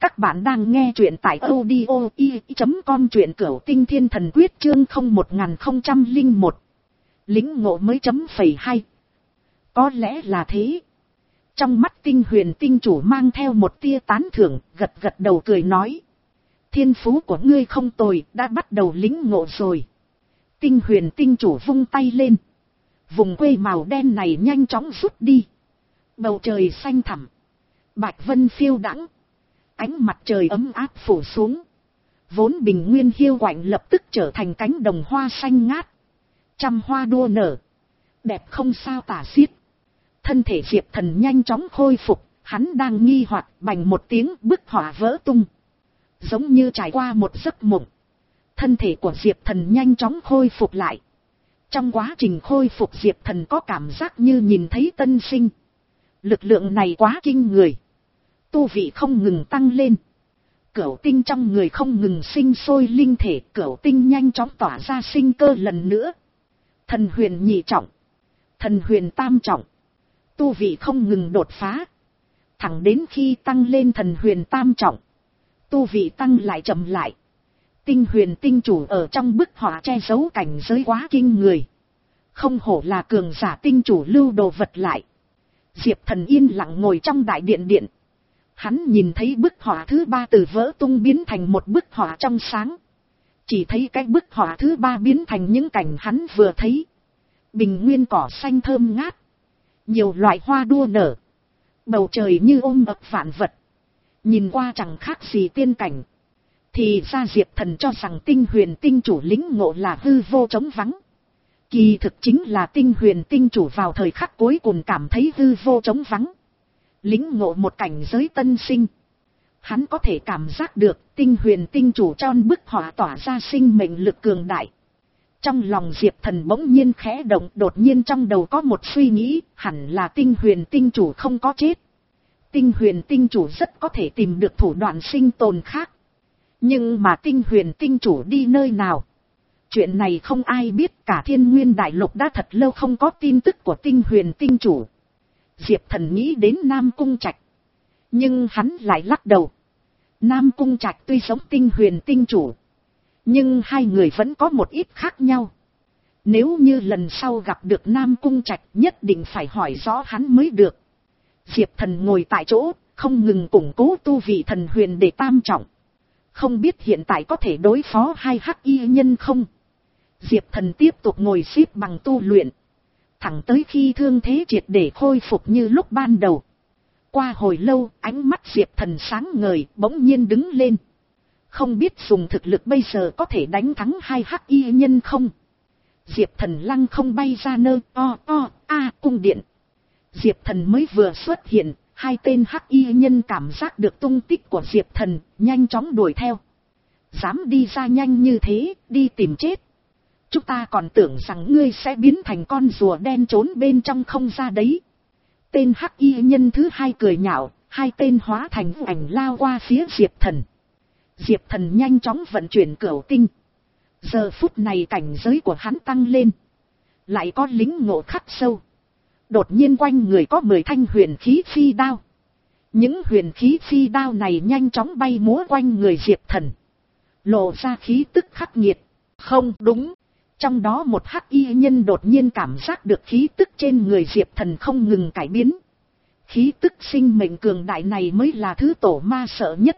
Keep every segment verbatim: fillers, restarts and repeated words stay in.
Các bạn đang nghe truyện tại audio i chấm com, truyện Cửu Tinh Thiên Thần Quyết chương không một không không một. Lính ngộ mới chấm phẩy hai. Có lẽ là thế. Trong mắt Tinh Huyền Tinh Chủ mang theo một tia tán thưởng, gật gật đầu cười nói. Thiên phú của ngươi không tồi, đã bắt đầu lính ngộ rồi. Tinh Huyền Tinh Chủ vung tay lên. Vùng quê màu đen này nhanh chóng rút đi. Bầu trời xanh thẳm. Bạch vân phiêu đãng. Ánh mặt trời ấm áp phủ xuống. Vốn bình nguyên hiu quạnh lập tức trở thành cánh đồng hoa xanh ngát. Trăm hoa đua nở. Đẹp không sao tả xiết. Thân thể Diệp Thần nhanh chóng khôi phục. Hắn đang nghi hoặc, bành một tiếng bức hỏa vỡ tung. Giống như trải qua một giấc mộng. Thân thể của Diệp Thần nhanh chóng khôi phục lại. Trong quá trình khôi phục, Diệp Thần có cảm giác như nhìn thấy tân sinh. Lực lượng này quá kinh người. Tu vị không ngừng tăng lên. Cửu tinh trong người không ngừng sinh sôi linh thể. Cửu tinh nhanh chóng tỏa ra sinh cơ lần nữa. Thần huyền nhị trọng. Thần huyền tam trọng. Tu vị không ngừng đột phá. Thẳng đến khi tăng lên thần huyền tam trọng. Tu vị tăng lại chậm lại. Tinh Huyền Tinh Chủ ở trong bức họa che giấu cảnh giới quá kinh người. Không hổ là cường giả tinh chủ lưu đồ vật lại. Diệp Thần yên lặng ngồi trong đại điện điện. Hắn nhìn thấy bức họa thứ ba từ vỡ tung biến thành một bức họa trong sáng. Chỉ thấy cái bức họa thứ ba biến thành những cảnh hắn vừa thấy. Bình nguyên cỏ xanh thơm ngát. Nhiều loại hoa đua nở. Bầu trời như ôm ập vạn vật. Nhìn qua chẳng khác gì tiên cảnh. Thì ra Diệp Thần cho rằng Tinh Huyền Tinh Chủ lĩnh ngộ là hư vô trống vắng. Kỳ thực chính là Tinh Huyền Tinh Chủ vào thời khắc cuối cùng cảm thấy hư vô trống vắng. Lĩnh ngộ một cảnh giới tân sinh. Hắn có thể cảm giác được Tinh Huyền Tinh Chủ trong bức họa tỏa ra sinh mệnh lực cường đại. Trong lòng Diệp Thần bỗng nhiên khẽ động, đột nhiên trong đầu có một suy nghĩ, hẳn là Tinh Huyền Tinh Chủ không có chết. Tinh Huyền Tinh Chủ rất có thể tìm được thủ đoạn sinh tồn khác. Nhưng mà Tinh Huyền Tinh Chủ đi nơi nào? Chuyện này không ai biết, cả Thiên Nguyên Đại Lục đã thật lâu không có tin tức của Tinh Huyền Tinh Chủ. Diệp Thần nghĩ đến Nam Cung Trạch. Nhưng hắn lại lắc đầu. Nam Cung Trạch tuy giống Tinh Huyền Tinh Chủ. Nhưng hai người vẫn có một ít khác nhau. Nếu như lần sau gặp được Nam Cung Trạch nhất định phải hỏi rõ hắn mới được. Diệp Thần ngồi tại chỗ, không ngừng củng cố tu vị thần huyền để tam trọng. Không biết hiện tại có thể đối phó hai hắc y nhân không? Diệp Thần tiếp tục ngồi xếp bằng tu luyện. Thẳng tới khi thương thế triệt để khôi phục như lúc ban đầu. Qua hồi lâu, ánh mắt Diệp Thần sáng ngời, bỗng nhiên đứng lên. Không biết dùng thực lực bây giờ có thể đánh thắng hai hắc y nhân không? Diệp Thần lăng không bay ra nơi o o a cung điện. Diệp Thần mới vừa xuất hiện. Hai tên hắc y nhân cảm giác được tung tích của Diệp Thần, nhanh chóng đuổi theo. Dám đi ra nhanh như thế, đi tìm chết. Chúng ta còn tưởng rằng ngươi sẽ biến thành con rùa đen trốn bên trong không ra đấy. Tên hắc y nhân thứ hai cười nhạo, hai tên hóa thành vũ ảnh lao qua phía Diệp Thần. Diệp Thần nhanh chóng vận chuyển cửu tinh. Giờ phút này cảnh giới của hắn tăng lên. Lại có lính ngộ khắc sâu. Đột nhiên quanh người có mười thanh huyền khí phi đao. Những huyền khí phi đao này nhanh chóng bay múa quanh người Diệp Thần. Lộ ra khí tức khắc nghiệt. Không đúng. Trong đó một hắc y nhân đột nhiên cảm giác được khí tức trên người Diệp Thần không ngừng cải biến. Khí tức sinh mệnh cường đại này mới là thứ tổ ma sợ nhất.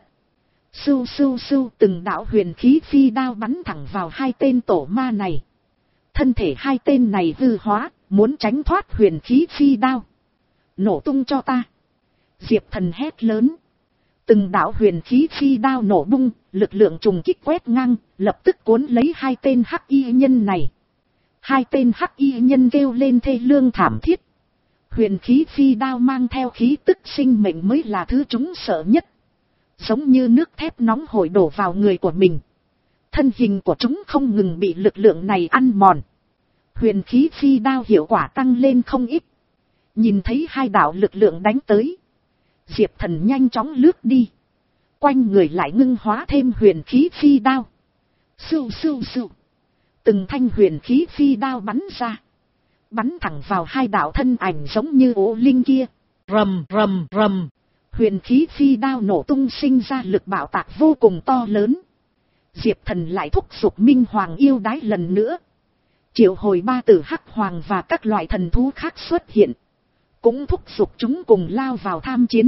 Sưu sưu sưu, từng đạo huyền khí phi đao bắn thẳng vào hai tên tổ ma này. Thân thể hai tên này hư hóa. Muốn tránh thoát huyền khí phi đao. Nổ tung cho ta. Diệp Thần hét lớn. Từng đạo huyền khí phi đao nổ bung, lực lượng trùng kích quét ngang, lập tức cuốn lấy hai tên hắc y nhân này. Hai tên hắc y nhân kêu lên thê lương thảm thiết. Huyền khí phi đao mang theo khí tức sinh mệnh mới là thứ chúng sợ nhất. Giống như nước thép nóng hổi đổ vào người của mình. Thân hình của chúng không ngừng bị lực lượng này ăn mòn. Huyền khí phi đao hiệu quả tăng lên không ít. Nhìn thấy hai đạo lực lượng đánh tới. Diệp Thần nhanh chóng lướt đi. Quanh người lại ngưng hóa thêm huyền khí phi đao. Sưu sưu sưu. Từng thanh huyền khí phi đao bắn ra. Bắn thẳng vào hai đạo thân ảnh giống như ố linh kia. Rầm rầm rầm. Huyền khí phi đao nổ tung sinh ra lực bạo tạc vô cùng to lớn. Diệp Thần lại thúc giục Minh Hoàng yêu đái lần nữa. Triệu hồi ba tử hắc hoàng và các loại thần thú khác xuất hiện. Cũng thúc giục chúng cùng lao vào tham chiến.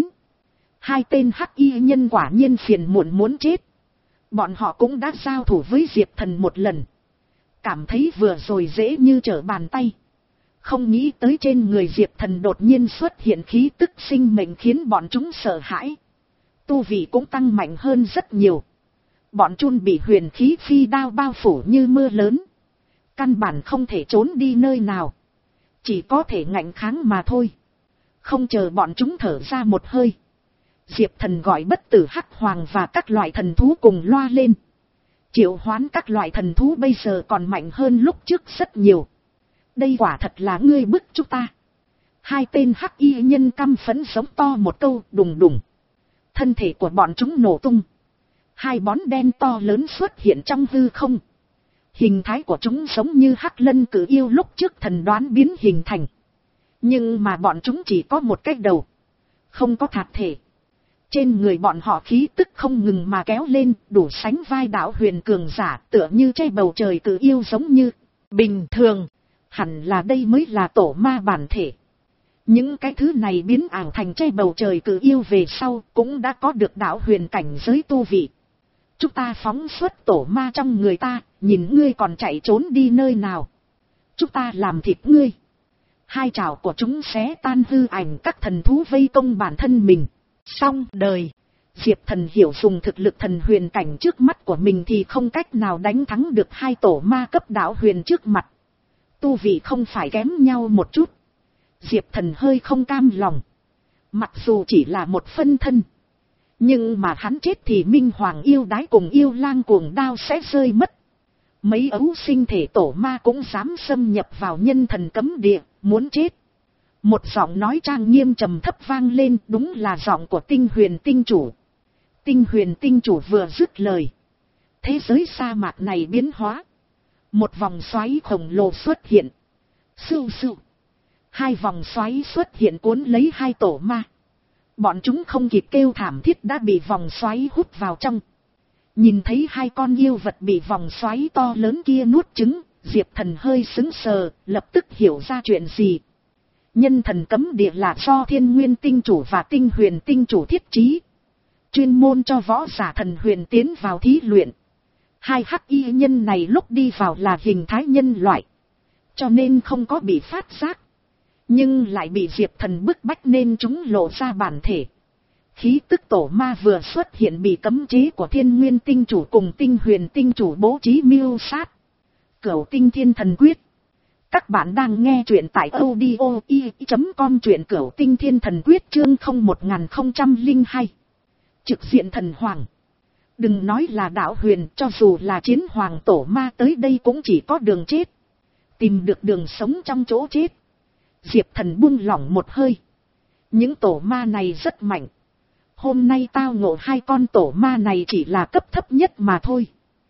Hai tên hắc y nhân quả nhiên phiền muộn muốn chết. Bọn họ cũng đã giao thủ với Diệp Thần một lần. Cảm thấy vừa rồi dễ như trở bàn tay. Không nghĩ tới trên người Diệp Thần đột nhiên xuất hiện khí tức sinh mệnh khiến bọn chúng sợ hãi. Tu vị cũng tăng mạnh hơn rất nhiều. Bọn chun bị huyền khí phi đao bao phủ như mưa lớn. Căn bản không thể trốn đi nơi nào. Chỉ có thể ngạnh kháng mà thôi. Không chờ bọn chúng thở ra một hơi. Diệp Thần gọi bất tử hắc hoàng và các loại thần thú cùng loa lên. Triệu hoán các loại thần thú bây giờ còn mạnh hơn lúc trước rất nhiều. Đây quả thật là ngươi bức chúng ta. Hai tên hắc y nhân căm phẫn giống to một câu đùng đùng. Thân thể của bọn chúng nổ tung. Hai bón đen to lớn xuất hiện trong hư không. Hình thái của chúng giống như hắc lân cử yêu lúc trước thần đoán biến hình thành. Nhưng mà bọn chúng chỉ có một cái đầu. Không có thạt thể. Trên người bọn họ khí tức không ngừng mà kéo lên, đủ sánh vai đạo huyền cường giả, tựa như che bầu trời cử yêu giống như bình thường. Hẳn là đây mới là tổ ma bản thể. Những cái thứ này biến ảo thành che bầu trời cử yêu về sau cũng đã có được đạo huyền cảnh giới tu vị. Chúng ta phóng xuất tổ ma trong người ta, nhìn ngươi còn chạy trốn đi nơi nào. Chúng ta làm thịt ngươi. Hai trảo của chúng xé tan hư ảnh các thần thú vây công bản thân mình. Xong đời. Diệp Thần hiểu dùng thực lực thần huyền cảnh trước mắt của mình thì không cách nào đánh thắng được hai tổ ma cấp đạo huyền trước mặt. Tu vị không phải kém nhau một chút. Diệp Thần hơi không cam lòng. Mặc dù chỉ là một phân thân. Nhưng mà hắn chết thì Minh Hoàng yêu đái cùng yêu lang cuồng đao sẽ rơi mất. Mấy ấu sinh thể tổ ma cũng dám xâm nhập vào nhân thần cấm địa, muốn chết. Một giọng nói trang nghiêm trầm thấp vang lên, đúng là giọng của Tinh Huyền Tinh Chủ. Tinh Huyền Tinh Chủ vừa dứt lời. Thế giới sa mạc này biến hóa. Một vòng xoáy khổng lồ xuất hiện. Sưu sưu. Hai vòng xoáy xuất hiện cuốn lấy hai tổ ma. Bọn chúng không kịp kêu thảm thiết đã bị vòng xoáy hút vào trong. Nhìn thấy hai con yêu vật bị vòng xoáy to lớn kia nuốt trứng, Diệp Thần hơi sững sờ, lập tức hiểu ra chuyện gì. Nhân thần cấm địa là do Thiên Nguyên Tinh Chủ và Tinh Huyền Tinh Chủ thiết trí. Chuyên môn cho võ giả thần huyền tiến vào thí luyện. Hai hắc y nhân này lúc đi vào là hình thái nhân loại. Cho nên không có bị phát giác. Nhưng lại bị Diệp Thần bức bách nên chúng lộ ra bản thể. Khí tức tổ ma vừa xuất hiện bị cấm chế của Thiên Nguyên Tinh Chủ cùng Tinh Huyền Tinh Chủ bố trí mưu sát. Cửu Tinh Thiên Thần Quyết. Các bạn đang nghe truyện tại audio i chấm com, truyện Cửu Tinh Thiên Thần Quyết chương không một không không hai. Trực diện thần hoàng. Đừng nói là đạo huyền, cho dù là chiến hoàng tổ ma tới đây cũng chỉ có đường chết. Tìm được đường sống trong chỗ chết. Diệp Thần buông lỏng một hơi. Những tổ ma này rất mạnh. Hôm nay tao ngộ hai con tổ ma này chỉ là cấp thấp nhất mà thôi.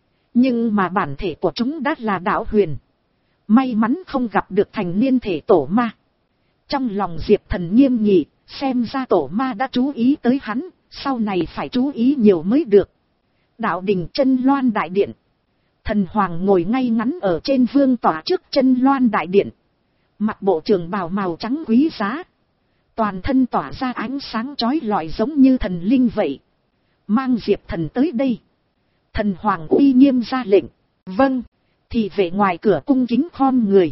Nhưng mà bản thể của chúng đã là đạo huyền. May mắn không gặp được thành niên thể tổ ma. Trong lòng Diệp Thần nghiêm nghị, xem ra tổ ma đã chú ý tới hắn, sau này phải chú ý nhiều mới được. Đạo đình Chân Loan Đại Điện. Thần hoàng ngồi ngay ngắn ở trên vương tọa trước Chân Loan Đại Điện. Mặc bộ trường bào màu trắng quý giá. Toàn thân tỏa ra ánh sáng chói lọi giống như thần linh vậy. Mang Diệp Thần tới đây. Thần hoàng uy nghiêm ra lệnh. Vâng. Thì về ngoài cửa cung kính khom người.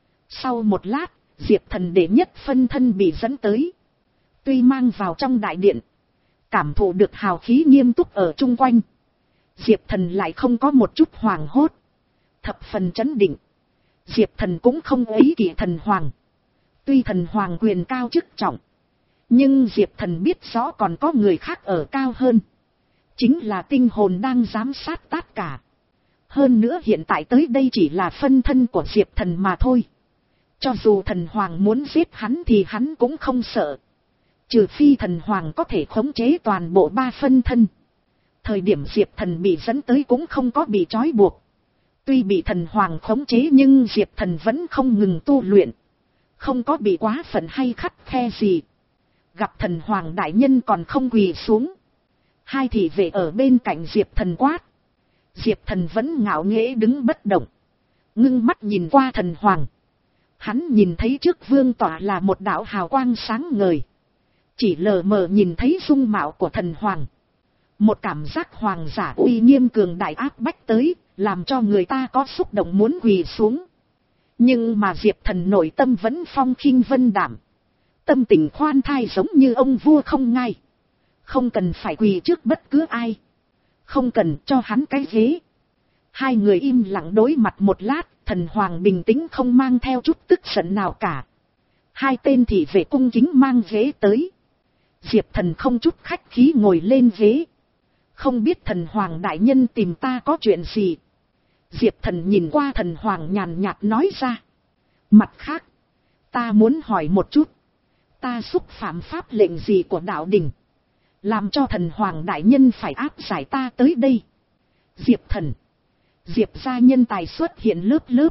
Sau một lát, Diệp Thần đệ nhất phân thân bị dẫn tới. Tuy mang vào trong đại điện. Cảm thụ được hào khí nghiêm túc ở chung quanh. Diệp Thần lại không có một chút hoảng hốt. Thập phần chấn định. Diệp Thần cũng không ấy kỵ thần hoàng. Tuy thần hoàng quyền cao chức trọng. Nhưng Diệp Thần biết rõ còn có người khác ở cao hơn. Chính là tinh hồn đang giám sát tất cả. Hơn nữa hiện tại tới đây chỉ là phân thân của Diệp Thần mà thôi. Cho dù thần hoàng muốn giết hắn thì hắn cũng không sợ. Trừ phi thần hoàng có thể khống chế toàn bộ ba phân thân. Thời điểm Diệp Thần bị dẫn tới cũng không có bị trói buộc. Tuy bị thần hoàng khống chế nhưng Diệp Thần vẫn không ngừng tu luyện. Không có bị quá phận hay khắt khe gì. gặp thần hoàng đại nhân còn không quỳ xuống. Hai thị vệ ở bên cạnh Diệp Thần quát. Diệp Thần vẫn ngạo nghễ đứng bất động, ngưng mắt nhìn qua thần hoàng. Hắn nhìn thấy trước vương tọa là một đạo hào quang sáng ngời, chỉ lờ mờ nhìn thấy dung mạo của thần hoàng. Một cảm giác hoàng giả uy nghiêm cường đại áp bách tới, làm cho người ta có xúc động muốn quỳ xuống. Nhưng mà Diệp Thần nội tâm vẫn phong khinh vân đảm, tâm tình khoan thai giống như ông vua không ngai. Không cần phải quỳ trước bất cứ ai, không cần cho hắn cái ghế. Hai người im lặng đối mặt một lát, thần hoàng bình tĩnh không mang theo chút tức giận nào cả. Hai tên thị vệ cung kính mang ghế tới. Diệp Thần không chút khách khí ngồi lên ghế. Không biết thần hoàng đại nhân tìm ta có chuyện gì? Diệp Thần nhìn qua thần hoàng nhàn nhạt nói ra. Mặt khác, ta muốn hỏi một chút, ta xúc phạm pháp lệnh gì của đạo đình, làm cho thần hoàng đại nhân phải áp giải ta tới đây? Diệp Thần, Diệp gia nhân tài xuất hiện lớp lớp,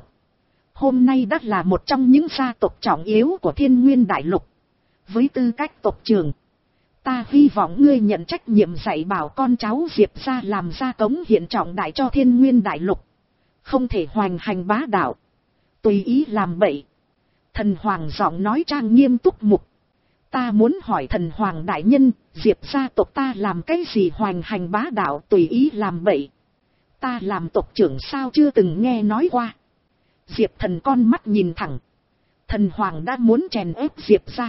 hôm nay đã là một trong những gia tộc trọng yếu của Thiên Nguyên Đại Lục. Với tư cách tộc trưởng, ta hy vọng ngươi nhận trách nhiệm dạy bảo con cháu Diệp gia làm ra cống hiến trọng đại cho Thiên Nguyên Đại Lục, không thể hoành hành bá đạo, tùy ý làm bậy. Thần hoàng giọng nói trang nghiêm túc mục. Ta muốn hỏi thần hoàng đại nhân, Diệp gia tộc ta làm cái gì hoành hành bá đạo tùy ý làm bậy? Ta làm tộc trưởng sao chưa từng nghe nói qua? Diệp Thần con mắt nhìn thẳng. Thần hoàng đã muốn chèn ép Diệp gia,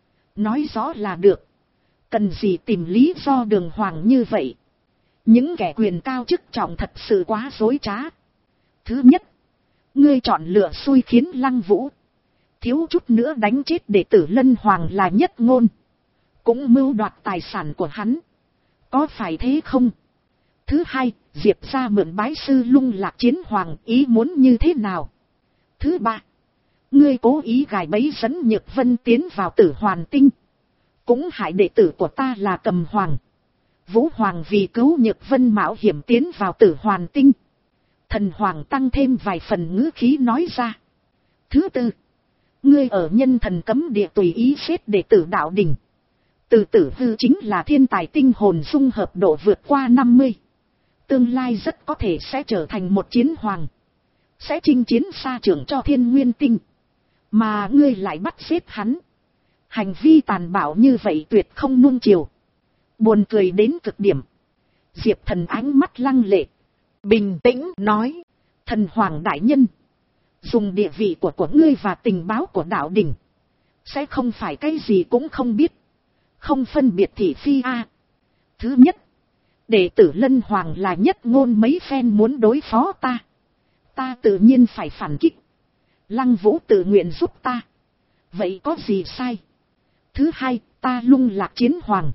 nói rõ là được, cần gì tìm lý do đường hoàng như vậy? Những kẻ quyền cao chức trọng thật sự quá dối trá. Thứ nhất, ngươi chọn lựa xui khiến Lăng Vũ thiếu chút nữa đánh chết đệ tử Lân Hoàng là Nhất Ngôn, cũng mưu đoạt tài sản của hắn, có phải thế không? Thứ hai, Diệp gia mượn bái sư Lung Lạc Chiến Hoàng, ý muốn như thế nào? Thứ ba, ngươi cố ý gài bẫy dẫn Nhược Vân tiến vào Tử Hoàn Tinh, cũng hại đệ tử của ta là Cầm Hoàng, Vũ Hoàng vì cứu Nhược Vân mạo hiểm tiến vào Tử Hoàn Tinh. Thần hoàng tăng thêm vài phần ngữ khí nói ra. Thứ tư, ngươi ở Nhân Thần Cấm Địa tùy ý xếp đệ tử đạo đình. Từ Tử Hư chính là thiên tài tinh hồn dung hợp độ vượt qua năm mươi. Tương lai rất có thể sẽ trở thành một chiến hoàng, sẽ chinh chiến xa trường cho Thiên Nguyên Tinh. Mà ngươi lại bắt xếp hắn. Hành vi tàn bạo như vậy tuyệt không nuông chiều. Buồn cười đến cực điểm. Diệp Thần ánh mắt lăng lệ, bình tĩnh nói. Thần hoàng đại nhân, dùng địa vị của của ngươi và tình báo của đạo đình, sẽ không phải cái gì cũng không biết, không phân biệt thị phi a. À. Thứ nhất, đệ tử Lân Hoàng là Nhất Ngôn mấy phen muốn đối phó ta, ta tự nhiên phải phản kích. Lăng Vũ tự nguyện giúp ta, vậy có gì sai? Thứ hai, ta Lung Lạc Chiến Hoàng,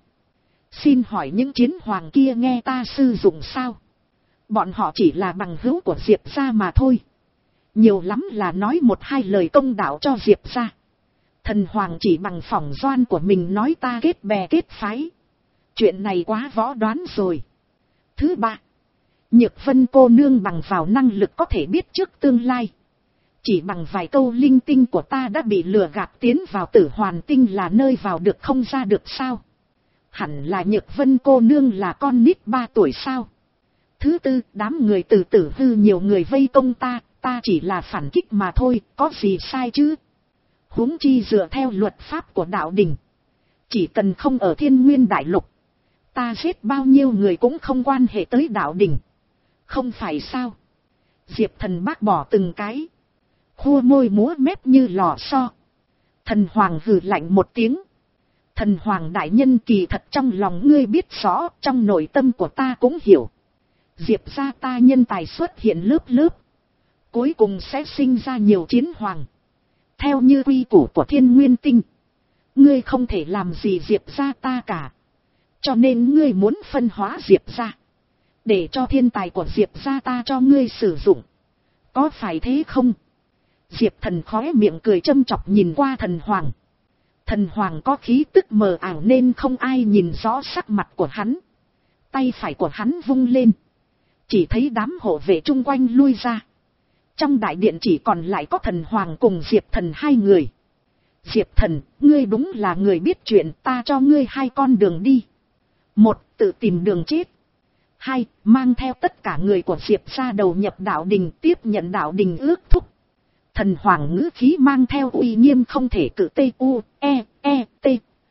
xin hỏi những chiến hoàng kia nghe ta sử dụng sao? Bọn họ chỉ là bằng hữu của Diệp gia mà thôi, nhiều lắm là nói một hai lời công đạo cho Diệp gia. Thần hoàng chỉ bằng phỏng doan của mình nói ta kết bè kết phái, chuyện này quá võ đoán rồi. Thứ ba, Nhược Vân cô nương bằng vào năng lực có thể biết trước tương lai, chỉ bằng vài câu linh tinh của ta đã bị lừa gạt tiến vào Tử Hoàn Tinh là nơi vào được không ra được sao? Hẳn là Nhược Vân cô nương là con nít ba tuổi sao? Thứ tư, đám người từ Tử Hư nhiều người vây công ta, ta chỉ là phản kích mà thôi, có gì sai chứ? Huống chi dựa theo luật pháp của đạo đình, chỉ cần không ở Thiên Nguyên Đại Lục, ta giết bao nhiêu người cũng không quan hệ tới đạo đình, không phải sao? Diệp Thần bác bỏ từng cái, khua môi múa mép như lò xo. Thần hoàng hừ lạnh một tiếng. Thần hoàng đại nhân, kỳ thật trong lòng ngươi biết rõ, trong nội tâm của ta cũng hiểu. Diệp gia ta nhân tài xuất hiện lớp lớp, cuối cùng sẽ sinh ra nhiều chiến hoàng. Theo như quy củ của Thiên Nguyên Tinh, ngươi không thể làm gì Diệp gia ta cả, cho nên ngươi muốn phân hóa Diệp gia, để cho thiên tài của Diệp gia ta cho ngươi sử dụng, có phải thế không? Diệp Thần khóe miệng cười châm chọc nhìn qua thần hoàng. Thần hoàng có khí tức mờ ảo nên không ai nhìn rõ sắc mặt của hắn. Tay phải của hắn vung lên, chỉ thấy đám hộ vệ chung quanh lui ra. Trong đại điện chỉ còn lại có thần hoàng cùng Diệp Thần hai người. Diệp Thần, ngươi đúng là người biết chuyện, ta cho ngươi hai con đường đi. Một, tự tìm đường chết. Hai, mang theo tất cả người của Diệp ra đầu nhập đạo đình, tiếp nhận đạo đình ước thúc. Thần Hoàng ngữ khí mang theo uy nghiêm không thể cự t u, e, e, t.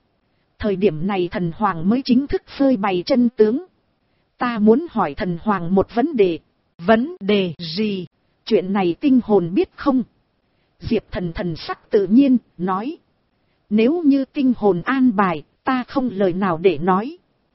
Thời điểm này Thần Hoàng mới chính thức phơi bày chân tướng. Ta muốn hỏi Thần Hoàng một vấn đề. Vấn đề gì? Chuyện này tinh hồn biết không? Diệp Thần thần sắc tự nhiên, nói. Nếu như tinh hồn an bài, ta không lời nào để nói.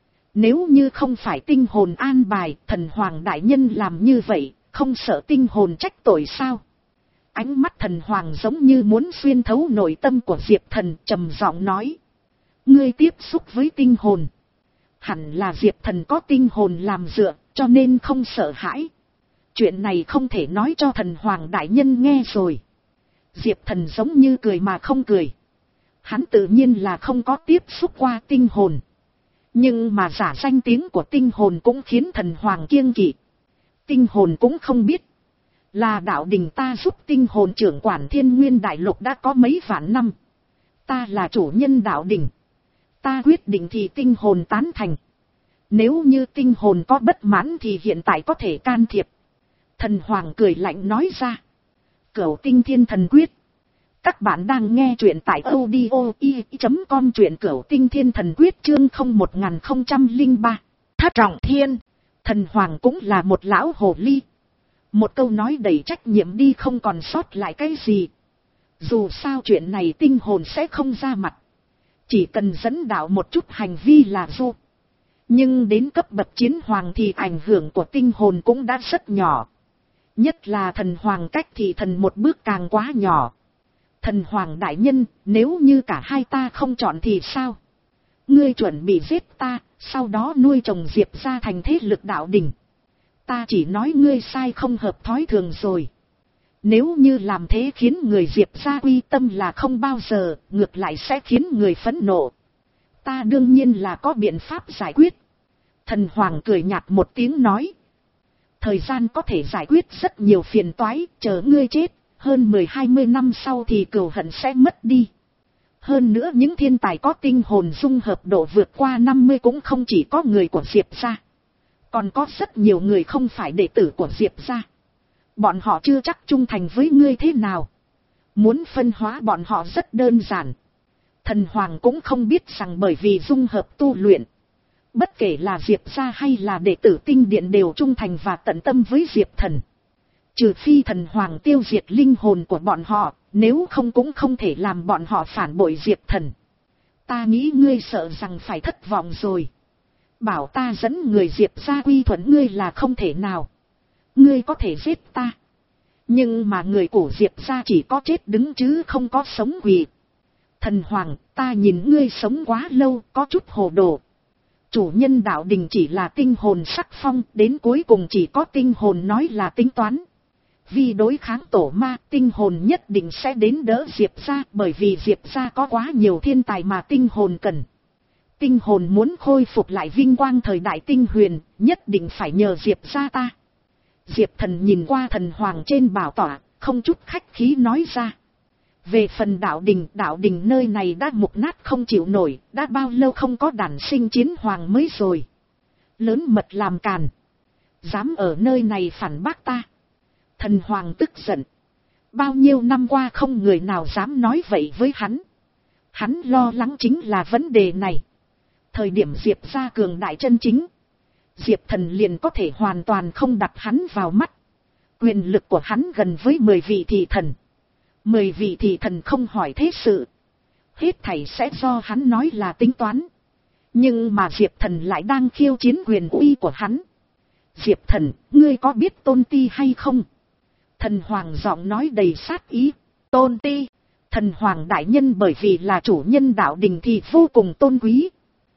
Nếu như không phải tinh hồn an bài, Thần Hoàng đại nhân làm như vậy, không sợ tinh hồn trách tội sao? Ánh mắt Thần Hoàng giống như muốn xuyên thấu nội tâm của Diệp Thần, trầm giọng nói. Ngươi tiếp xúc với tinh hồn. Hẳn là Diệp Thần có tinh hồn làm dựa, cho nên không sợ hãi. Chuyện này không thể nói cho Thần Hoàng đại nhân nghe rồi. Diệp Thần giống như cười mà không cười. Hắn tự nhiên là không có tiếp xúc qua tinh hồn. Nhưng mà giả danh tiếng của tinh hồn cũng khiến Thần Hoàng kiêng kỵ. Tinh hồn cũng không biết. Là đạo đình ta giúp tinh hồn trưởng quản Thiên Nguyên Đại Lục đã có mấy vạn năm. Ta là chủ nhân đạo đình. Ta quyết định thì tinh hồn tán thành. Nếu như tinh hồn có bất mãn thì hiện tại có thể can thiệp. Thần Hoàng cười lạnh nói ra. Cửu Tinh Thiên Thần Quyết. Các bạn đang nghe truyện tại audio i chấm com, truyện Cửu Tinh Thiên Thần Quyết chương không một không không ba. Thất Trọng Thiên. Thần Hoàng cũng là một lão hồ ly. Một câu nói đầy trách nhiệm đi không còn sót lại cái gì. Dù sao chuyện này tinh hồn sẽ không ra mặt. Chỉ cần dẫn đạo một chút hành vi là du. Nhưng đến cấp bậc chiến hoàng thì ảnh hưởng của tinh hồn cũng đã rất nhỏ. Nhất là Thần Hoàng cách thì thần một bước càng quá nhỏ. Thần Hoàng đại nhân, nếu như cả hai ta không chọn thì sao? Ngươi chuẩn bị giết ta, sau đó nuôi chồng Diệp ra thành thế lực đạo đình. Ta chỉ nói ngươi sai không hợp thói thường rồi. Nếu như làm thế khiến người Diệp ra uy tâm là không bao giờ, ngược lại sẽ khiến người phẫn nộ. Ta đương nhiên là có biện pháp giải quyết. Thần Hoàng cười nhạt một tiếng nói. Thời gian có thể giải quyết rất nhiều phiền toái, chờ ngươi chết, hơn mười hai mươi năm sau thì cừu hận sẽ mất đi. Hơn nữa những thiên tài có tinh hồn dung hợp độ vượt qua năm mươi cũng không chỉ có người của Diệp gia. Còn có rất nhiều người không phải đệ tử của Diệp gia. Bọn họ chưa chắc trung thành với ngươi thế nào. Muốn phân hóa bọn họ rất đơn giản. Thần Hoàng cũng không biết rằng bởi vì dung hợp tu luyện. Bất kể là Diệp gia hay là đệ tử tinh điện đều trung thành và tận tâm với Diệp Thần. Trừ phi Thần Hoàng tiêu diệt linh hồn của bọn họ, nếu không cũng không thể làm bọn họ phản bội Diệp Thần. Ta nghĩ ngươi sợ rằng phải thất vọng rồi. Bảo ta dẫn người Diệp gia quy thuận ngươi là không thể nào. Ngươi có thể giết ta. Nhưng mà người của Diệp gia chỉ có chết đứng chứ không có sống quỳ. Thần Hoàng, ta nhìn ngươi sống quá lâu, có chút hồ đồ. Chủ nhân đạo đình chỉ là tinh hồn sắc phong, đến cuối cùng chỉ có tinh hồn nói là tính toán. Vì đối kháng tổ ma, tinh hồn nhất định sẽ đến đỡ Diệp gia, bởi vì Diệp gia có quá nhiều thiên tài mà tinh hồn cần. Tinh hồn muốn khôi phục lại vinh quang thời đại tinh huyền, nhất định phải nhờ Diệp gia ta. Diệp Thần nhìn qua Thần Hoàng trên bảo tọa, không chút khách khí nói ra. Về phần đạo đình, đạo đình nơi này đã mục nát không chịu nổi, đã bao lâu không có đản sinh chiến hoàng mới rồi. Lớn mật làm càn. Dám ở nơi này phản bác ta. Thần Hoàng tức giận. Bao nhiêu năm qua không người nào dám nói vậy với hắn. Hắn lo lắng chính là vấn đề này. Thời điểm Diệp gia cường đại chân chính. Diệp Thần liền có thể hoàn toàn không đặt hắn vào mắt. Quyền lực của hắn gần với mười vị thị thần. Mười vị thị thần không hỏi thế sự. Hết thảy sẽ do hắn nói là tính toán. Nhưng mà Diệp Thần lại đang khiêu chiến quyền uy của hắn. Diệp Thần, ngươi có biết Tôn Ti hay không? Thần Hoàng giọng nói đầy sát ý. Tôn Ti. Thần Hoàng đại nhân bởi vì là chủ nhân đạo đình thì vô cùng tôn quý.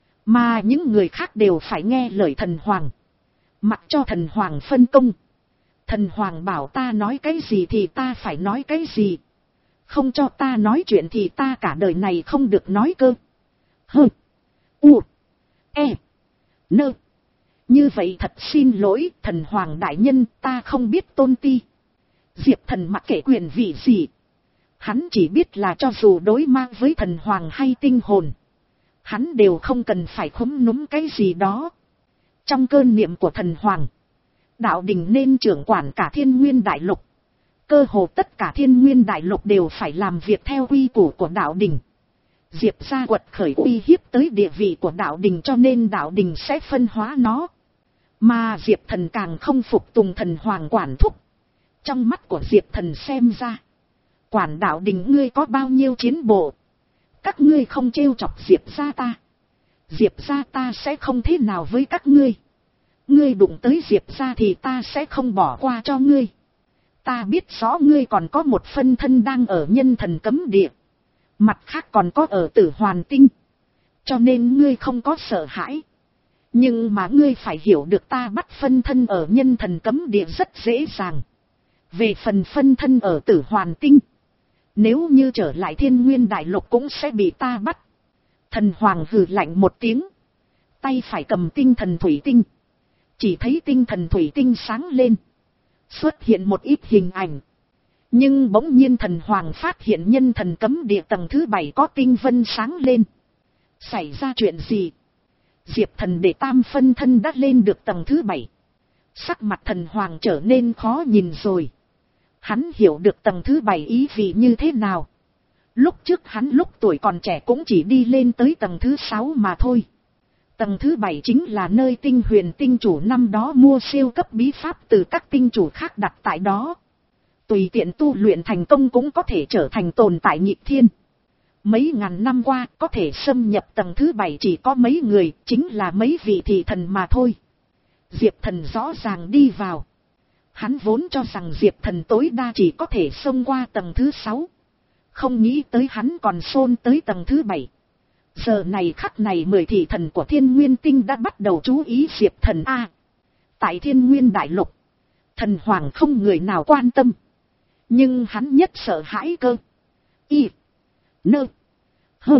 Mà những người khác đều phải nghe lời Thần Hoàng. Mặc cho Thần Hoàng phân công. Thần Hoàng bảo ta nói cái gì thì ta phải nói cái gì. Không cho ta nói chuyện thì ta cả đời này không được nói cơ. Hơ. U. E. Nơ. Như vậy thật xin lỗi Thần Hoàng đại nhân, ta không biết Tôn Ti. Diệp Thần mặc kệ quyền vị gì. Hắn chỉ biết là cho dù đối mang với thần hoàng hay tinh hồn, hắn đều không cần phải khúm núm cái gì đó. Trong cơn niệm của thần hoàng, đạo đình nên trưởng quản cả thiên nguyên đại lục. Cơ hồ tất cả thiên nguyên đại lục đều phải làm việc theo quy củ của đạo đình. Diệp gia quật khởi uy hiếp tới địa vị của đạo đình, cho nên đạo đình sẽ phân hóa nó. Mà Diệp Thần càng không phục tùng thần hoàng quản thúc. Trong mắt của Diệp Thần xem ra, quản đạo đình ngươi có bao nhiêu chiến bộ, các ngươi không trêu chọc Diệp gia ta, Diệp gia ta sẽ không thế nào với các ngươi. Ngươi đụng tới Diệp gia thì ta sẽ không bỏ qua cho ngươi. Ta biết rõ ngươi còn có một phân thân đang ở nhân thần cấm địa, mặt khác còn có ở Tử Hoàn Tinh, cho nên ngươi không có sợ hãi. Nhưng mà ngươi phải hiểu được ta bắt phân thân ở nhân thần cấm địa rất dễ dàng. Về phần phân thân ở Tử Hoàn Tinh, nếu như trở lại thiên nguyên đại lục cũng sẽ bị ta bắt. Thần hoàng hừ lạnh một tiếng, tay phải cầm tinh thần thủy tinh. Chỉ thấy tinh thần thủy tinh sáng lên, xuất hiện một ít hình ảnh. Nhưng bỗng nhiên thần hoàng phát hiện nhân thần cấm địa tầng thứ bảy có tinh vân sáng lên. Xảy ra chuyện gì? Diệp Thần để tam phân thân đã lên được tầng thứ bảy. Sắc mặt thần hoàng trở nên khó nhìn rồi. Hắn hiểu được tầng thứ bảy ý vị như thế nào. Lúc trước hắn lúc tuổi còn trẻ cũng chỉ đi lên tới tầng thứ sáu mà thôi. Tầng thứ bảy chính là nơi tinh huyền tinh chủ năm đó mua siêu cấp bí pháp từ các tinh chủ khác đặt tại đó. Tùy tiện tu luyện thành công cũng có thể trở thành tồn tại nhịp thiên. Mấy ngàn năm qua có thể xâm nhập tầng thứ bảy chỉ có mấy người, chính là mấy vị thị thần mà thôi. Diệp Thần rõ ràng đi vào. Hắn vốn cho rằng Diệp Thần tối đa chỉ có thể xông qua tầng thứ sáu. Không nghĩ tới hắn còn xôn tới tầng thứ bảy. Giờ này khắc này mười thị thần của thiên nguyên tinh đã bắt đầu chú ý Diệp Thần A. Tại thiên nguyên đại lục, thần hoàng không người nào quan tâm. Nhưng hắn nhất sợ hãi cơ. Y. Nơ. Hơ.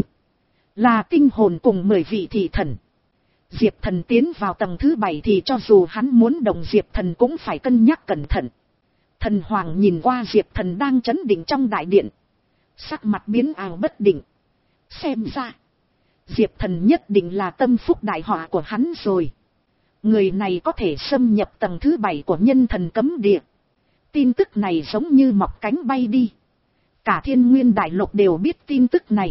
Là tinh hồn cùng mười vị thị thần. Diệp Thần tiến vào tầng thứ bảy thì cho dù hắn muốn đồng Diệp Thần cũng phải cân nhắc cẩn thận. Thần hoàng nhìn qua Diệp Thần đang chấn định trong đại điện. Sắc mặt biến ảo bất định. Xem ra, Diệp Thần nhất định là tâm phúc đại họa của hắn rồi. Người này có thể xâm nhập tầng thứ bảy của nhân thần cấm địa. Tin tức này giống như mọc cánh bay đi. Cả thiên nguyên đại lục đều biết tin tức này.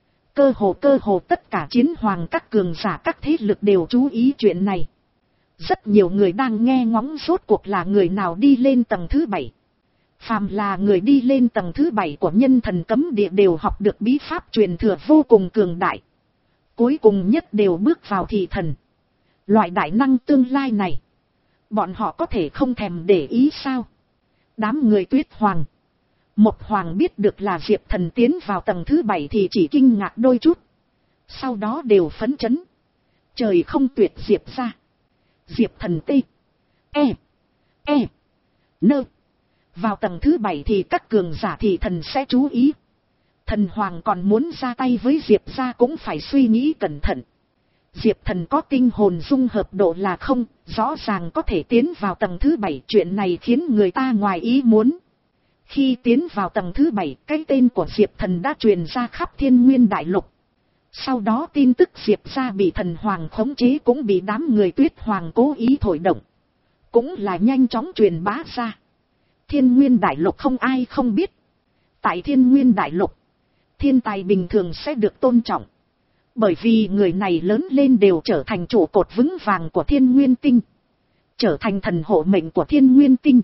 Cơ hồ cơ hồ tất cả chiến hoàng các cường giả các thế lực đều chú ý chuyện này. Rất nhiều người đang nghe ngóng rốt cuộc là người nào đi lên tầng thứ bảy. Phàm là người đi lên tầng thứ bảy của nhân thần cấm địa đều học được bí pháp truyền thừa vô cùng cường đại. Cuối cùng nhất đều bước vào thị thần. Loại đại năng tương lai này, bọn họ có thể không thèm để ý sao? Đám người Tuyết Hoàng, Mộc Hoàng biết được là Diệp Thần tiến vào tầng thứ bảy thì chỉ kinh ngạc đôi chút. Sau đó đều phấn chấn. Trời không tuyệt Diệp ra. Diệp Thần tê. E. E. Nơ. Vào tầng thứ bảy thì các cường giả thị thần sẽ chú ý. Thần Hoàng còn muốn ra tay với Diệp ra cũng phải suy nghĩ cẩn thận. Diệp Thần có tinh hồn dung hợp độ là không, rõ ràng có thể tiến vào tầng thứ bảy. Chuyện này khiến người ta ngoài ý muốn. Khi tiến vào tầng thứ bảy, cái tên của Diệp Thần đã truyền ra khắp thiên nguyên đại lục. Sau đó tin tức Diệp ra bị thần hoàng khống chế cũng bị đám người Tuyết Hoàng cố ý thổi động. Cũng là nhanh chóng truyền bá ra. Thiên nguyên đại lục không ai không biết. Tại thiên nguyên đại lục, thiên tài bình thường sẽ được tôn trọng. Bởi vì người này lớn lên đều trở thành trụ cột vững vàng của thiên nguyên tinh. Trở thành thần hộ mệnh của thiên nguyên tinh.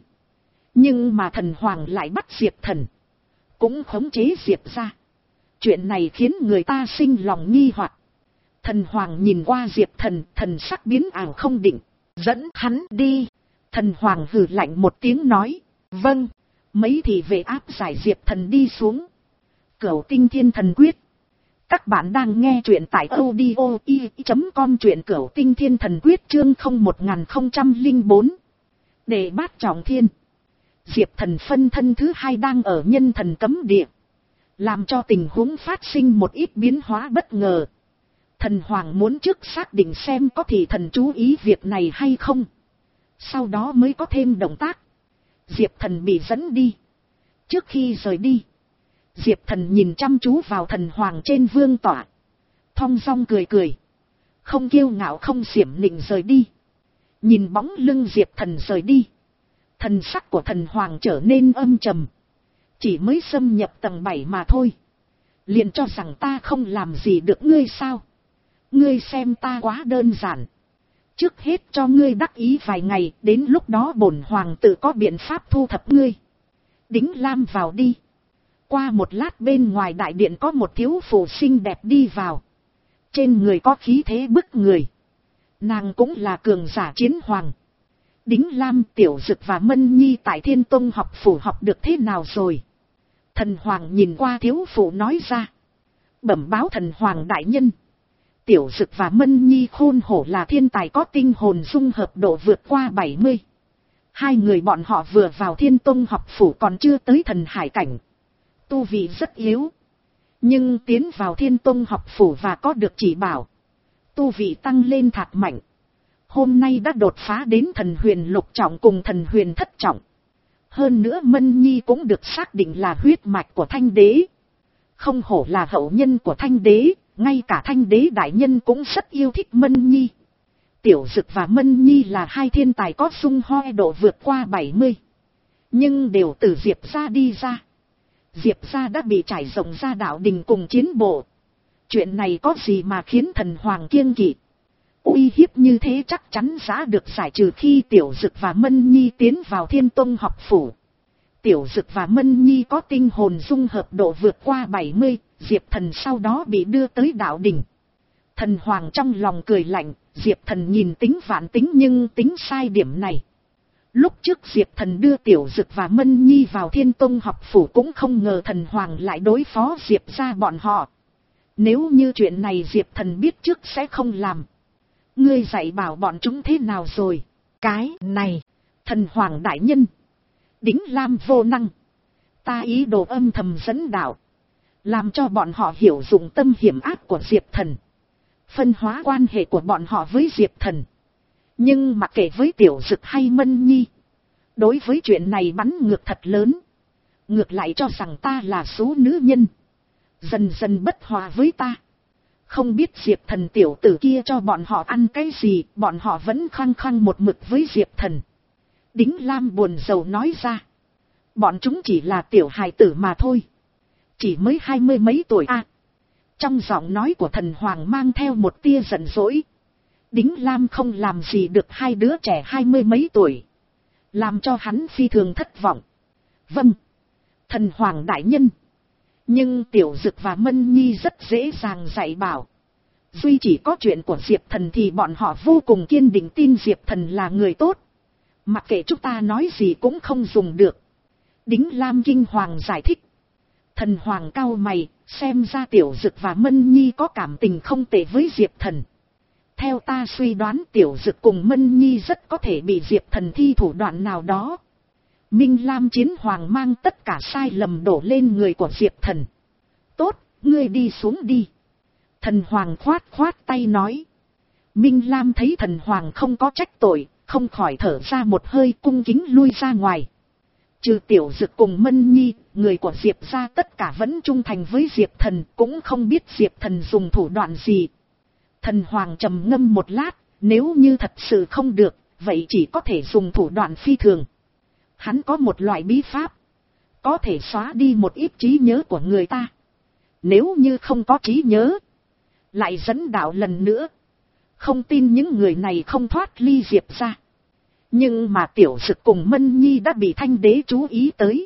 Nhưng mà thần hoàng lại bắt Diệp Thần. Cũng khống chế Diệp ra. Chuyện này khiến người ta sinh lòng nghi hoặc. Thần hoàng nhìn qua Diệp Thần, thần sắc biến ảo không định. Dẫn hắn đi. Thần hoàng hừ lạnh một tiếng nói. Vâng. Mấy thị vệ áp giải Diệp Thần đi xuống. Cửu Tinh Thiên Thần Quyết. Các bạn đang nghe truyện tại audio i chấm com, truyện Cửu Tinh Thiên Thần Quyết chương không một không không bốn. Để bát trọng thiên. Diệp Thần phân thân thứ hai đang ở nhân thần cấm địa. Làm cho tình huống phát sinh một ít biến hóa bất ngờ. Thần Hoàng muốn trước xác định xem có thị thần chú ý việc này hay không. Sau đó mới có thêm động tác. Diệp Thần bị dẫn đi. Trước khi rời đi, Diệp Thần nhìn chăm chú vào thần hoàng trên vương tọa. Thong dong cười cười. Không kiêu ngạo không xiểm nịnh rời đi. Nhìn bóng lưng Diệp Thần rời đi. Thần sắc của thần hoàng trở nên âm trầm. Chỉ mới xâm nhập tầng bảy mà thôi. Liền cho rằng ta không làm gì được ngươi sao? Ngươi xem ta quá đơn giản. Trước hết cho ngươi đắc ý vài ngày, đến lúc đó bổn hoàng tự có biện pháp thu thập ngươi. Đính Lam vào đi. Qua một lát bên ngoài đại điện có một thiếu phụ xinh đẹp đi vào. Trên người có khí thế bức người. Nàng cũng là cường giả chiến hoàng. Đính Lam, Tiểu Dực và Mân Nhi tại Thiên Tông học phủ học được thế nào rồi? Thần hoàng nhìn qua thiếu phụ nói ra. Bẩm báo thần hoàng đại nhân. Tiểu Dực và Mân Nhi khôn hổ là thiên tài có tinh hồn dung hợp độ vượt qua bảy mươi. Hai người bọn họ vừa vào Thiên Tông học phủ còn chưa tới thần hải cảnh. Tu vị rất yếu. Nhưng tiến vào Thiên Tông học phủ và có được chỉ bảo. Tu vị tăng lên thạc mạnh. Hôm nay đã đột phá đến thần huyền lục trọng cùng thần huyền thất trọng. Hơn nữa Mân Nhi cũng được xác định là huyết mạch của Thanh Đế. Không hổ là hậu nhân của Thanh Đế, ngay cả Thanh Đế đại nhân cũng rất yêu thích Mân Nhi. Tiểu Dực và Mân Nhi là hai thiên tài có dung hoi độ vượt qua bảy mươi. Nhưng đều từ Diệp gia đi ra. Diệp gia đã bị trải rộng ra đạo đình cùng chiến bộ. Chuyện này có gì mà khiến thần hoàng kiêng kỵ? Uy hiếp như thế chắc chắn sẽ được giải trừ khi Tiểu Dực và Mân Nhi tiến vào Thiên Tông học phủ. Tiểu Dực và Mân Nhi có tinh hồn dung hợp độ vượt qua bảy mươi, Diệp Thần sau đó bị đưa tới đạo đình. Thần hoàng trong lòng cười lạnh, Diệp Thần nhìn tính vạn tính nhưng tính sai điểm này. Lúc trước Diệp Thần đưa Tiểu Dực và Mân Nhi vào Thiên Tông học phủ cũng không ngờ thần hoàng lại đối phó Diệp gia bọn họ. Nếu như chuyện này Diệp Thần biết trước sẽ không làm. Ngươi dạy bảo bọn chúng thế nào rồi? Cái này, thần hoàng đại nhân. Đính Lam vô năng. Ta ý đồ âm thầm dẫn đạo. Làm cho bọn họ hiểu dụng tâm hiểm ác của Diệp Thần. Phân hóa quan hệ của bọn họ với Diệp Thần. Nhưng mặc kệ với Tiểu Dực hay Mân Nhi. Đối với chuyện này bắn ngược thật lớn. Ngược lại cho rằng ta là số nữ nhân. Dần dần bất hòa với ta. Không biết Diệp Thần tiểu tử kia cho bọn họ ăn cái gì, bọn họ vẫn khăng khăng một mực với Diệp Thần. Đính Lam buồn rầu nói ra. Bọn chúng chỉ là tiểu hài tử mà thôi. Chỉ mới hai mươi mấy tuổi à. Trong giọng nói của thần hoàng mang theo một tia giận dỗi. Đính Lam không làm gì được hai đứa trẻ hai mươi mấy tuổi. Làm cho hắn phi thường thất vọng. Vâng. Thần hoàng đại nhân. Nhưng Tiểu Dực và Mân Nhi rất dễ dàng dạy bảo. Duy chỉ có chuyện của Diệp Thần thì bọn họ vô cùng kiên định tin Diệp Thần là người tốt. Mặc kệ chúng ta nói gì cũng không dùng được. Đính Lam kinh hoàng giải thích. Thần hoàng cau mày, xem ra Tiểu Dực và Mân Nhi có cảm tình không tệ với Diệp Thần. Theo ta suy đoán Tiểu Dực cùng Mân Nhi rất có thể bị Diệp Thần thi thủ đoạn nào đó. Minh Lam chiến hoàng mang tất cả sai lầm đổ lên người của Diệp Thần. Tốt, ngươi đi xuống đi. Thần hoàng khoát khoát tay nói. Minh Lam thấy thần hoàng không có trách tội, không khỏi thở ra một hơi cung kính lui ra ngoài. Trừ Tiểu Dực cùng Mân Nhi, người của Diệp gia tất cả vẫn trung thành với Diệp Thần, cũng không biết Diệp Thần dùng thủ đoạn gì. Thần hoàng trầm ngâm một lát, nếu như thật sự không được, vậy chỉ có thể dùng thủ đoạn phi thường. Hắn có một loại bí pháp, có thể xóa đi một ít trí nhớ của người ta. Nếu như không có trí nhớ, lại dẫn đạo lần nữa. Không tin những người này không thoát ly Diệp ra. Nhưng mà Tiểu Dực cùng Mân Nhi đã bị Thanh Đế chú ý tới.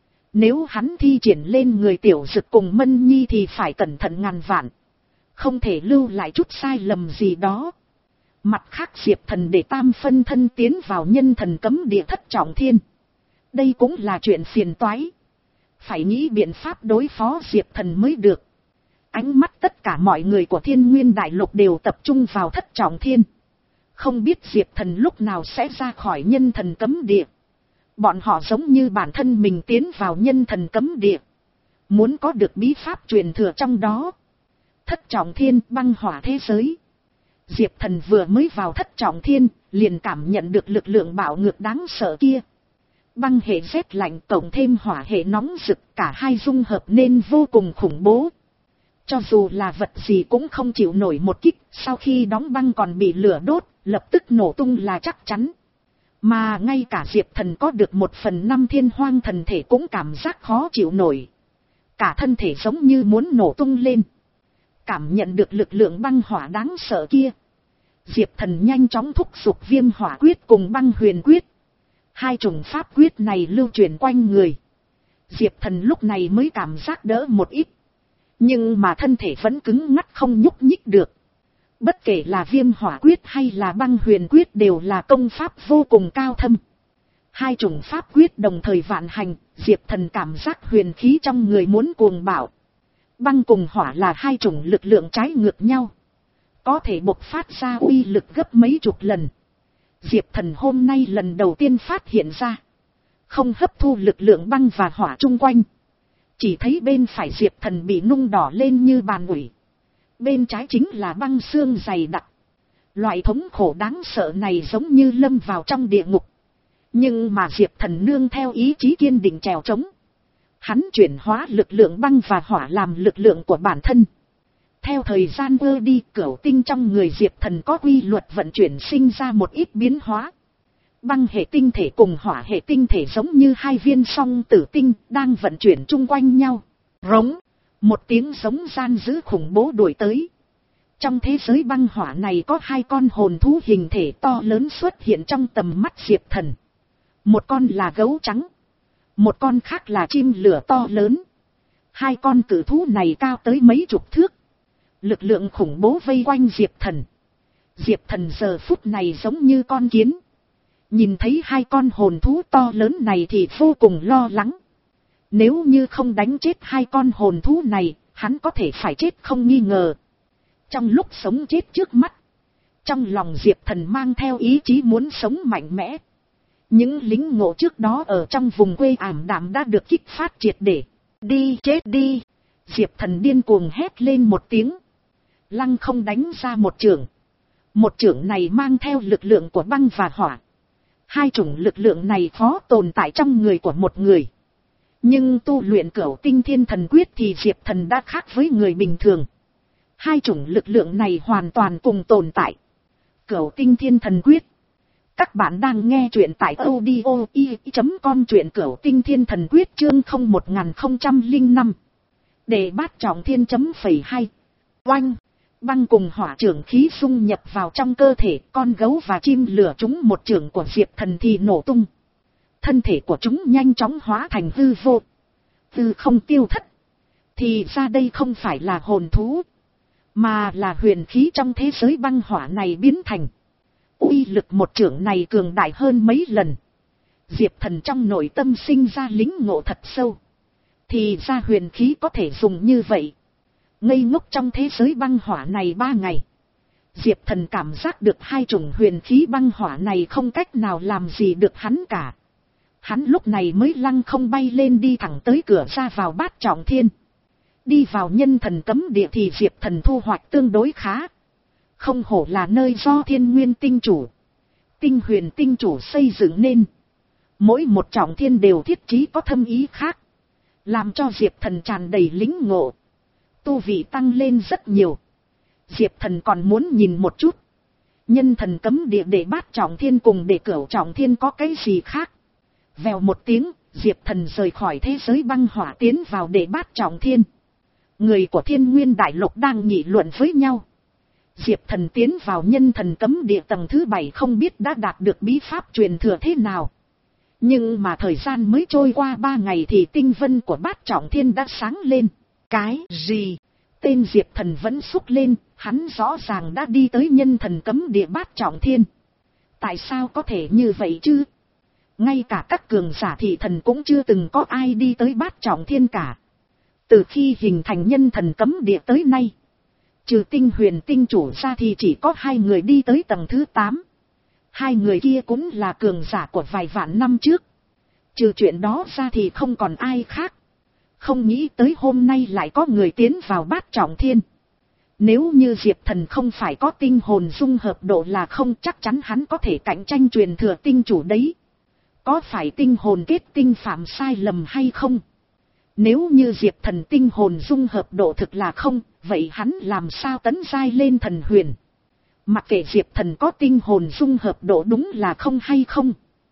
Nếu hắn thi triển lên người Tiểu Dực cùng Mân Nhi thì phải cẩn thận ngàn vạn. Không thể lưu lại chút sai lầm gì đó. Mặt khác Diệp Thần để tam phân thân tiến vào nhân thần cấm địa thất trọng thiên. Đây cũng là chuyện phiền toái. Phải nghĩ biện pháp đối phó Diệp Thần mới được. Ánh mắt tất cả mọi người của Thiên Nguyên Đại Lục đều tập trung vào thất trọng thiên. Không biết Diệp Thần lúc nào sẽ ra khỏi nhân thần cấm địa. Bọn họ giống như bản thân mình tiến vào nhân thần cấm địa. Muốn có được bí pháp truyền thừa trong đó. Thất trọng thiên băng hỏa thế giới. Diệp Thần vừa mới vào thất trọng thiên, liền cảm nhận được lực lượng bạo ngược đáng sợ kia. Băng hệ rét lạnh cộng thêm hỏa hệ nóng rực, cả hai dung hợp nên vô cùng khủng bố. Cho dù là vật gì cũng không chịu nổi một kích, sau khi đóng băng còn bị lửa đốt, lập tức nổ tung là chắc chắn. Mà ngay cả Diệp Thần có được một phần năm thiên hoang thần thể cũng cảm giác khó chịu nổi. Cả thân thể giống như muốn nổ tung lên. Cảm nhận được lực lượng băng hỏa đáng sợ kia, Diệp Thần nhanh chóng thúc giục viêm hỏa quyết cùng băng huyền quyết. Hai chủng pháp quyết này lưu truyền quanh người. Diệp Thần lúc này mới cảm giác đỡ một ít. Nhưng mà thân thể vẫn cứng ngắc không nhúc nhích được. Bất kể là viêm hỏa quyết hay là băng huyền quyết đều là công pháp vô cùng cao thâm. Hai chủng pháp quyết đồng thời vạn hành, Diệp Thần cảm giác huyền khí trong người muốn cuồng bạo. Băng cùng hỏa là hai chủng lực lượng trái ngược nhau. Có thể bộc phát ra uy lực gấp mấy chục lần. Diệp Thần hôm nay lần đầu tiên phát hiện ra. Không hấp thu lực lượng băng và hỏa chung quanh. Chỉ thấy bên phải Diệp Thần bị nung đỏ lên như bàn ủi. Bên trái chính là băng xương dày đặc. Loại thống khổ đáng sợ này giống như lâm vào trong địa ngục. Nhưng mà Diệp Thần nương theo ý chí kiên định trèo trống. Hắn chuyển hóa lực lượng băng và hỏa làm lực lượng của bản thân. Theo thời gian qua đi, cửu tinh trong người Diệp Thần có quy luật vận chuyển sinh ra một ít biến hóa. Băng hệ tinh thể cùng hỏa hệ tinh thể giống như hai viên song tử tinh đang vận chuyển chung quanh nhau. Rống, một tiếng giống gian dữ khủng bố đuổi tới. Trong thế giới băng hỏa này có hai con hồn thú hình thể to lớn xuất hiện trong tầm mắt Diệp Thần. Một con là gấu trắng, một con khác là chim lửa to lớn. Hai con cử thú này cao tới mấy chục thước. Lực lượng khủng bố vây quanh Diệp Thần. Diệp Thần giờ phút này giống như con kiến. Nhìn thấy hai con hồn thú to lớn này thì vô cùng lo lắng. Nếu như không đánh chết hai con hồn thú này, hắn có thể phải chết không nghi ngờ. Trong lúc sống chết trước mắt, trong lòng Diệp Thần mang theo ý chí muốn sống mạnh mẽ. Những lính ngộ trước đó ở trong vùng quê ảm đạm đã được kích phát triệt để. Đi chết đi! Diệp Thần điên cuồng hét lên một tiếng. Lăng không đánh ra một chưởng. Một chưởng này mang theo lực lượng của băng và hỏa. Hai chủng lực lượng này khó tồn tại trong người của một người. Nhưng tu luyện cửu tinh thiên thần quyết thì Diệp Thần đã khác với người bình thường. Hai chủng lực lượng này hoàn toàn cùng tồn tại. Cửu tinh thiên thần quyết. Các bạn đang nghe truyện tại audio i chấm com, truyện cửu tinh thiên thần quyết chương không một không không năm. Để bát trọng thiên chấm phẩy hai. Oanh. Băng cùng hỏa trưởng khí xung nhập vào trong cơ thể, con gấu và chim lửa chúng một chưởng của Diệp Thần thì nổ tung. Thân thể của chúng nhanh chóng hóa thành hư vô. Hư không tiêu thất. Thì ra đây không phải là hồn thú, mà là huyền khí trong thế giới băng hỏa này biến thành. Uy lực một chưởng này cường đại hơn mấy lần. Diệp Thần trong nội tâm sinh ra lính ngộ thật sâu. Thì ra huyền khí có thể dùng như vậy. Ngây ngốc trong thế giới băng hỏa này ba ngày. Diệp Thần cảm giác được hai chủng huyền khí băng hỏa này không cách nào làm gì được hắn cả. Hắn lúc này mới lăng không bay lên đi thẳng tới cửa ra vào bát trọng thiên. Đi vào nhân thần cấm địa thì Diệp Thần thu hoạch tương đối khá. Không hổ là nơi do Thiên Nguyên tinh chủ, Tinh Huyền tinh chủ xây dựng nên. Mỗi một trọng thiên đều thiết trí có thâm ý khác, làm cho Diệp Thần tràn đầy lính ngộ. Tu vị tăng lên rất nhiều. Diệp Thần còn muốn nhìn một chút nhân thần cấm địa để bát trọng thiên cùng để cửu trọng thiên có cái gì khác. Vèo một tiếng, Diệp Thần rời khỏi thế giới băng hỏa tiến vào để bát trọng thiên. Người của Thiên Nguyên đại lục đang nghị luận với nhau. Diệp Thần tiến vào nhân thần cấm địa tầng thứ bảy không biết đã đạt được bí pháp truyền thừa thế nào. Nhưng mà thời gian mới trôi qua ba ngày thì tinh vân của bát trọng thiên đã sáng lên. Cái gì? Tên Diệp Thần vẫn xúc lên, hắn rõ ràng đã đi tới nhân thần cấm địa bát trọng thiên. Tại sao có thể như vậy chứ? Ngay cả các cường giả thị thần cũng chưa từng có ai đi tới bát trọng thiên cả. Từ khi hình thành nhân thần cấm địa tới nay, trừ Tinh Huyền tinh chủ ra thì chỉ có hai người đi tới tầng thứ tám. Hai người kia cũng là cường giả của vài vạn năm trước. Trừ chuyện đó ra thì không còn ai khác. Không nghĩ tới hôm nay lại có người tiến vào bát trọng thiên. Nếu như Diệp Thần không phải có tinh hồn dung hợp độ là không, chắc chắn hắn có thể cạnh tranh truyền thừa tinh chủ đấy. Có phải tinh hồn kết tinh phạm sai lầm hay không? Nếu như Diệp Thần tinh hồn dung hợp độ thực là không, vậy hắn làm sao tấn giai lên thần huyền? Mặc kệ Diệp Thần có tinh hồn dung hợp độ đúng là không hay không,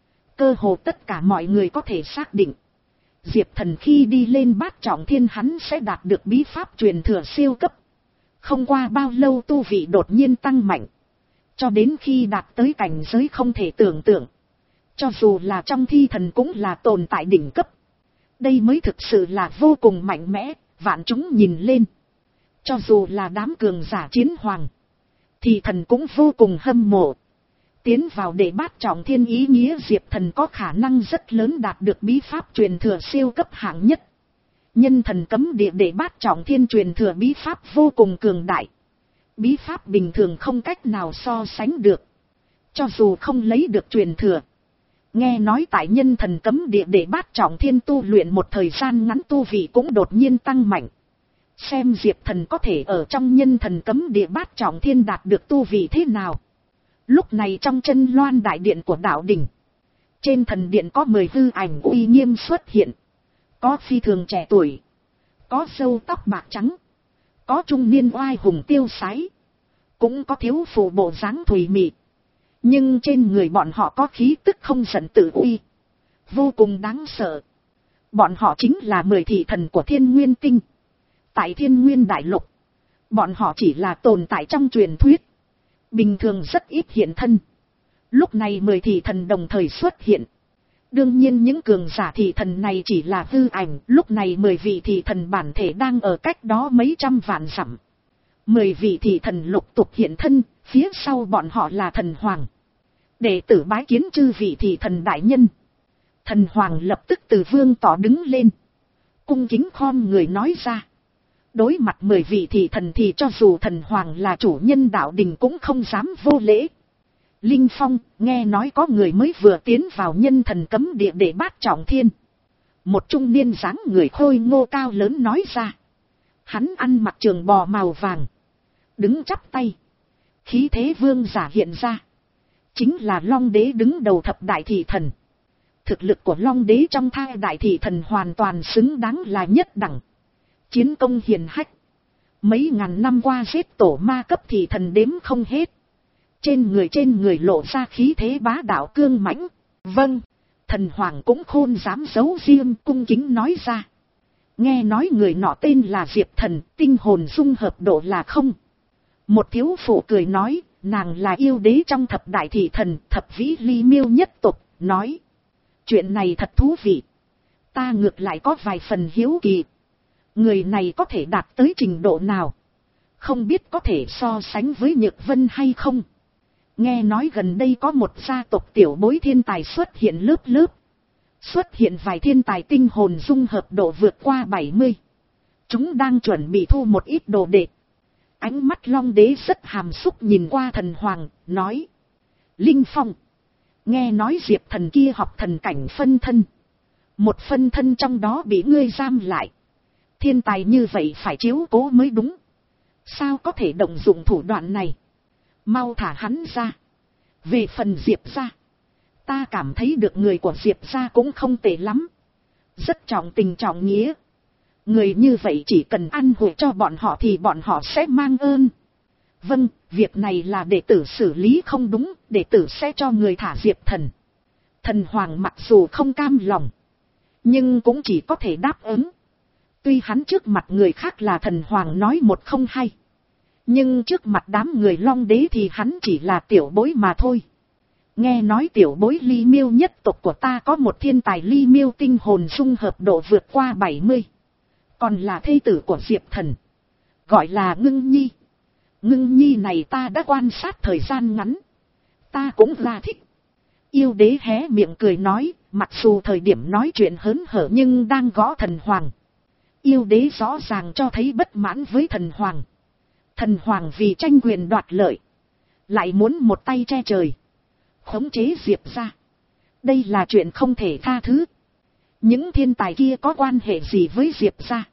cơ hồ tất cả mọi người có thể xác định, Diệp Thần khi đi lên bát trọng thiên hắn sẽ đạt được bí pháp truyền thừa siêu cấp. Không qua bao lâu tu vị đột nhiên tăng mạnh, cho đến khi đạt tới cảnh giới không thể tưởng tượng. Cho dù là trong thi thần cũng là tồn tại đỉnh cấp. Đây mới thực sự là vô cùng mạnh mẽ, vạn chúng nhìn lên. Cho dù là đám cường giả chiến hoàng, thì thần cũng vô cùng hâm mộ. Tiến vào để bát trọng thiên ý nghĩa Diệp Thần có khả năng rất lớn đạt được bí pháp truyền thừa siêu cấp hạng nhất. Nhân thần cấm địa để bát trọng thiên truyền thừa bí pháp vô cùng cường đại. Bí pháp bình thường không cách nào so sánh được. Cho dù không lấy được truyền thừa. Nghe nói tại nhân thần cấm địa để bát trọng thiên tu luyện một thời gian ngắn tu vị cũng đột nhiên tăng mạnh. Xem Diệp Thần có thể ở trong nhân thần cấm địa bát trọng thiên đạt được tu vị thế nào. Lúc này trong chân loan đại điện của đạo đình, trên thần điện có mười hư ảnh uy nghiêm xuất hiện. Có phi thường trẻ tuổi, có râu tóc bạc trắng, có trung niên oai hùng tiêu sái, cũng có thiếu phụ bộ dáng thùy mị. Nhưng trên người bọn họ có khí tức không giận tự uy, vô cùng đáng sợ. Bọn họ chính là mười thị thần của Thiên Nguyên Tinh. Tại Thiên Nguyên Đại Lục, bọn họ chỉ là tồn tại trong truyền thuyết, bình thường rất ít hiện thân. Lúc này mười thị thần đồng thời xuất hiện. Đương nhiên những cường giả thị thần này chỉ là hư ảnh. Lúc này mười vị thị thần bản thể đang ở cách đó mấy trăm vạn dặm. Mười vị thị thần lục tục hiện thân, phía sau bọn họ là thần hoàng. Đệ tử bái kiến chư vị thị thần đại nhân. Thần hoàng lập tức từ vương tỏ đứng lên, cung kính khom người nói ra. Đối mặt mười vị thị thần thì cho dù thần hoàng là chủ nhân đạo đình cũng không dám vô lễ. Linh Phong, nghe nói có người mới vừa tiến vào nhân thần cấm địa để bát trọng thiên. Một trung niên dáng người khôi ngô cao lớn nói ra. Hắn ăn mặc trường bò màu vàng, đứng chắp tay, khí thế vương giả hiện ra. Chính là Long Đế đứng đầu thập đại thị thần. Thực lực của Long Đế trong thai đại thị thần hoàn toàn xứng đáng là nhất đẳng. Chiến công hiển hách, mấy ngàn năm qua giết tổ ma cấp thị thần đếm không hết. Trên người trên người lộ ra khí thế bá đạo cương mãnh. Vâng, thần hoàng cũng khôn dám giấu riêng cung kính nói ra. Nghe nói người nọ tên là Diệp Thần, tinh hồn dung hợp độ là không. Một thiếu phụ cười nói, nàng là yêu đế trong thập đại thị thần, thập vĩ ly miêu nhất tộc, nói. Chuyện này thật thú vị. Ta ngược lại có vài phần hiếu kỳ. Người này có thể đạt tới trình độ nào? Không biết có thể so sánh với Nhược Vân hay không? Nghe nói gần đây có một gia tộc tiểu bối thiên tài xuất hiện lớp lớp. Xuất hiện vài thiên tài tinh hồn dung hợp độ vượt qua bảy mươi. Chúng đang chuẩn bị thu một ít đồ đệ. Ánh mắt Long Đế rất hàm xúc nhìn qua thần hoàng, nói. Linh Phong, nghe nói Diệp Thần kia học thần cảnh phân thân. Một phân thân trong đó bị ngươi giam lại. Thiên tài như vậy phải chiếu cố mới đúng. Sao có thể động dụng thủ đoạn này? Mau thả hắn ra. Về phần Diệp gia, ta cảm thấy được người của Diệp gia cũng không tệ lắm. Rất trọng tình trọng nghĩa. Người như vậy chỉ cần ăn hủi cho bọn họ thì bọn họ sẽ mang ơn. Vâng, việc này là đệ tử xử lý không đúng, đệ tử sẽ cho người thả Diệp Thần. Thần hoàng mặc dù không cam lòng, nhưng cũng chỉ có thể đáp ứng. Tuy hắn trước mặt người khác là thần hoàng nói một không hai, nhưng trước mặt đám người Long Đế thì hắn chỉ là tiểu bối mà thôi. Nghe nói tiểu bối ly miêu nhất tộc của ta có một thiên tài ly miêu tinh hồn dung hợp độ vượt qua bảy mươi. Còn là thê tử của Diệp Thần, gọi là Ngưng Nhi. Ngưng Nhi này ta đã quan sát thời gian ngắn, ta cũng là thích. Yêu đế hé miệng cười nói, mặc dù thời điểm nói chuyện hớn hở nhưng đang gõ thần hoàng. Yêu đế rõ ràng cho thấy bất mãn với thần hoàng. Thần hoàng vì tranh quyền đoạt lợi, lại muốn một tay che trời, khống chế Diệp gia. Đây là chuyện không thể tha thứ. Những thiên tài kia có quan hệ gì với Diệp gia?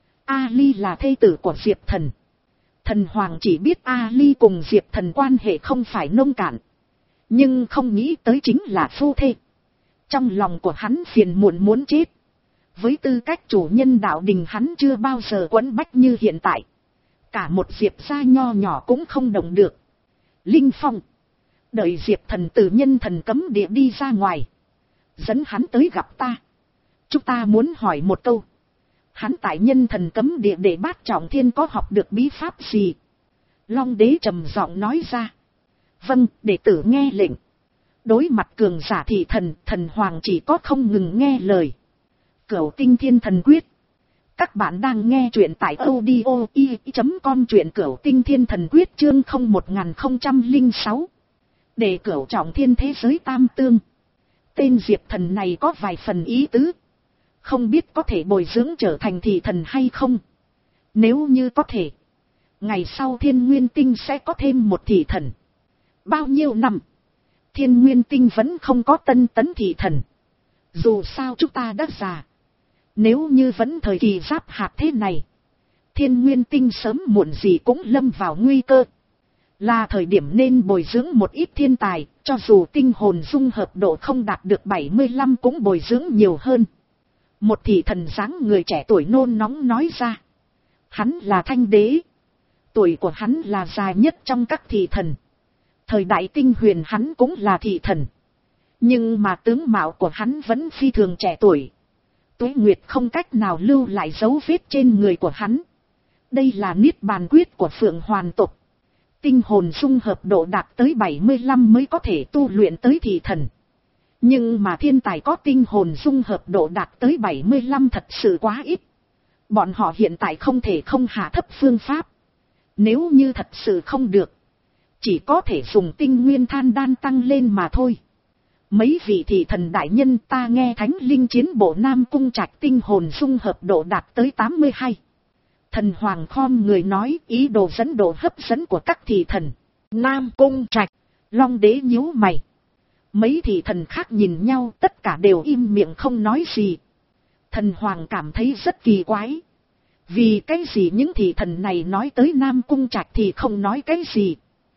Ali là thê tử của Diệp Thần. Thần hoàng chỉ biết Ali cùng Diệp Thần quan hệ không phải nông cạn, nhưng không nghĩ tới chính là phu thê. Trong lòng của hắn phiền muộn muốn chết. Với tư cách chủ nhân đạo đình hắn chưa bao giờ quấn bách như hiện tại. Cả một Diệp gia nho nhỏ cũng không động được. Linh Phong. Đợi Diệp Thần từ nhân thần cấm địa đi ra ngoài. Dẫn hắn tới gặp ta. Chúng ta muốn hỏi một câu. Hắn tại nhân thần cấm địa để Bát Trọng Thiên có học được bí pháp gì? Long đế trầm giọng nói ra. Vâng, đệ tử nghe lệnh. Đối mặt cường giả thị thần, thần hoàng chỉ có không ngừng nghe lời. Cửu Tinh Thiên Thần Quyết. Các bạn đang nghe truyện tại audio i chấm com, truyện Cửu Tinh Thiên Thần Quyết chương không một không không sáu. Để Cửu Trọng Thiên thế giới tam tương. Tên Diệp Thần này có vài phần ý tứ. Không biết có thể bồi dưỡng trở thành thị thần hay không. Nếu như có thể, ngày sau Thiên Nguyên Tinh sẽ có thêm một thị thần. Bao nhiêu năm, Thiên Nguyên Tinh vẫn không có tân tấn thị thần. Dù sao chúng ta đã già. Nếu như vẫn thời kỳ giáp hạt thế này, Thiên Nguyên Tinh sớm muộn gì cũng lâm vào nguy cơ. Là thời điểm nên bồi dưỡng một ít thiên tài, cho dù tinh hồn dung hợp độ không đạt được bảy mươi lăm cũng bồi dưỡng nhiều hơn. Một thị thần dáng người trẻ tuổi nôn nóng nói ra. Hắn là Thanh Đế. Tuổi của hắn là dài nhất trong các thị thần. Thời đại tinh huyền hắn cũng là thị thần. Nhưng mà tướng mạo của hắn vẫn phi thường trẻ tuổi. Tuế Nguyệt không cách nào lưu lại dấu vết trên người của hắn. Đây là Niết Bàn Quyết của Phượng Hoàn tộc. Tinh hồn dung hợp độ đạt tới bảy mươi lăm mới có thể tu luyện tới thị thần. Nhưng mà thiên tài có tinh hồn dung hợp độ đạt tới bảy mươi lăm thật sự quá ít. Bọn họ hiện tại không thể không hạ thấp phương pháp. Nếu như thật sự không được, chỉ có thể dùng tinh nguyên than đan tăng lên mà thôi. Mấy vị thị thần đại nhân, ta nghe Thánh Linh Chiến Bộ Nam Cung Trạch tinh hồn dung hợp độ đạt tới tám mươi hai. Thần Hoàng khom người nói, ý đồ dẫn độ hấp dẫn của các thị thần. Nam Cung Trạch. Long đế nhíu mày. Mấy thị thần khác nhìn nhau, tất cả đều im miệng không nói gì. Thần Hoàng cảm thấy rất kỳ quái. Vì cái gì những thị thần này nói tới Nam Cung Trạch thì không nói cái gì?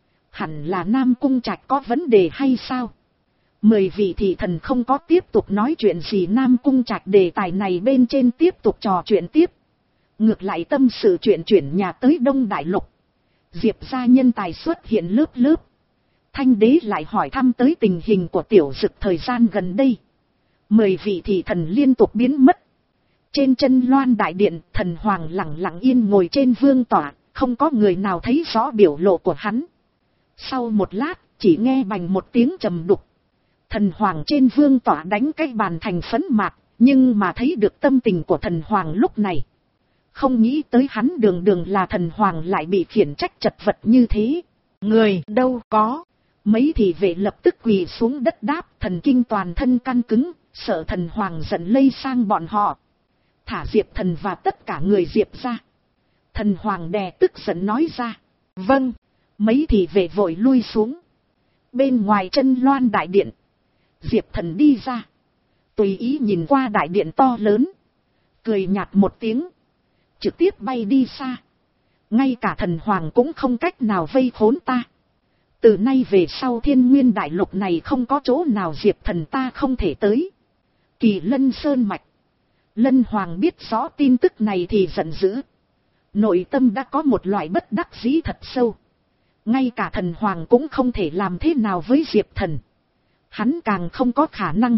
Hẳn là Nam Cung Trạch có vấn đề hay sao? Mười vị thị thần không có tiếp tục nói chuyện gì Nam Cung Trạch đề tài này bên trên tiếp tục trò chuyện tiếp. Ngược lại tâm sự chuyện chuyển nhà tới Đông Đại Lục. Diệp gia nhân tài xuất hiện lớp lớp. Thanh Đế lại hỏi thăm tới tình hình của Tiểu Dực thời gian gần đây. Mười vị thị thần liên tục biến mất. Trên chân Loan Đại Điện, thần Hoàng lặng lặng yên ngồi trên vương tọa, không có người nào thấy rõ biểu lộ của hắn. Sau một lát, chỉ nghe bành một tiếng trầm đục. Thần Hoàng trên vương tọa đánh cái bàn thành phấn mạc, nhưng mà thấy được tâm tình của thần Hoàng lúc này. Không nghĩ tới hắn đường đường là thần Hoàng lại bị khiển trách chật vật như thế. Người đâu có. Mấy thị vệ lập tức quỳ xuống đất đáp, thần kinh toàn thân căng cứng, sợ thần Hoàng giận lây sang bọn họ. Thả Diệp Thần và tất cả người Diệp ra. Thần Hoàng đè tức giận nói ra. Vâng. Mấy thị vệ vội lui xuống. Bên ngoài chân Loan Đại Điện, Diệp Thần đi ra. Tùy ý nhìn qua đại điện to lớn. Cười nhạt một tiếng. Trực tiếp bay đi xa. Ngay cả thần Hoàng cũng không cách nào vây khốn ta. Từ nay về sau Thiên Nguyên Đại Lục này không có chỗ nào Diệp Thần ta không thể tới. Kỳ Lân Sơn Mạch. Lân Hoàng biết rõ tin tức này thì giận dữ. Nội tâm đã có một loại bất đắc dĩ thật sâu. Ngay cả thần Hoàng cũng không thể làm thế nào với Diệp Thần. Hắn càng không có khả năng.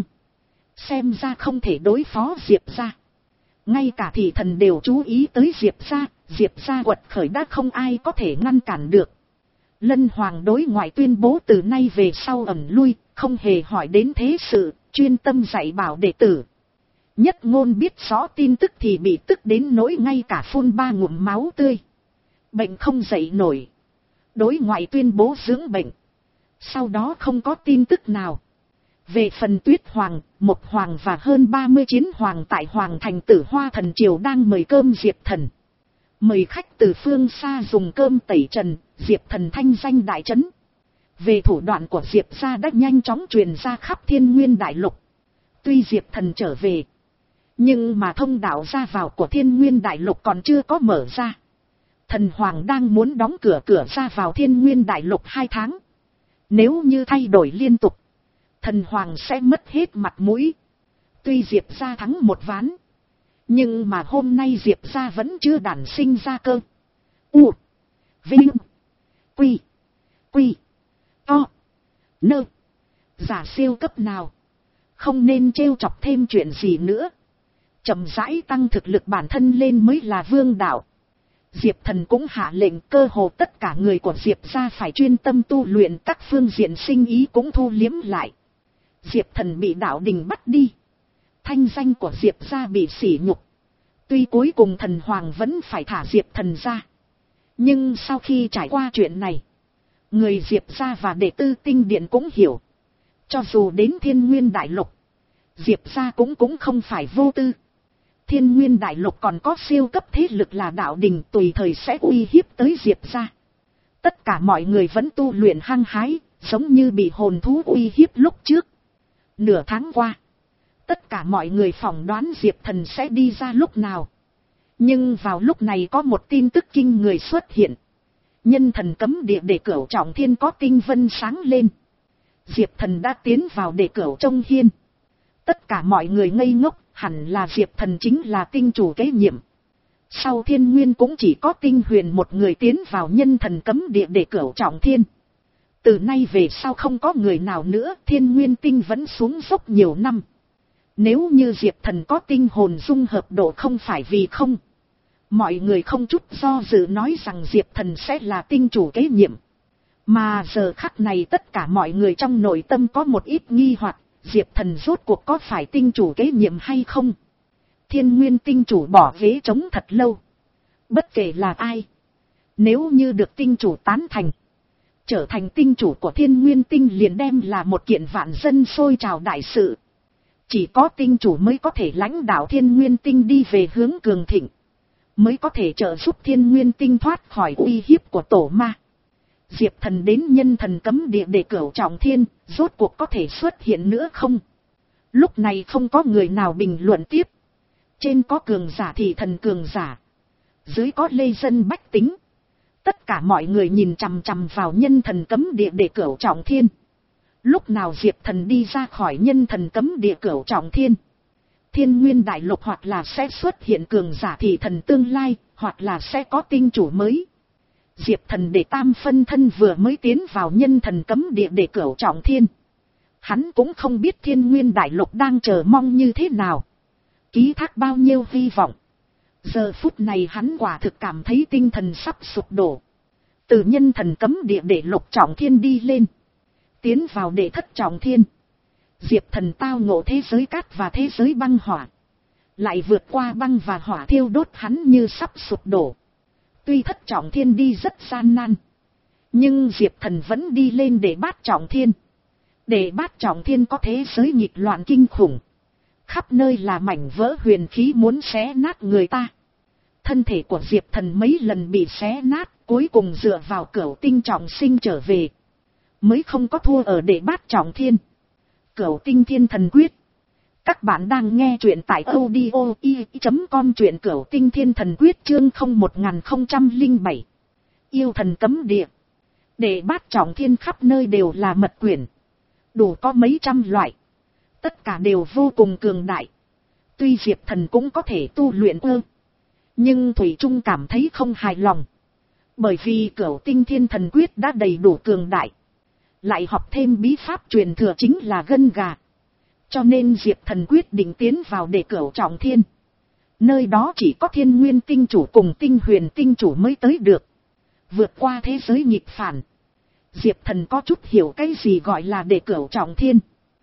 Xem ra không thể đối phó Diệp gia. Ngay cả thị thần đều chú ý tới Diệp gia. Diệp gia quật khởi đã không ai có thể ngăn cản được. Lân Hoàng đối ngoại tuyên bố từ nay về sau ẩn lui, không hề hỏi đến thế sự, chuyên tâm dạy bảo đệ tử. Nhất Ngôn biết rõ tin tức thì bị tức đến nỗi ngay cả phun ba ngụm máu tươi. Bệnh không dậy nổi. Đối ngoại tuyên bố dưỡng bệnh. Sau đó không có tin tức nào. Về phần Tuyết Hoàng, Mộc Hoàng và hơn ba mươi chiến hoàng tại Hoàng thành Tử Hoa Thần Triều đang mời cơm Diệp Thần. Mời khách từ phương xa dùng cơm tẩy trần, Diệp Thần thanh danh đại trấn. Về thủ đoạn của Diệp gia đã nhanh chóng truyền ra khắp Thiên Nguyên Đại Lục. Tuy Diệp Thần trở về, nhưng mà thông đạo ra vào của Thiên Nguyên Đại Lục còn chưa có mở ra. Thần Hoàng đang muốn đóng cửa cửa ra vào Thiên Nguyên Đại Lục hai tháng. Nếu như thay đổi liên tục, Thần Hoàng sẽ mất hết mặt mũi. Tuy Diệp gia thắng một ván, nhưng mà hôm nay Diệp gia vẫn chưa đản sinh ra cơ. U, Vinh, Quy, Quy, To, Nơ, giả siêu cấp nào. Không nên trêu chọc thêm chuyện gì nữa. Chậm rãi tăng thực lực bản thân lên mới là vương đạo. Diệp Thần cũng hạ lệnh cơ hồ tất cả người của Diệp gia phải chuyên tâm tu luyện, các phương diện sinh ý cũng thu liếm lại. Diệp Thần bị đạo đình bắt đi. Thanh danh của Diệp gia bị sỉ nhục. Tuy cuối cùng Thần Hoàng vẫn phải thả Diệp Thần ra. Nhưng sau khi trải qua chuyện này, người Diệp gia và đệ tử Tinh Điện cũng hiểu. Cho dù đến Thiên Nguyên Đại Lục, Diệp gia cũng cũng không phải vô tư. Thiên Nguyên Đại Lục còn có siêu cấp thế lực là đạo đình, tùy thời sẽ uy hiếp tới Diệp gia. Tất cả mọi người vẫn tu luyện hăng hái, giống như bị hồn thú uy hiếp lúc trước. Nửa tháng qua, tất cả mọi người phỏng đoán Diệp Thần sẽ đi ra lúc nào. Nhưng vào lúc này có một tin tức kinh người xuất hiện. Nhân thần cấm địa để Cửu Trọng Thiên có tinh vân sáng lên. Diệp Thần đã tiến vào để Cửu Trong Hiên. Tất cả mọi người ngây ngốc, hẳn là Diệp Thần chính là tinh chủ kế nhiệm. Sau Thiên Nguyên cũng chỉ có Tinh Huyền một người tiến vào nhân thần cấm địa để Cửu Trọng Thiên. Từ nay về sau không có người nào nữa, Thiên Nguyên Tinh vẫn xuống dốc nhiều năm. Nếu như Diệp Thần có tinh hồn dung hợp độ không phải vì không. Mọi người không chút do dự nói rằng Diệp Thần sẽ là tinh chủ kế nhiệm. Mà giờ khắc này tất cả mọi người trong nội tâm có một ít nghi hoặc, Diệp Thần rốt cuộc có phải tinh chủ kế nhiệm hay không? Thiên Nguyên tinh chủ bỏ ghế trống thật lâu. Bất kể là ai, nếu như được tinh chủ tán thành, trở thành tinh chủ của Thiên Nguyên tinh liền đem là một kiện vạn dân sôi trào đại sự. Chỉ có tinh chủ mới có thể lãnh đạo Thiên Nguyên tinh đi về hướng cường thịnh, mới có thể trợ giúp Thiên Nguyên tinh thoát khỏi uy hiếp của tổ ma. Diệp Thần đến nhân thần cấm địa để Cửu Trọng Thiên, rốt cuộc có thể xuất hiện nữa không? Lúc này không có người nào bình luận tiếp. Trên có cường giả thì thần cường giả, dưới có lê dân bách tính. Tất cả mọi người nhìn chằm chằm vào nhân thần cấm địa để Cửu Trọng Thiên. Lúc nào Diệp Thần đi ra khỏi nhân thần cấm địa Cửu Trọng Thiên, Thiên Nguyên Đại Lục hoặc là sẽ xuất hiện cường giả thì thần tương lai, hoặc là sẽ có tinh chủ mới. Diệp Thần để tam phân thân vừa mới tiến vào nhân thần cấm địa để Cửu Trọng Thiên. Hắn cũng không biết Thiên Nguyên Đại Lục đang chờ mong như thế nào, ký thác bao nhiêu hy vọng. Giờ phút này hắn quả thực cảm thấy tinh thần sắp sụp đổ. Từ nhân thần cấm địa để Lục Trọng Thiên đi lên, tiến vào để Thất Trọng Thiên. Diệp Thần tao ngộ thế giới cát và thế giới băng hỏa, lại vượt qua băng và hỏa thiêu đốt hắn như sắp sụp đổ. Tuy Thất Trọng Thiên đi rất gian nan, nhưng Diệp Thần vẫn đi lên để Bát Trọng Thiên. Để Bát Trọng Thiên có thế giới nghịch loạn kinh khủng, khắp nơi là mảnh vỡ huyền khí muốn xé nát người ta. Thân thể của Diệp Thần mấy lần bị xé nát, cuối cùng dựa vào Cửu Tinh trọng sinh trở về, mới không có thua ở để Bát Trọng Thiên. Cửu Tinh Thiên Thần Quyết. Các bạn đang nghe truyện tại audio i chấm com, truyện Cửu Tinh Thiên Thần Quyết chương không một không không bảy. Yêu thần cấm địa. Để Bát Trọng Thiên khắp nơi đều là mật quyển, đủ có mấy trăm loại, tất cả đều vô cùng cường đại. Tuy Diệp Thần cũng có thể tu luyện ơ, nhưng thủy chung cảm thấy không hài lòng, bởi vì Cửu Tinh Thiên Thần Quyết đã đầy đủ cường đại, lại học thêm bí pháp truyền thừa chính là gân gà. Cho nên Diệp Thần quyết định tiến vào để Cửu Trọng Thiên. Nơi đó chỉ có Thiên Nguyên tinh chủ cùng Tinh Huyền tinh chủ mới tới được. Vượt qua thế giới nghịch phản, Diệp Thần có chút hiểu cái gì gọi là để Cửu Trọng Thiên.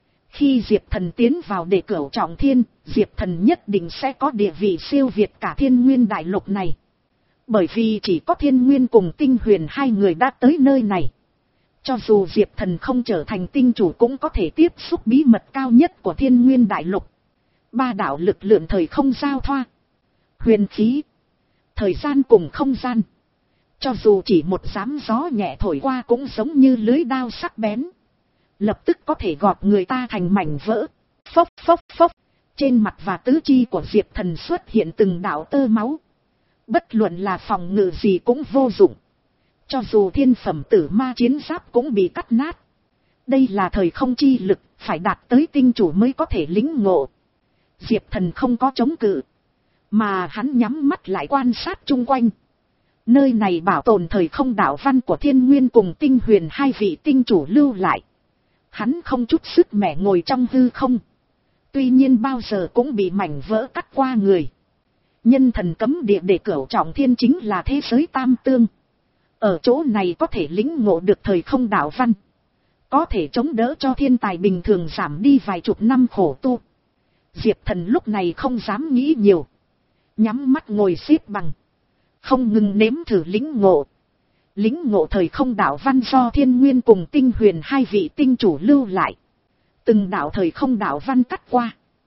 Khi Diệp Thần tiến vào để Cửu Trọng Thiên, Diệp Thần nhất định sẽ có địa vị siêu việt cả Thiên Nguyên Đại Lục này. Bởi vì chỉ có Thiên Nguyên cùng Tinh Huyền hai người đã tới nơi này. Cho dù Diệp Thần không trở thành tinh chủ cũng có thể tiếp xúc bí mật cao nhất của Thiên Nguyên Đại Lục. Ba đạo lực lượng thời không giao thoa, huyền khí, thời gian cùng không gian. Cho dù chỉ một dám gió nhẹ thổi qua cũng giống như lưới đao sắc bén, lập tức có thể gọt người ta thành mảnh vỡ. Phốc phốc phốc, trên mặt và tứ chi của Diệp Thần xuất hiện từng đạo tơ máu. Bất luận là phòng ngự gì cũng vô dụng. Cho dù thiên phẩm tử ma chiến giáp cũng bị cắt nát. Đây là thời không chi lực, phải đạt tới tinh chủ mới có thể lĩnh ngộ. Diệp Thần không có chống cự, mà hắn nhắm mắt lại quan sát chung quanh. Nơi này bảo tồn thời không đạo văn của Thiên Nguyên cùng Tinh Huyền hai vị tinh chủ lưu lại. Hắn không chút sức mẻ ngồi trong hư không. Tuy nhiên bao giờ cũng bị mảnh vỡ cắt qua người. Nhân thần cấm địa để cửu trọng thiên chính là thế giới tam tương. Ở chỗ này có thể lĩnh ngộ được thời không đạo văn. Có thể chống đỡ cho thiên tài bình thường giảm đi vài chục năm khổ tu. Diệp Thần lúc này không dám nghĩ nhiều. Nhắm mắt ngồi xếp bằng. Không ngừng nếm thử lĩnh ngộ. Lĩnh ngộ thời không đạo văn do Thiên Nguyên cùng Tinh Huyền hai vị tinh chủ lưu lại. Từng đạo thời không đạo văn cắt qua.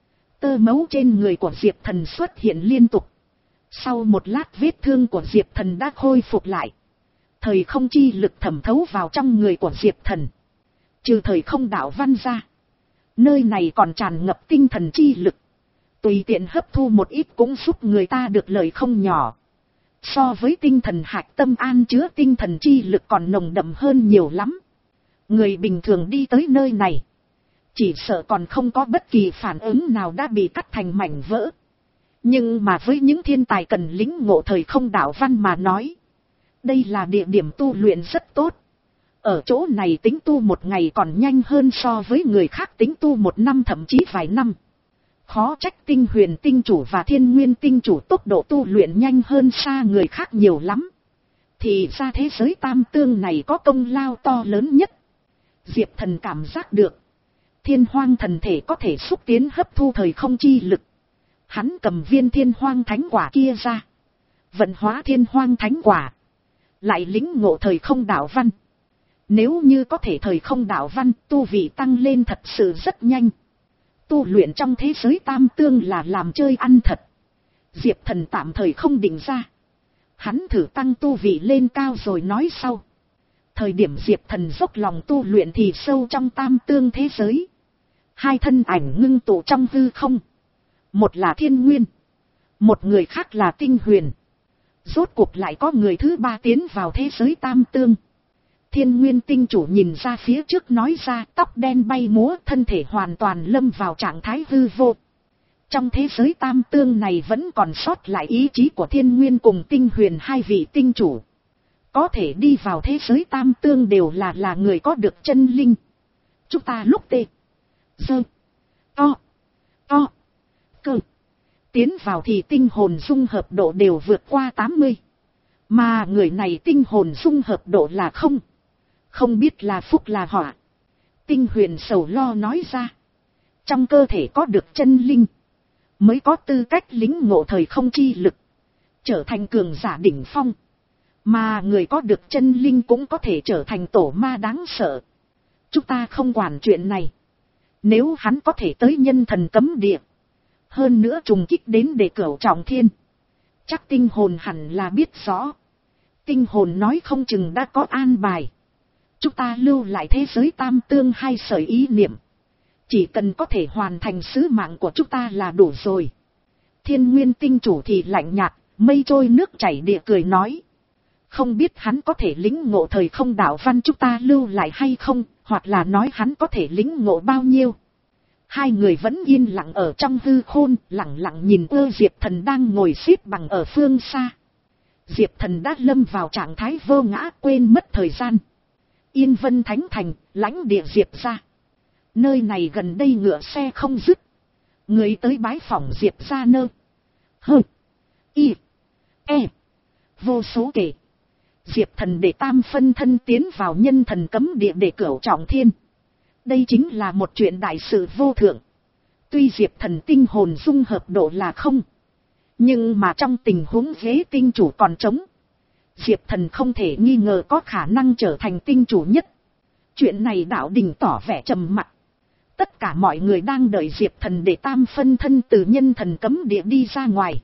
Tơ máu trên người của Diệp Thần xuất hiện liên tục. Sau một lát vết thương của Diệp Thần đã khôi phục lại. Thời không chi lực thẩm thấu vào trong người của Diệp Thần. Trừ thời không đạo văn ra, nơi này còn tràn ngập tinh thần chi lực. Tùy tiện hấp thu một ít cũng giúp người ta được lợi không nhỏ. So với tinh thần hạch tâm an chứa tinh thần chi lực còn nồng đậm hơn nhiều lắm. Người bình thường đi tới nơi này, chỉ sợ còn không có bất kỳ phản ứng nào đã bị cắt thành mảnh vỡ. Nhưng mà với những thiên tài cần lĩnh ngộ thời không đạo văn mà nói, đây là địa điểm tu luyện rất tốt. Ở chỗ này tính tu một ngày còn nhanh hơn so với người khác tính tu một năm thậm chí vài năm. Khó trách Tinh Huyền tinh chủ và Thiên Nguyên tinh chủ tốc độ tu luyện nhanh hơn xa người khác nhiều lắm. Thì ra thế giới tam tương này có công lao to lớn nhất. Diệp Thần cảm giác được. Thiên hoang thần thể có thể xúc tiến hấp thu thời không chi lực. Hắn cầm viên thiên hoang thánh quả kia ra. Vận hóa thiên hoang thánh quả. Lại lĩnh ngộ thời không đạo văn. Nếu như có thể thời không đạo văn, tu vị tăng lên thật sự rất nhanh. Tu luyện trong thế giới tam tương là làm chơi ăn thật. Diệp Thần tạm thời không định ra. Hắn thử tăng tu vị lên cao rồi nói sau. Thời điểm Diệp Thần dốc lòng tu luyện thì sâu trong tam tương thế giới. Hai thân ảnh ngưng tụ trong hư không. Một là Thiên Nguyên. Một người khác là Tinh Huyền. Rốt cuộc lại có người thứ ba tiến vào thế giới tam tương. Thiên Nguyên tinh chủ nhìn ra phía trước nói ra, tóc đen bay múa, thân thể hoàn toàn lâm vào trạng thái hư vô. Trong thế giới tam tương này vẫn còn sót lại ý chí của Thiên Nguyên cùng Tinh Huyền hai vị tinh chủ. Có thể đi vào thế giới tam tương đều là là người có được chân linh. Chúng ta lúc tê, dơ, to, to, cơ. Tiến vào thì tinh hồn dung hợp độ đều vượt qua tám mươi. Mà người này tinh hồn dung hợp độ là không. Không biết là phúc là họa. Tinh Huyền sầu lo nói ra. Trong cơ thể có được chân linh, mới có tư cách lĩnh ngộ thời không chi lực. Trở thành cường giả đỉnh phong. Mà người có được chân linh cũng có thể trở thành tổ ma đáng sợ. Chúng ta không quản chuyện này. Nếu hắn có thể tới nhân thần cấm địa. Hơn nữa trùng kích đến để cửu trọng thiên. Chắc tinh hồn hẳn là biết rõ. Tinh hồn nói không chừng đã có an bài. Chúng ta lưu lại thế giới tam tương hai sợi ý niệm. Chỉ cần có thể hoàn thành sứ mạng của chúng ta là đủ rồi. Thiên Nguyên tinh chủ thì lạnh nhạt, mây trôi nước chảy địa cười nói. Không biết hắn có thể lĩnh ngộ thời không đạo văn chúng ta lưu lại hay không, hoặc là nói hắn có thể lĩnh ngộ bao nhiêu. Hai người vẫn yên lặng ở trong hư khôn, lặng lặng nhìn ơ Diệp Thần đang ngồi xếp bằng ở phương xa. Diệp Thần đã lâm vào trạng thái vô ngã, quên mất thời gian. Yên Vân Thánh Thành, lãnh địa Diệp gia. Nơi này gần đây ngựa xe không dứt. Người tới bái phỏng Diệp gia nơ. Hơ. Y. E. Vô số kể. Diệp Thần để tam phân thân tiến vào nhân thần cấm địa để cửu trọng thiên. Đây chính là một chuyện đại sự vô thượng. Tuy Diệp Thần tinh hồn dung hợp độ là không. Nhưng mà trong tình huống ghế tinh chủ còn trống. Diệp Thần không thể nghi ngờ có khả năng trở thành tinh chủ nhất. Chuyện này đạo đình tỏ vẻ trầm mặc. Tất cả mọi người đang đợi Diệp Thần để tam phân thân từ nhân thần cấm địa đi ra ngoài.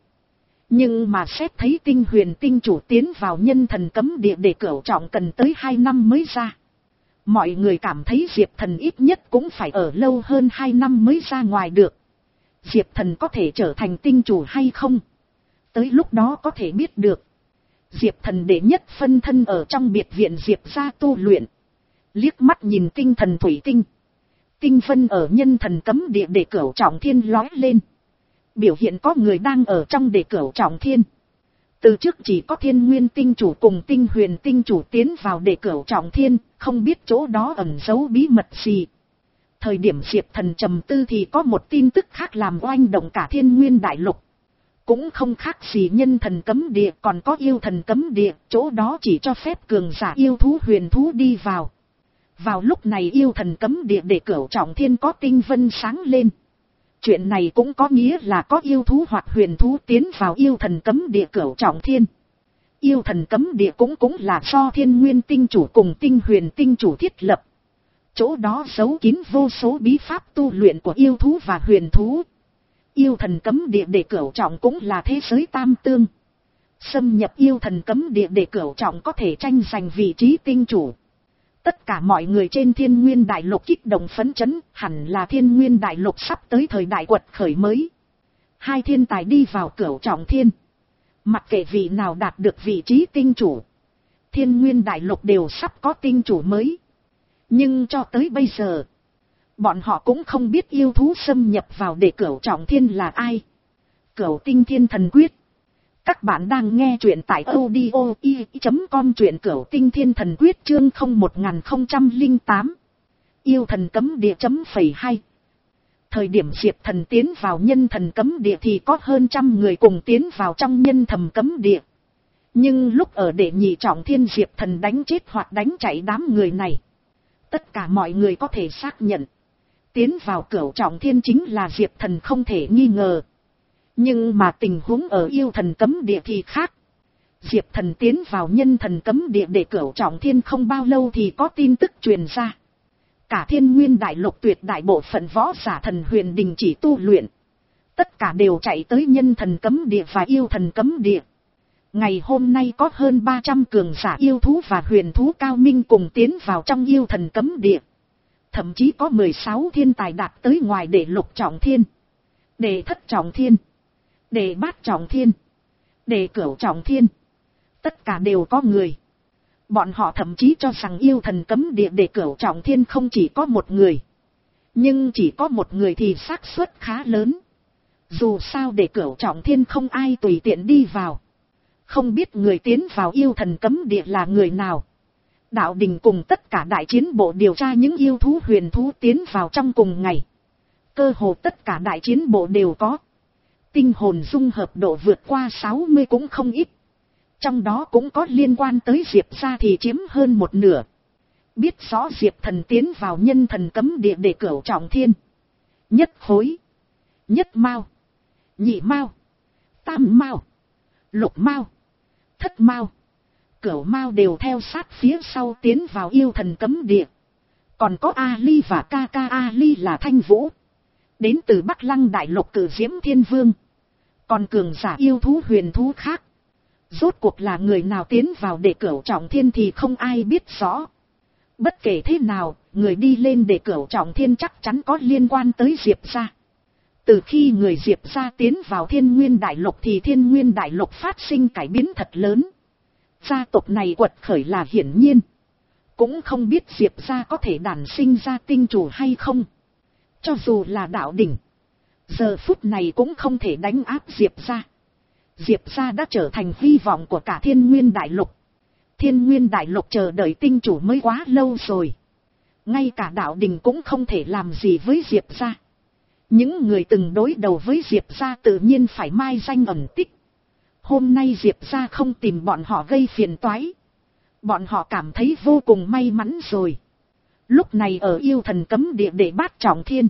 Nhưng mà xét thấy Tinh Huyền tinh chủ tiến vào nhân thần cấm địa để cửu trọng cần tới hai năm mới ra. Mọi người cảm thấy Diệp Thần ít nhất cũng phải ở lâu hơn hai năm mới ra ngoài được. Diệp Thần có thể trở thành tinh chủ hay không? Tới lúc đó có thể biết được. Diệp Thần đệ nhất phân thân ở trong biệt viện Diệp gia tu luyện. Liếc mắt nhìn tinh thần thủy tinh. Tinh vân ở nhân thần cấm địa để cửu trọng thiên lói lên. Biểu hiện có người đang ở trong để cửu trọng thiên. Từ trước chỉ có thiên nguyên tinh chủ cùng tinh huyền tinh chủ tiến vào để cửu trọng thiên, không biết chỗ đó ẩn giấu bí mật gì. Thời điểm Diệp Thần trầm tư thì có một tin tức khác làm oanh động cả thiên nguyên đại lục. Cũng không khác gì nhân thần cấm địa, còn có yêu thần cấm địa, chỗ đó chỉ cho phép cường giả yêu thú huyền thú đi vào. Vào lúc này yêu thần cấm địa để cửu trọng thiên có tinh vân sáng lên. Chuyện này cũng có nghĩa là có yêu thú hoặc huyền thú tiến vào yêu thần cấm địa cửu trọng thiên. Yêu thần cấm địa cũng cũng là do thiên nguyên tinh chủ cùng tinh huyền tinh chủ thiết lập. Chỗ đó giấu kín vô số bí pháp tu luyện của yêu thú và huyền thú. Yêu thần cấm địa để cửu trọng cũng là thế giới tam tương. Xâm nhập yêu thần cấm địa để cửu trọng có thể tranh giành vị trí tinh chủ. Tất cả mọi người trên thiên nguyên đại lục kích động phấn chấn, hẳn là thiên nguyên đại lục sắp tới thời đại quật khởi mới. Hai thiên tài đi vào cửu trọng thiên. Mặc kệ vị nào đạt được vị trí tinh chủ, thiên nguyên đại lục đều sắp có tinh chủ mới. Nhưng cho tới bây giờ, bọn họ cũng không biết yêu thú xâm nhập vào để cửu trọng thiên là ai. Cửu tinh thiên thần quyết. Các bạn đang nghe truyện tại audio i chấm com, truyện cửu tinh thiên thần quyết chương không một không không tám. Yêu thần cấm địa chấm phẩy hai. Thời điểm Diệp Thần tiến vào nhân thần cấm địa thì có hơn trăm người cùng tiến vào trong nhân thầm cấm địa. Nhưng lúc ở đệ nhị trọng thiên Diệp Thần đánh chết hoặc đánh chạy đám người này. Tất cả mọi người có thể xác nhận. Tiến vào cửu trọng thiên chính là Diệp Thần không thể nghi ngờ. Nhưng mà tình huống ở yêu thần cấm địa thì khác. Diệp Thần tiến vào nhân thần cấm địa để cửu trọng thiên không bao lâu thì có tin tức truyền ra. Cả thiên nguyên đại lục tuyệt đại bộ phận võ giả thần huyền đình chỉ tu luyện. Tất cả đều chạy tới nhân thần cấm địa và yêu thần cấm địa. Ngày hôm nay có hơn ba trăm cường giả yêu thú và huyền thú cao minh cùng tiến vào trong yêu thần cấm địa. Thậm chí có mười sáu thiên tài đạt tới ngoài để lục trọng thiên, để thất trọng thiên, để bát trọng thiên, để cửu trọng thiên. Tất cả đều có người. Bọn họ thậm chí cho rằng yêu thần cấm địa để cửu trọng thiên không chỉ có một người. Nhưng chỉ có một người thì xác suất khá lớn. Dù sao để cửu trọng thiên không ai tùy tiện đi vào. Không biết người tiến vào yêu thần cấm địa là người nào. Đạo đình cùng tất cả đại chiến bộ điều tra những yêu thú huyền thú tiến vào trong cùng ngày. Cơ hồ tất cả đại chiến bộ đều có. Tinh hồn dung hợp độ vượt qua sáu mươi cũng không ít. Trong đó cũng có liên quan tới Diệp gia thì chiếm hơn một nửa. Biết rõ Diệp Thần tiến vào nhân thần cấm địa để cửu trọng thiên. Nhất khối, nhất mao, nhị mao, tam mao, lục mao, thất mao, cửu mao đều theo sát phía sau tiến vào yêu thần cấm địa. Còn có Ali và ca ca Ali là Thanh Vũ, đến từ Bắc Lăng đại lục Cử Diễm Thiên Vương. Còn cường giả yêu thú huyền thú khác, rốt cuộc là người nào tiến vào để cửu trọng thiên thì không ai biết rõ. Bất kể thế nào, người đi lên để cửu trọng thiên chắc chắn có liên quan tới Diệp gia. Từ khi người Diệp gia tiến vào thiên nguyên đại lục thì thiên nguyên đại lục phát sinh cải biến thật lớn. Gia tộc này quật khởi là hiển nhiên. Cũng không biết Diệp gia có thể đản sinh ra tinh chủ hay không. Cho dù là đạo đỉnh, giờ phút này cũng không thể đánh áp Diệp gia. Diệp gia đã trở thành hy vọng của cả thiên nguyên đại lục. Thiên nguyên đại lục chờ đợi tinh chủ mới quá lâu rồi. Ngay cả đạo đình cũng không thể làm gì với Diệp gia. Những người từng đối đầu với Diệp gia tự nhiên phải mai danh ẩn tích. Hôm nay Diệp gia không tìm bọn họ gây phiền toái. Bọn họ cảm thấy vô cùng may mắn rồi. Lúc này ở yêu thần cấm địa để bát trọng thiên,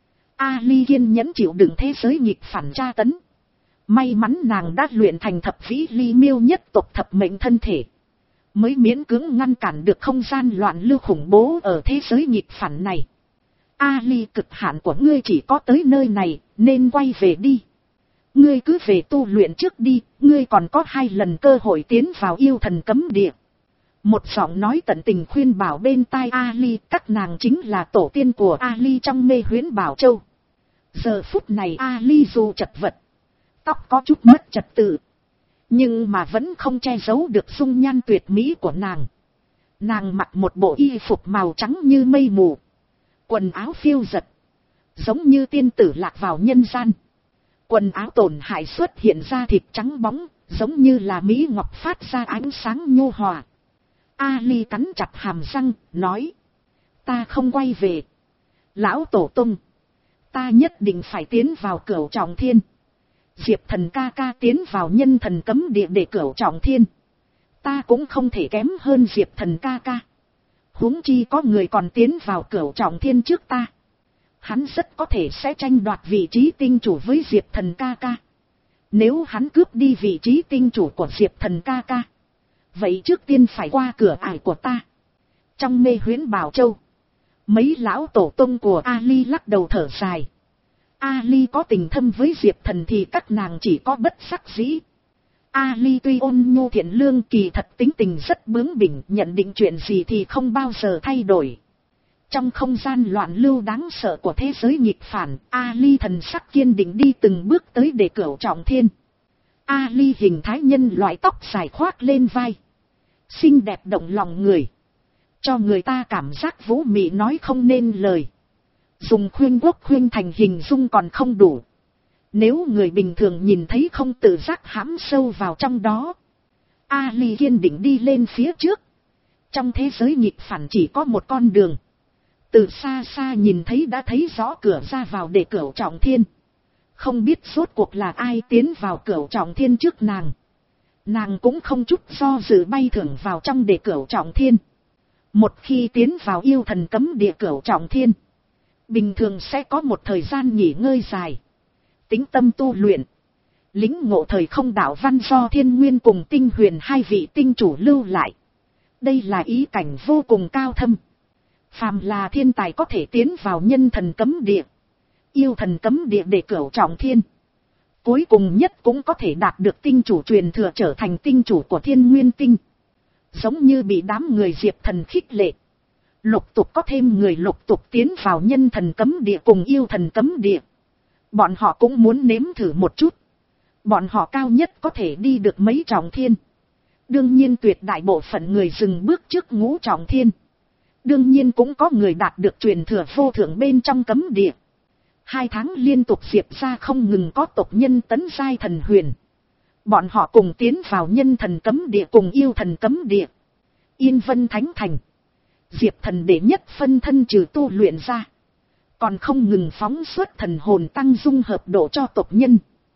Ali kiên nhẫn chịu đựng thế giới nghịch phản tra tấn. May mắn nàng đã luyện thành thập vĩ ly miêu nhất tộc thập mệnh thân thể, mới miễn cưỡng ngăn cản được không gian loạn lưu khủng bố ở thế giới nghịch phản này. Ali, cực hạn của ngươi chỉ có tới nơi này, nên quay về đi. Ngươi cứ về tu luyện trước đi, ngươi còn có hai lần cơ hội tiến vào yêu thần cấm địa. Một giọng nói tận tình khuyên bảo bên tai Ali, các nàng chính là tổ tiên của Ali trong mê huyễn Bảo Châu. Giờ phút này Ali dù chật vật, tóc có chút mất trật tự, nhưng mà vẫn không che giấu được dung nhan tuyệt mỹ của nàng. Nàng mặc một bộ y phục màu trắng như mây mù. Quần áo phiêu giật. Giống như tiên tử lạc vào nhân gian. Quần áo tổn hại xuất hiện ra thịt trắng bóng. Giống như là mỹ ngọc phát ra ánh sáng nhu hòa. Ali cắn chặt hàm răng, nói. Ta không quay về. Lão tổ tông. Ta nhất định phải tiến vào cửu trọng thiên. Diệp thần ca ca tiến vào nhân thần cấm địa để cửu trọng thiên. Ta cũng không thể kém hơn Diệp thần ca ca. Huống chi có người còn tiến vào cửu trọng thiên trước ta. Hắn rất có thể sẽ tranh đoạt vị trí tinh chủ với Diệp thần ca ca. Nếu hắn cướp đi vị trí tinh chủ của Diệp thần ca ca, vậy trước tiên phải qua cửa ải của ta. Trong mê huyễn Bảo Châu, mấy lão tổ tông của Ali lắc đầu thở dài. Ali có tình thâm với Diệp thần thì các nàng chỉ có bất đắc dĩ. Ali tuy ôn nhu thiện lương, kỳ thật tính tình rất bướng bỉnh, nhận định chuyện gì thì không bao giờ thay đổi. Trong không gian loạn lưu đáng sợ của thế giới nghịch phản, Ali thần sắc kiên định đi từng bước tới để cửu trọng thiên. Ali hình thái nhân loại, tóc dài khoác lên vai, xinh đẹp động lòng người, cho người ta cảm giác vũ mị nói không nên lời. Dùng khuyên quốc khuyên thành hình dung còn không đủ. Nếu người bình thường nhìn thấy không tự giác hãm sâu vào trong đó. Ali kiên định đi lên phía trước. Trong thế giới nghịch phản chỉ có một con đường. Từ xa xa nhìn thấy đã thấy rõ cửa ra vào để cửu trọng thiên. Không biết rốt cuộc là ai tiến vào cửu trọng thiên trước nàng. Nàng cũng không chút do dự bay thẳng vào trong để cửu trọng thiên. Một khi tiến vào yêu thần cấm địa cửu trọng thiên, bình thường sẽ có một thời gian nghỉ ngơi dài, tính tâm tu luyện, lĩnh ngộ thời không đạo văn do Thiên Nguyên cùng Tinh Huyền hai vị tinh chủ lưu lại. Đây là ý cảnh vô cùng cao thâm. Phàm là thiên tài có thể tiến vào nhân thần cấm địa, yêu thần cấm địa để cửu trọng thiên, cuối cùng nhất cũng có thể đạt được tinh chủ truyền thừa, trở thành tinh chủ của Thiên Nguyên tinh. Giống như bị đám người Diệp thần khích lệ, lục tục có thêm người lục tục tiến vào nhân thần cấm địa cùng yêu thần cấm địa. Bọn họ cũng muốn nếm thử một chút. Bọn họ cao nhất có thể đi được mấy trọng thiên. Đương nhiên tuyệt đại bộ phận người dừng bước trước ngũ trọng thiên. Đương nhiên cũng có người đạt được truyền thừa vô thượng bên trong cấm địa. Hai tháng liên tục Diệp ra không ngừng có tộc nhân tấn giai thần huyền. Bọn họ cùng tiến vào nhân thần cấm địa cùng yêu thần cấm địa. Yên Vân Thánh Thành, Diệp thần đệ nhất phân thân trừ tu luyện ra, còn không ngừng phóng xuất thần hồn tăng dung hợp độ cho tộc nhân.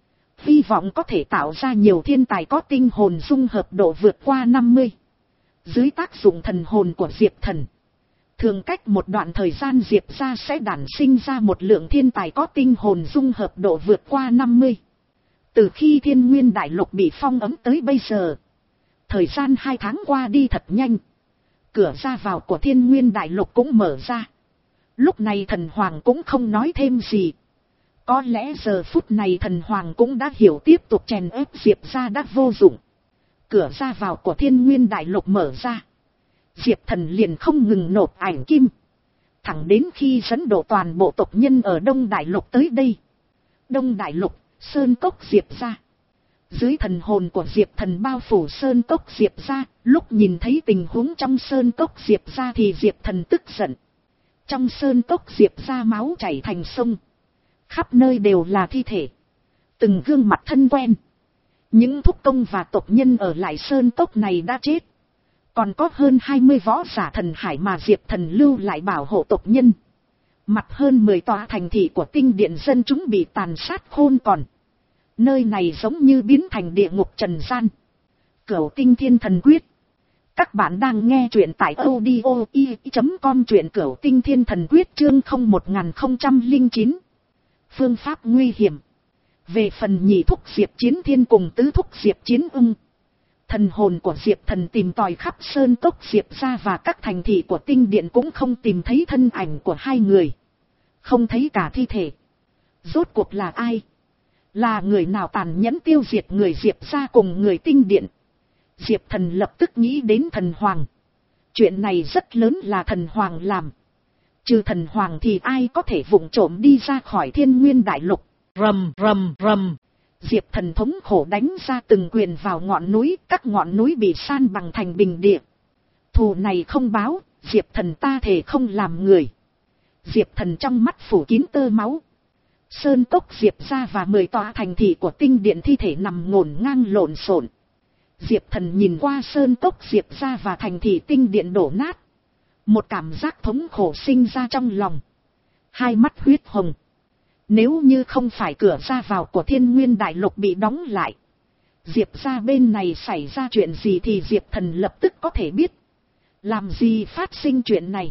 Hy vọng có thể tạo ra nhiều thiên tài có tinh hồn dung hợp độ vượt qua năm mươi. Dưới tác dụng thần hồn của Diệp thần, thường cách một đoạn thời gian Diệp ra sẽ đản sinh ra một lượng thiên tài có tinh hồn dung hợp độ vượt qua năm mươi. Từ khi Thiên Nguyên Đại Lục bị phong ấn tới bây giờ, thời gian hai tháng qua đi thật nhanh. Cửa ra vào của Thiên Nguyên Đại Lục cũng mở ra. Lúc này thần hoàng cũng không nói thêm gì. Có lẽ giờ phút này thần hoàng cũng đã hiểu tiếp tục chèn ép Diệp ra đã vô dụng. Cửa ra vào của Thiên Nguyên Đại Lục mở ra, Diệp thần liền không ngừng nộp ảnh kim, thẳng đến khi dẫn độ toàn bộ tộc nhân ở Đông Đại Lục tới đây. Đông Đại Lục, Sơn Cốc Diệp ra. Dưới thần hồn của Diệp thần bao phủ Sơn Cốc Diệp ra, lúc nhìn thấy tình huống trong Sơn Cốc Diệp ra thì Diệp thần tức giận. Trong Sơn Cốc Diệp ra máu chảy thành sông, khắp nơi đều là thi thể, từng gương mặt thân quen. Những thúc công và tộc nhân ở lại Sơn Cốc này đã chết. Còn có hơn hai mươi võ giả thần hải mà Diệp thần lưu lại bảo hộ tộc nhân. Mặt hơn mười tòa thành thị của tinh điện dân chúng bị tàn sát khôn còn. Nơi này giống như biến thành địa ngục trần gian. Cửu Tinh Thiên Thần Quyết. Các bạn đang nghe truyện tại audio i chấm com, truyện Cửu Tinh Thiên Thần Quyết chương không một không không chín. Phương pháp nguy hiểm. Về phần nhị thúc Diệp Chiến Thiên cùng tứ thúc Diệp Chiến Ưng, thần hồn của Diệp thần tìm tòi khắp Sơn Cốc Diệp ra và các thành thị của tinh điện cũng không tìm thấy thân ảnh của hai người. Không thấy cả thi thể. Rốt cuộc là ai? Là người nào tàn nhẫn tiêu diệt người Diệp ra cùng người tinh điện? Diệp thần lập tức nghĩ đến thần hoàng. Chuyện này rất lớn là thần hoàng làm. Trừ thần hoàng thì ai có thể vụng trộm đi ra khỏi Thiên Nguyên Đại Lục? Rầm rầm rầm. Diệp thần thống khổ đánh ra từng quyền vào ngọn núi, các ngọn núi bị san bằng thành bình địa. Thù này không báo, Diệp Thần ta thể không làm người. Diệp Thần trong mắt phủ kín tơ máu. Sơn cốc Diệp ra và mười tòa thành thị của tinh điện thi thể nằm ngổn ngang lộn xộn. Diệp Thần nhìn qua sơn cốc Diệp ra và thành thị tinh điện đổ nát. Một cảm giác thống khổ sinh ra trong lòng. Hai mắt huyết hồng. Nếu như không phải cửa ra vào của Thiên Nguyên Đại Lục bị đóng lại, Diệp ra bên này xảy ra chuyện gì thì Diệp Thần lập tức có thể biết. Làm gì phát sinh chuyện này?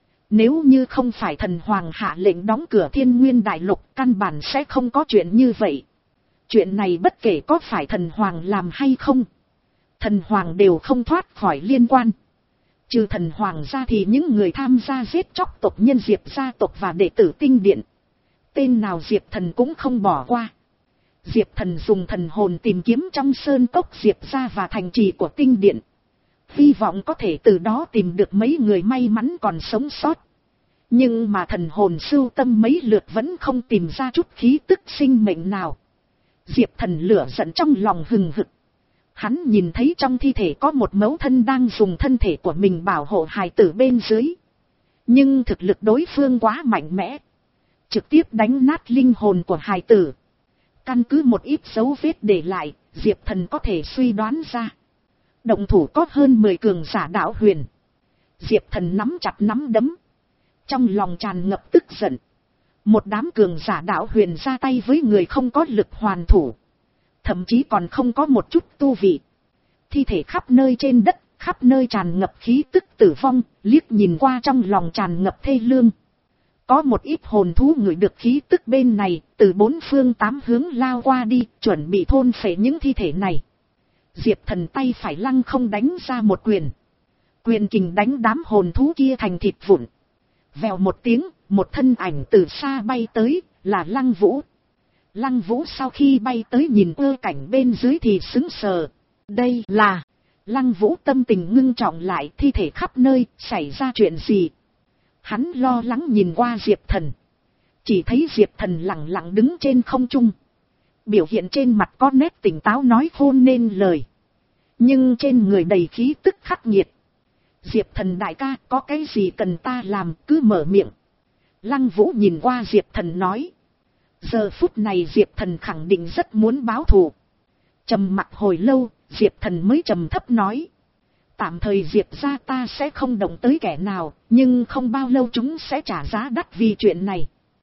Nếu như không phải thần hoàng hạ lệnh đóng cửa Thiên Nguyên Đại Lục, căn bản sẽ không có chuyện như vậy. Chuyện này bất kể có phải thần hoàng làm hay không, thần hoàng đều không thoát khỏi liên quan. Trừ thần hoàng ra thì những người tham gia giết chóc tộc nhân Diệp gia tộc và đệ tử tinh điện, tên nào Diệp Thần cũng không bỏ qua. Diệp Thần dùng thần hồn tìm kiếm trong sơn cốc Diệp gia và thành trì của tinh điện, hy vọng có thể từ đó tìm được mấy người may mắn còn sống sót. Nhưng mà thần hồn sưu tâm mấy lượt vẫn không tìm ra chút khí tức sinh mệnh nào. Diệp Thần lửa giận trong lòng hừng hực. Hắn nhìn thấy trong thi thể có một mẫu thân đang dùng thân thể của mình bảo hộ hài tử bên dưới. Nhưng thực lực đối phương quá mạnh mẽ, trực tiếp đánh nát linh hồn của hài tử. Căn cứ một ít dấu vết để lại, Diệp Thần có thể suy đoán ra động thủ có hơn mười cường giả đạo huyền. Diệp Thần nắm chặt nắm đấm, trong lòng tràn ngập tức giận. Một đám cường giả đạo huyền ra tay với người không có lực hoàn thủ, thậm chí còn không có một chút tu vị. Thi thể khắp nơi trên đất, khắp nơi tràn ngập khí tức tử vong, liếc nhìn qua trong lòng tràn ngập thê lương. Có một ít hồn thú ngửi được khí tức bên này, từ bốn phương tám hướng lao qua đi, chuẩn bị thôn phệ những thi thể này. Diệp Thần tay phải lăng không đánh ra một quyền. Quyền kình đánh đám hồn thú kia thành thịt vụn. Vèo một tiếng, một thân ảnh từ xa bay tới, là Lăng Vũ. Lăng Vũ sau khi bay tới nhìn ơ cảnh bên dưới thì sững sờ. Đây là... Lăng Vũ tâm tình ngưng trọng lại, thi thể khắp nơi, xảy ra chuyện gì? Hắn lo lắng nhìn qua Diệp Thần. Chỉ thấy Diệp Thần lặng lặng đứng trên không trung. Biểu hiện trên mặt có nét tỉnh táo nói khôn nên lời. Nhưng trên người đầy khí tức khắc nghiệt. Diệp Thần đại ca, có cái gì cần ta làm cứ mở miệng. Lăng Vũ nhìn qua Diệp Thần nói. Giờ phút này Diệp Thần khẳng định rất muốn báo thù. Trầm mặc hồi lâu, Diệp Thần mới trầm thấp nói. Tạm thời Diệp gia ta sẽ không động tới kẻ nào, nhưng không bao lâu chúng sẽ trả giá đắt vì chuyện này.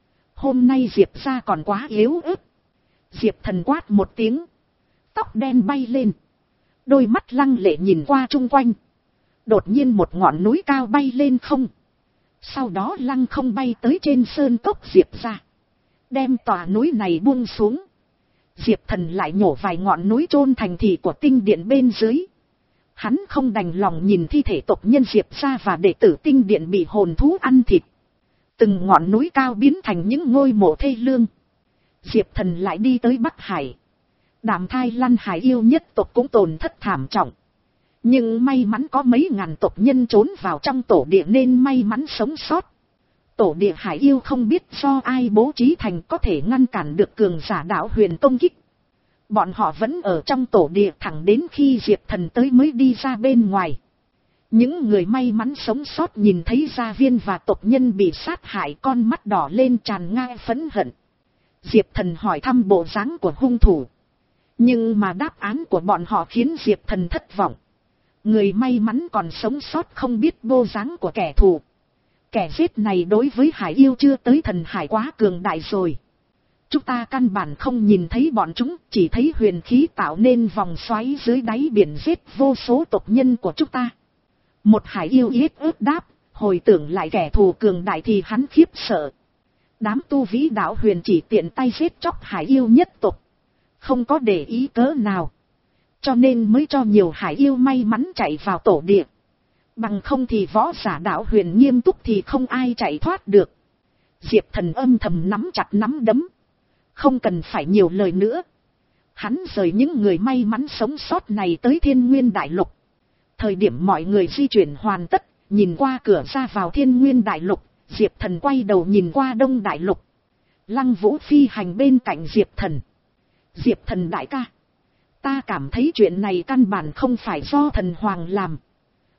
Hôm nay Diệp gia còn quá yếu ớt. Diệp Thần quát một tiếng. Tóc đen bay lên. Đôi mắt lăng lệ nhìn qua chung quanh. Đột nhiên một ngọn núi cao bay lên không. Sau đó lăng không bay tới trên sơn cốc Diệp gia. Đem tòa núi này buông xuống. Diệp Thần lại nhổ vài ngọn núi chôn thành thị của tinh điện bên dưới. Hắn không đành lòng nhìn thi thể tộc nhân Diệp gia và đệ tử tinh điện bị hồn thú ăn thịt. Từng ngọn núi cao biến thành những ngôi mộ thê lương. Diệp Thần lại đi tới Bắc Hải. Đàm Thai Lăn Hải yêu nhất tộc cũng tổn thất thảm trọng. Nhưng may mắn có mấy ngàn tộc nhân trốn vào trong tổ địa nên may mắn sống sót. Tổ địa Hải yêu không biết do ai bố trí thành có thể ngăn cản được cường giả đạo huyền công kích. Bọn họ vẫn ở trong tổ địa thẳng đến khi Diệp Thần tới mới đi ra bên ngoài. Những người may mắn sống sót nhìn thấy gia viên và tộc nhân bị sát hại, con mắt đỏ lên tràn ngai phẫn hận. Diệp Thần hỏi thăm bộ dáng của hung thủ. Nhưng mà đáp án của bọn họ khiến Diệp Thần thất vọng. Người may mắn còn sống sót không biết bộ dáng của kẻ thù. Kẻ giết này đối với Hải yêu chưa tới thần hải quá cường đại rồi. Chúng ta căn bản không nhìn thấy bọn chúng, chỉ thấy huyền khí tạo nên vòng xoáy dưới đáy biển giết vô số tộc nhân của chúng ta. Một Hải yêu yết ớt đáp, hồi tưởng lại kẻ thù cường đại thì hắn khiếp sợ. Đám tu vĩ đạo huyền chỉ tiện tay giết chóc Hải yêu nhất tộc, không có để ý cớ nào. Cho nên mới cho nhiều Hải yêu may mắn chạy vào tổ địa. Bằng không thì võ giả đạo huyền nghiêm túc thì không ai chạy thoát được. Diệp Thần âm thầm nắm chặt nắm đấm. Không cần phải nhiều lời nữa. Hắn rời những người may mắn sống sót này tới Thiên Nguyên Đại Lục. Thời điểm mọi người di chuyển hoàn tất, nhìn qua cửa ra vào Thiên Nguyên Đại Lục, Diệp Thần quay đầu nhìn qua Đông Đại Lục. Lăng Vũ phi hành bên cạnh Diệp Thần. Diệp Thần đại ca, ta cảm thấy chuyện này căn bản không phải do thần hoàng làm.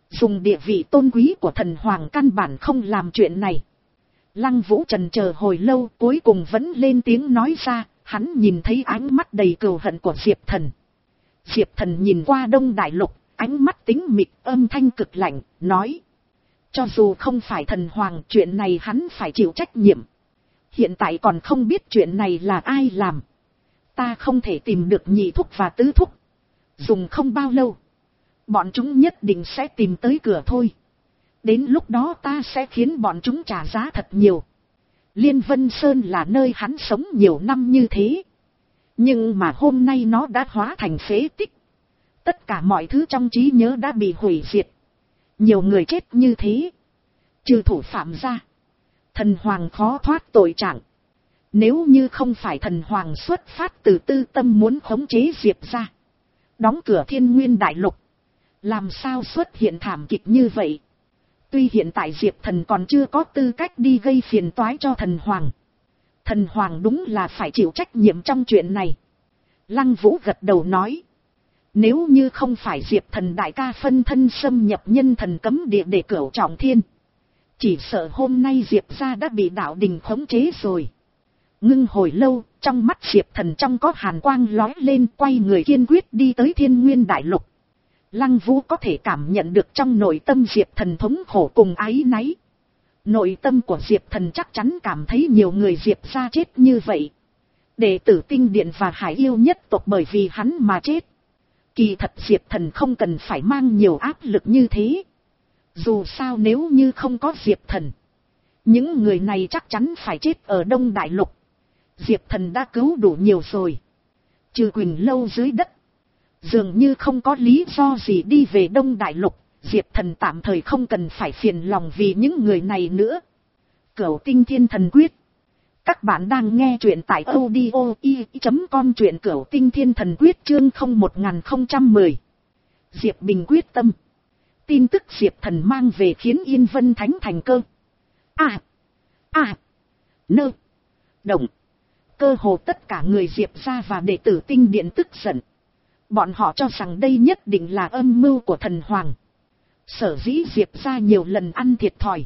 Dùng địa vị tôn quý của thần hoàng căn bản không làm chuyện này. Lăng Vũ trần chờ hồi lâu cuối cùng vẫn lên tiếng nói ra, hắn nhìn thấy ánh mắt đầy cừu hận của Diệp Thần. Diệp Thần nhìn qua Đông Đại Lục, ánh mắt tính mịt, âm thanh cực lạnh, nói. Cho dù không phải thần hoàng, chuyện này hắn phải chịu trách nhiệm. Hiện tại còn không biết chuyện này là ai làm. Ta không thể tìm được nhị thúc và tứ thúc. Dùng không bao lâu, bọn chúng nhất định sẽ tìm tới cửa thôi. Đến lúc đó ta sẽ khiến bọn chúng trả giá thật nhiều. Liên Vân Sơn là nơi hắn sống nhiều năm như thế. Nhưng mà hôm nay nó đã hóa thành phế tích. Tất cả mọi thứ trong trí nhớ đã bị hủy diệt. Nhiều người chết như thế. Trừ thủ phạm ra, thần hoàng khó thoát tội trạng. Nếu như không phải thần hoàng xuất phát từ tư tâm muốn khống chế Diệp ra, đóng cửa Thiên Nguyên Đại Lục, làm sao xuất hiện thảm kịch như vậy? Tuy hiện tại Diệp Thần còn chưa có tư cách đi gây phiền toái cho thần hoàng. Thần hoàng đúng là phải chịu trách nhiệm trong chuyện này. Lăng Vũ gật đầu nói. Nếu như không phải Diệp Thần đại ca phân thân xâm nhập nhân thần cấm địa để cửu trọng thiên, chỉ sợ hôm nay Diệp gia đã bị đạo đình khống chế rồi. Ngưng hồi lâu, trong mắt Diệp Thần trong có hàn quang lóe lên, quay người kiên quyết đi tới Thiên Nguyên Đại Lục. Lăng Vũ có thể cảm nhận được trong nội tâm Diệp Thần thống khổ cùng áy náy. Nội tâm của Diệp Thần chắc chắn cảm thấy nhiều người Diệp gia chết như vậy. Đệ tử Tinh Điện và Hải Yêu nhất tộc bởi vì hắn mà chết. Kỳ thật Diệp Thần không cần phải mang nhiều áp lực như thế. Dù sao nếu như không có Diệp Thần, những người này chắc chắn phải chết ở Đông Đại Lục. Diệp Thần đã cứu đủ nhiều rồi. Trừ Quỳnh Lâu dưới đất, dường như không có lý do gì đi về Đông Đại Lục. Diệp Thần tạm thời không cần phải phiền lòng vì những người này nữa. Cửu Tinh Thiên Thần Quyết. Các bạn đang nghe truyện tại audio i chấm com, truyện Cửu Tinh Thiên Thần Quyết chương không một không một không. Diệp Bình quyết tâm. Tin tức Diệp Thần mang về khiến Yên Vân Thánh thành cơ. À. À. Nơ. Động. Cơ hồ tất cả người Diệp gia và đệ tử Tinh Điện tức giận. Bọn họ cho rằng đây nhất định là âm mưu của thần hoàng. Sở dĩ Diệp gia nhiều lần ăn thiệt thòi,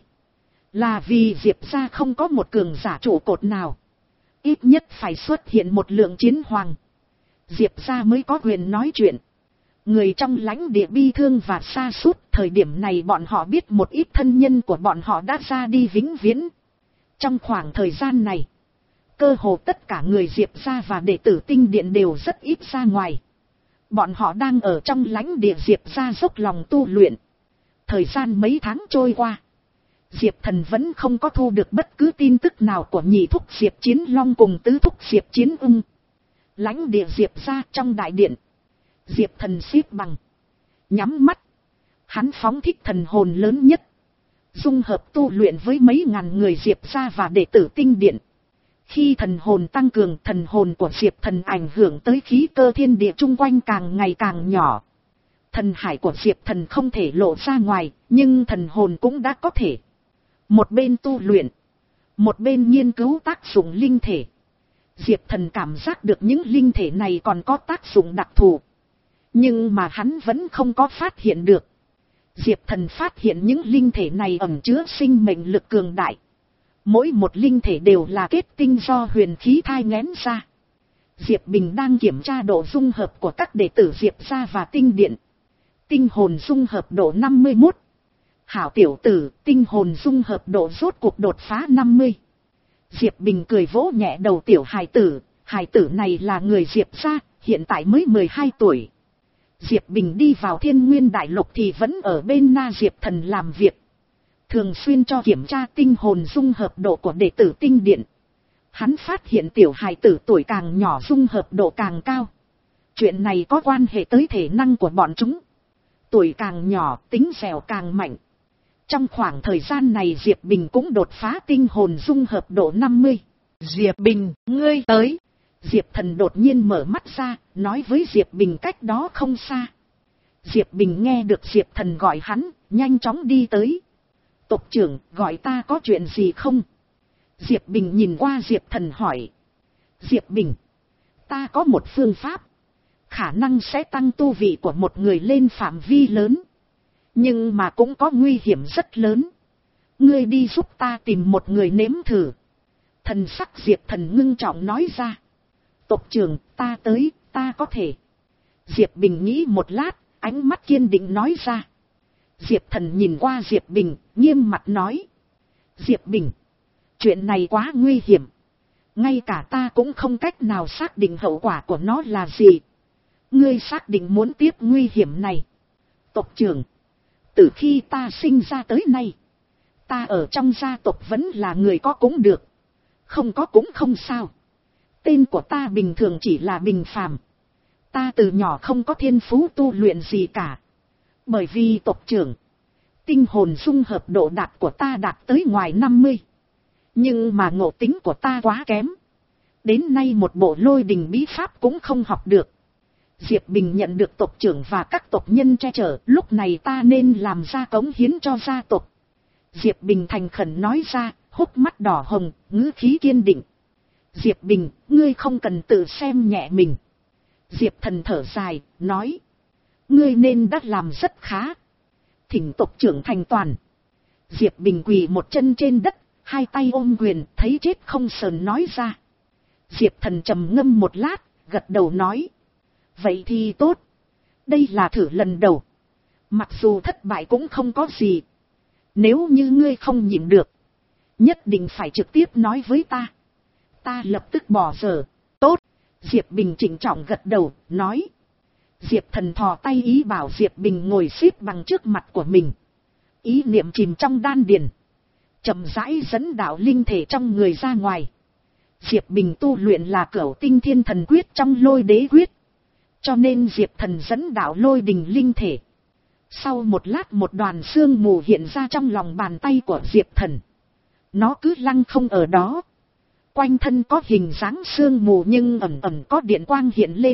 là vì Diệp gia không có một cường giả trụ cột nào. Ít nhất phải xuất hiện một lượng chiến hoàng, Diệp gia mới có quyền nói chuyện. Người trong lãnh địa bi thương và sa sút, thời điểm này bọn họ biết một ít thân nhân của bọn họ đã ra đi vĩnh viễn. Trong khoảng thời gian này, cơ hồ tất cả người Diệp gia và đệ tử Tinh Điện đều rất ít ra ngoài. Bọn họ đang ở trong lãnh địa Diệp gia dốc lòng tu luyện. Thời gian mấy tháng trôi qua, Diệp Thần vẫn không có thu được bất cứ tin tức nào của nhị thúc Diệp Chiến Long cùng tứ thúc Diệp Chiến Ưng. Lãnh địa Diệp gia trong đại điện, Diệp Thần xếp bằng, nhắm mắt. Hắn phóng thích thần hồn lớn nhất, dung hợp tu luyện với mấy ngàn người Diệp gia và đệ tử Tinh Điện. Khi thần hồn tăng cường, thần hồn của Diệp Thần ảnh hưởng tới khí cơ thiên địa chung quanh càng ngày càng nhỏ. Thần hải của Diệp Thần không thể lộ ra ngoài, nhưng thần hồn cũng đã có thể. Một bên tu luyện, một bên nghiên cứu tác dụng linh thể. Diệp Thần cảm giác được những linh thể này còn có tác dụng đặc thù, nhưng mà hắn vẫn không có phát hiện được. Diệp Thần phát hiện những linh thể này ẩn chứa sinh mệnh lực cường đại. Mỗi một linh thể đều là kết tinh do huyền khí thai nghén ra. Diệp Bình đang kiểm tra độ dung hợp của các đệ tử Diệp gia và Tinh Điện. Tinh hồn dung hợp độ năm mươi mốt. Hảo tiểu tử, tinh hồn dung hợp độ rốt cuộc đột phá năm mươi. Diệp Bình cười vỗ nhẹ đầu tiểu hài tử. Hài tử này là người Diệp gia, hiện tại mới mười hai tuổi. Diệp Bình đi vào Thiên Nguyên Đại Lục thì vẫn ở bên Na Diệp Thần làm việc. Thường xuyên cho kiểm tra tinh hồn dung hợp độ của đệ tử Tinh Điện. Hắn phát hiện tiểu hài tử tuổi càng nhỏ dung hợp độ càng cao. Chuyện này có quan hệ tới thể năng của bọn chúng. Tuổi càng nhỏ, tính dẻo càng mạnh. Trong khoảng thời gian này Diệp Bình cũng đột phá tinh hồn dung hợp độ năm mươi. Diệp Bình, ngươi tới. Diệp Thần đột nhiên mở mắt ra, nói với Diệp Bình cách đó không xa. Diệp Bình nghe được Diệp Thần gọi hắn, nhanh chóng đi tới. Tộc trưởng, gọi ta có chuyện gì không? Diệp Bình nhìn qua Diệp Thần hỏi. Diệp Bình, ta có một phương pháp, khả năng sẽ tăng tu vị của một người lên phạm vi lớn. Nhưng mà cũng có nguy hiểm rất lớn. Ngươi đi giúp ta tìm một người nếm thử. Thần sắc Diệp Thần ngưng trọng nói ra. Tộc trưởng, ta tới, ta có thể. Diệp Bình nghĩ một lát, ánh mắt kiên định nói ra. Diệp Thần nhìn qua Diệp Bình, nghiêm mặt nói. Diệp Bình, chuyện này quá nguy hiểm. Ngay cả ta cũng không cách nào xác định hậu quả của nó là gì. Ngươi xác định muốn tiếp nguy hiểm này. Tộc trưởng, từ khi ta sinh ra tới nay, ta ở trong gia tộc vẫn là người có cũng được, không có cũng không sao. Tên của ta bình thường chỉ là bình phàm. Ta từ nhỏ không có thiên phú tu luyện gì cả. Bởi vì tộc trưởng, tinh hồn dung hợp độ đạt của ta đạt tới ngoài năm mươi. Nhưng mà ngộ tính của ta quá kém. Đến nay một bộ lôi đình bí pháp cũng không học được. Diệp Bình nhận được tộc trưởng và các tộc nhân che chở, lúc này ta nên làm ra cống hiến cho gia tộc. Diệp Bình thành khẩn nói ra, hốc mắt đỏ hồng, ngữ khí kiên định. Diệp Bình, ngươi không cần tự xem nhẹ mình. Diệp Thần thở dài, nói. Ngươi nên đã làm rất khá. Thỉnh tộc trưởng thành toàn. Diệp Bình quỳ một chân trên đất, hai tay ôm quyền, thấy chết không sờn nói ra. Diệp Thần trầm ngâm một lát, gật đầu nói. Vậy thì tốt. Đây là thử lần đầu. Mặc dù thất bại cũng không có gì. Nếu như ngươi không nhịn được, nhất định phải trực tiếp nói với ta. Ta lập tức bỏ giờ. Tốt. Diệp Bình trịnh trọng gật đầu, nói. Diệp Thần thò tay ý bảo Diệp Bình ngồi xếp bằng trước mặt của mình. Ý niệm chìm trong đan điền, chậm rãi dẫn đạo linh thể trong người ra ngoài. Diệp Bình tu luyện là Cửu Tinh Thiên Thần Quyết trong Lôi Đế Quyết, cho nên Diệp Thần dẫn đạo lôi đình linh thể. Sau một lát một đoàn sương mù hiện ra trong lòng bàn tay của Diệp Thần. Nó cứ lăng không ở đó. Quanh thân có hình dáng sương mù nhưng ẩn ẩn có điện quang hiện lên.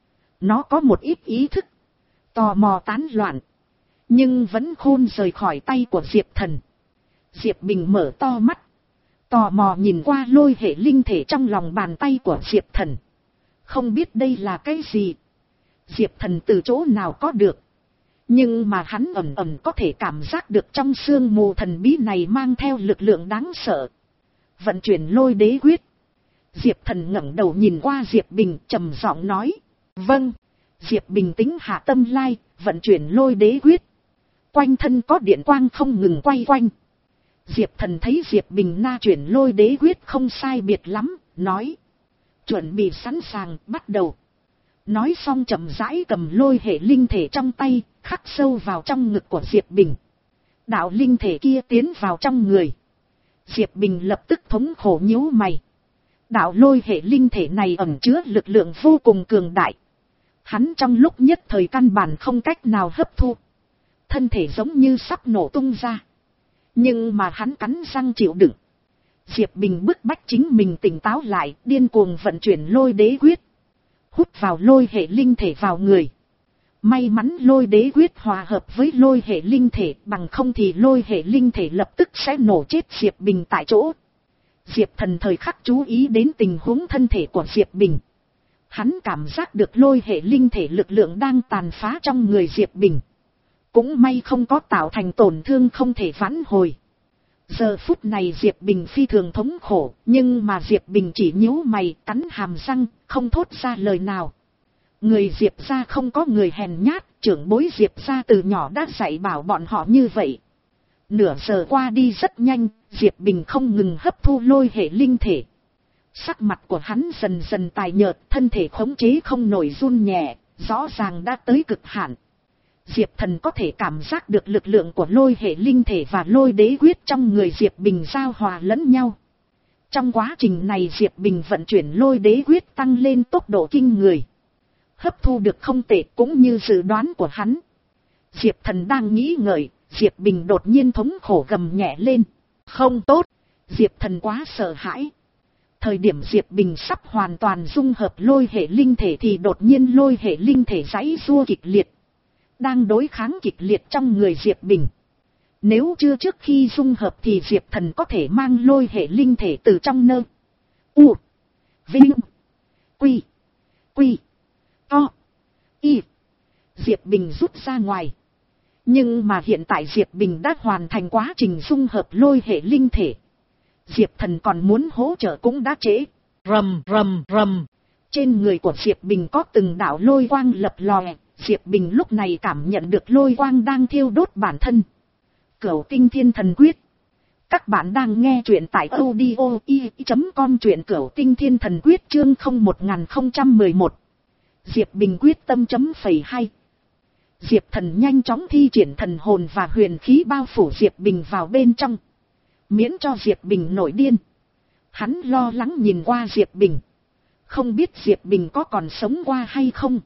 Nó có một ít ý thức, tò mò tán loạn, nhưng vẫn khôn rời khỏi tay của Diệp Thần. Diệp Bình mở to mắt, tò mò nhìn qua lôi hệ linh thể trong lòng bàn tay của Diệp Thần. Không biết đây là cái gì. Diệp Thần từ chỗ nào có được. Nhưng mà hắn ẩn ẩn có thể cảm giác được trong sương mù thần bí này mang theo lực lượng đáng sợ. Vận chuyển lôi đế quyết. Diệp Thần ngẩng đầu nhìn qua Diệp Bình, trầm giọng nói. Vâng. Diệp Bình tĩnh hạ tâm lai, vận chuyển lôi đế quyết. Quanh thân có điện quang không ngừng quay quanh. Diệp Thần thấy Diệp Bình na chuyển lôi đế quyết không sai biệt lắm, nói. Chuẩn bị sẵn sàng, bắt đầu. Nói xong chậm rãi cầm lôi hệ linh thể trong tay, khắc sâu vào trong ngực của Diệp Bình. Đạo linh thể kia tiến vào trong người. Diệp Bình lập tức thống khổ nhíu mày. Đạo lôi hệ linh thể này ẩn chứa lực lượng vô cùng cường đại. Hắn trong lúc nhất thời căn bản không cách nào hấp thu. Thân thể giống như sắp nổ tung ra. Nhưng mà hắn cắn răng chịu đựng. Diệp Bình bức bách chính mình tỉnh táo lại, điên cuồng vận chuyển lôi đế quyết. Hút vào lôi hệ linh thể vào người. May mắn lôi đế quyết hòa hợp với lôi hệ linh thể, bằng không thì lôi hệ linh thể lập tức sẽ nổ chết Diệp Bình tại chỗ. Diệp Thần thời khắc chú ý đến tình huống thân thể của Diệp Bình. Hắn cảm giác được lôi hệ linh thể lực lượng đang tàn phá trong người Diệp Bình. Cũng may không có tạo thành tổn thương không thể vãn hồi. Giờ phút này Diệp Bình phi thường thống khổ, nhưng mà Diệp Bình chỉ nhíu mày, cắn hàm răng, không thốt ra lời nào. Người Diệp gia không có người hèn nhát, trưởng bối Diệp gia từ nhỏ đã dạy bảo bọn họ như vậy. Nửa giờ qua đi rất nhanh, Diệp Bình không ngừng hấp thu lôi hệ linh thể. Sắc mặt của hắn dần dần tái nhợt, thân thể khống chế không nổi run nhẹ, rõ ràng đã tới cực hạn. Diệp Thần có thể cảm giác được lực lượng của lôi hệ linh thể và lôi đế quyết trong người Diệp Bình giao hòa lẫn nhau. Trong quá trình này Diệp Bình vận chuyển lôi đế quyết tăng lên tốc độ kinh người. Hấp thu được không tệ cũng như dự đoán của hắn. Diệp Thần đang nghĩ ngợi, Diệp Bình đột nhiên thống khổ gầm nhẹ lên. Không tốt, Diệp Thần quá sợ hãi. Thời điểm Diệp Bình sắp hoàn toàn dung hợp lôi hệ linh thể thì đột nhiên lôi hệ linh thể giãy giụa kịch liệt. Đang đối kháng kịch liệt trong người Diệp Bình. Nếu chưa trước khi dung hợp thì Diệp Thần có thể mang lôi hệ linh thể từ trong nơ. U. Vinh. Quy. Quy. To. Y. Diệp Bình rút ra ngoài. Nhưng mà hiện tại Diệp Bình đã hoàn thành quá trình dung hợp lôi hệ linh thể. Diệp Thần còn muốn hỗ trợ cũng đã trễ. Rầm rầm rầm. Trên người của Diệp Bình có từng đạo lôi quang lập lòe. Diệp Bình lúc này cảm nhận được lôi quang đang thiêu đốt bản thân. Cửu Tinh Thiên Thần Quyết. Các bạn đang nghe truyện tại audio i chấm com, truyện Cửu Tinh Thiên Thần Quyết chương không một không một một. Diệp Bình quyết tâm chấm phẩy hai. Diệp Thần nhanh chóng thi triển thần hồn và huyền khí bao phủ Diệp Bình vào bên trong. Miễn cho Diệp Bình nổi điên. Hắn lo lắng nhìn qua Diệp Bình. Không biết Diệp Bình có còn sống qua hay không.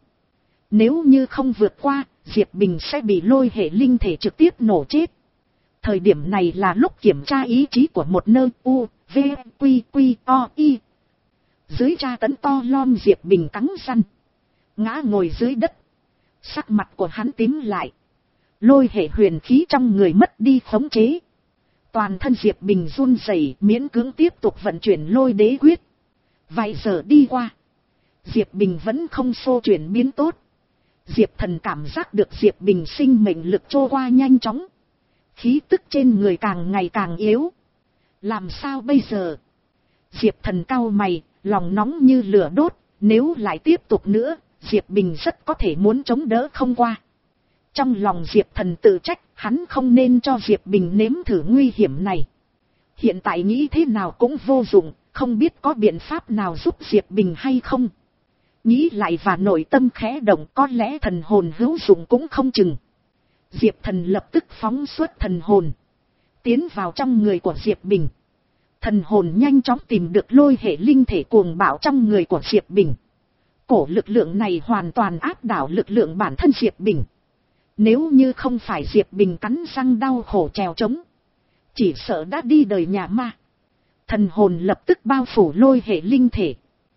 Nếu như không vượt qua, Diệp Bình sẽ bị lôi hệ linh thể trực tiếp nổ chết. Thời điểm này là lúc kiểm tra ý chí của một nơi U, V, Quy, Quy, O, I. Dưới tra tấn to lom Diệp Bình cắn răng. Ngã ngồi dưới đất. Sắc mặt của hắn tím lại. Lôi hệ huyền khí trong người mất đi khống chế. Toàn thân Diệp Bình run rẩy, miễn cưỡng tiếp tục vận chuyển lôi đế quyết. Vài giờ đi qua. Diệp Bình vẫn không xô chuyển biến tốt. Diệp Thần cảm giác được Diệp Bình sinh mệnh lực trôi qua nhanh chóng. Khí tức trên người càng ngày càng yếu. Làm sao bây giờ? Diệp Thần cau mày, lòng nóng như lửa đốt. Nếu lại tiếp tục nữa, Diệp Bình rất có thể muốn chống đỡ không qua. Trong lòng Diệp Thần tự trách, hắn không nên cho Diệp Bình nếm thử nguy hiểm này. Hiện tại nghĩ thế nào cũng vô dụng, không biết có biện pháp nào giúp Diệp Bình hay không. Nghĩ lại và nội tâm khẽ động, có lẽ thần hồn hữu dụng cũng không chừng. Diệp Thần lập tức phóng xuất thần hồn. Tiến vào trong người của Diệp Bình. Thần hồn nhanh chóng tìm được lôi hệ linh thể cuồng bạo trong người của Diệp Bình. Cổ lực lượng này hoàn toàn áp đảo lực lượng bản thân Diệp Bình. Nếu như không phải Diệp Bình cắn răng đau khổ trèo trống, chỉ sợ đã đi đời nhà ma. Thần hồn lập tức bao phủ lôi hệ linh thể.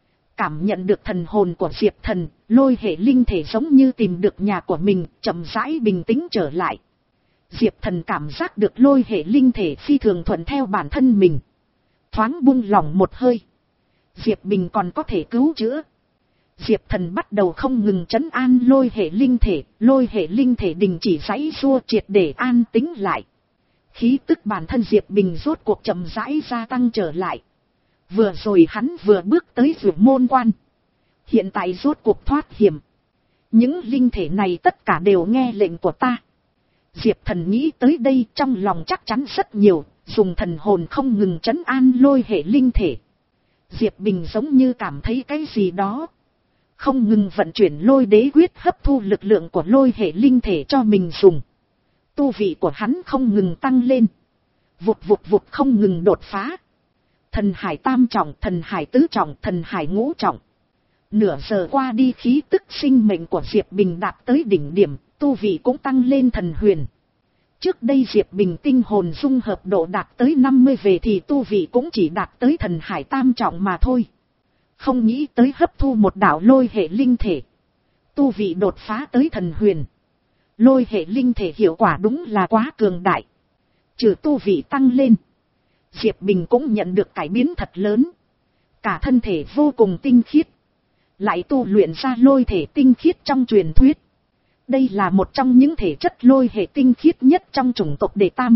Cảm nhận được thần hồn của Diệp Thần, lôi hệ linh thể giống như tìm được nhà của mình, chậm rãi bình tĩnh trở lại. Diệp Thần cảm giác được lôi hệ linh thể phi thường thuận theo bản thân mình. Thoáng buông lỏng một hơi. Diệp Bình còn có thể cứu chữa. Diệp Thần bắt đầu không ngừng trấn an lôi hệ linh thể, lôi hệ linh thể đình chỉ giãy giụa triệt để an tĩnh lại. Khí tức bản thân Diệp Bình rốt cuộc chậm rãi gia tăng trở lại. Vừa rồi hắn vừa bước tới Dược Môn Quan. Hiện tại rốt cuộc thoát hiểm. Những linh thể này tất cả đều nghe lệnh của ta. Diệp Thần nghĩ tới đây trong lòng chắc chắn rất nhiều, dùng thần hồn không ngừng trấn an lôi hệ linh thể. Diệp Bình giống như cảm thấy cái gì đó. Không ngừng vận chuyển lôi đế quyết hấp thu lực lượng của lôi hệ linh thể cho mình dùng. Tu vị của hắn không ngừng tăng lên. Vụt vụt vụt không ngừng đột phá. Thần hải tam trọng, thần hải tứ trọng, thần hải ngũ trọng. Nửa giờ qua đi, khí tức sinh mệnh của Diệp Bình đạt tới đỉnh điểm, tu vị cũng tăng lên thần huyền. Trước đây Diệp Bình tinh hồn dung hợp độ đạt tới năm mươi về thì tu vị cũng chỉ đạt tới thần hải tam trọng mà thôi. Không nghĩ tới hấp thu một đạo lôi hệ linh thể. Tu vị đột phá tới thần huyền. Lôi hệ linh thể hiệu quả đúng là quá cường đại. Trừ tu vị tăng lên, Diệp Bình cũng nhận được cải biến thật lớn. Cả thân thể vô cùng tinh khiết. Lại tu luyện ra lôi thể tinh khiết trong truyền thuyết. Đây là một trong những thể chất lôi hệ tinh khiết nhất trong chủng tộc Đệ Tam.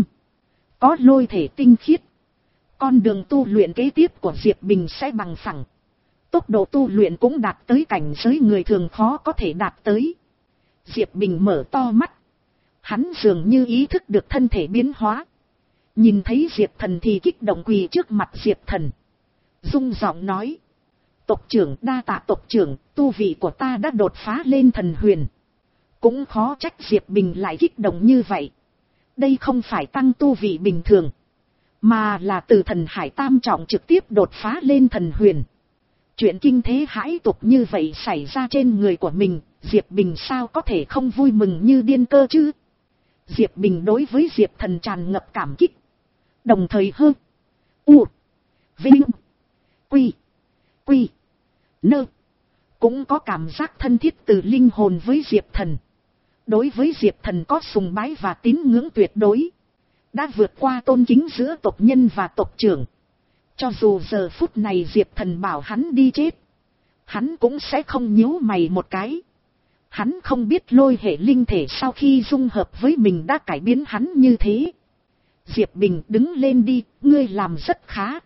Có lôi thể tinh khiết, con đường tu luyện kế tiếp của Diệp Bình sẽ bằng phẳng. Tốc độ tu luyện cũng đạt tới cảnh giới người thường khó có thể đạt tới. Diệp Bình mở to mắt. Hắn dường như ý thức được thân thể biến hóa. Nhìn thấy Diệp Thần thì kích động quỳ trước mặt Diệp Thần. Rung giọng nói. Tộc trưởng, đa tạ tộc trưởng, tu vị của ta đã đột phá lên thần huyền. Cũng khó trách Diệp Bình lại kích động như vậy. Đây không phải tăng tu vị bình thường, mà là từ thần hải tam trọng trực tiếp đột phá lên thần huyền. Chuyện kinh thế hãi tục như vậy xảy ra trên người của mình, Diệp Bình sao có thể không vui mừng như điên cơ chứ? Diệp Bình đối với Diệp Thần tràn ngập cảm kích. Đồng thời hơn. U. Vinh. Quy. Quy. Nơ. Cũng có cảm giác thân thiết từ linh hồn với Diệp Thần. Đối với Diệp Thần có sùng bái và tín ngưỡng tuyệt đối. Đã vượt qua tôn kính giữa tộc nhân và tộc trưởng. Cho dù giờ phút này Diệp Thần bảo hắn đi chết, hắn cũng sẽ không nhíu mày một cái. Hắn không biết lôi hệ linh thể sau khi dung hợp với mình đã cải biến hắn như thế. Diệp Bình đứng lên đi, ngươi làm rất khá.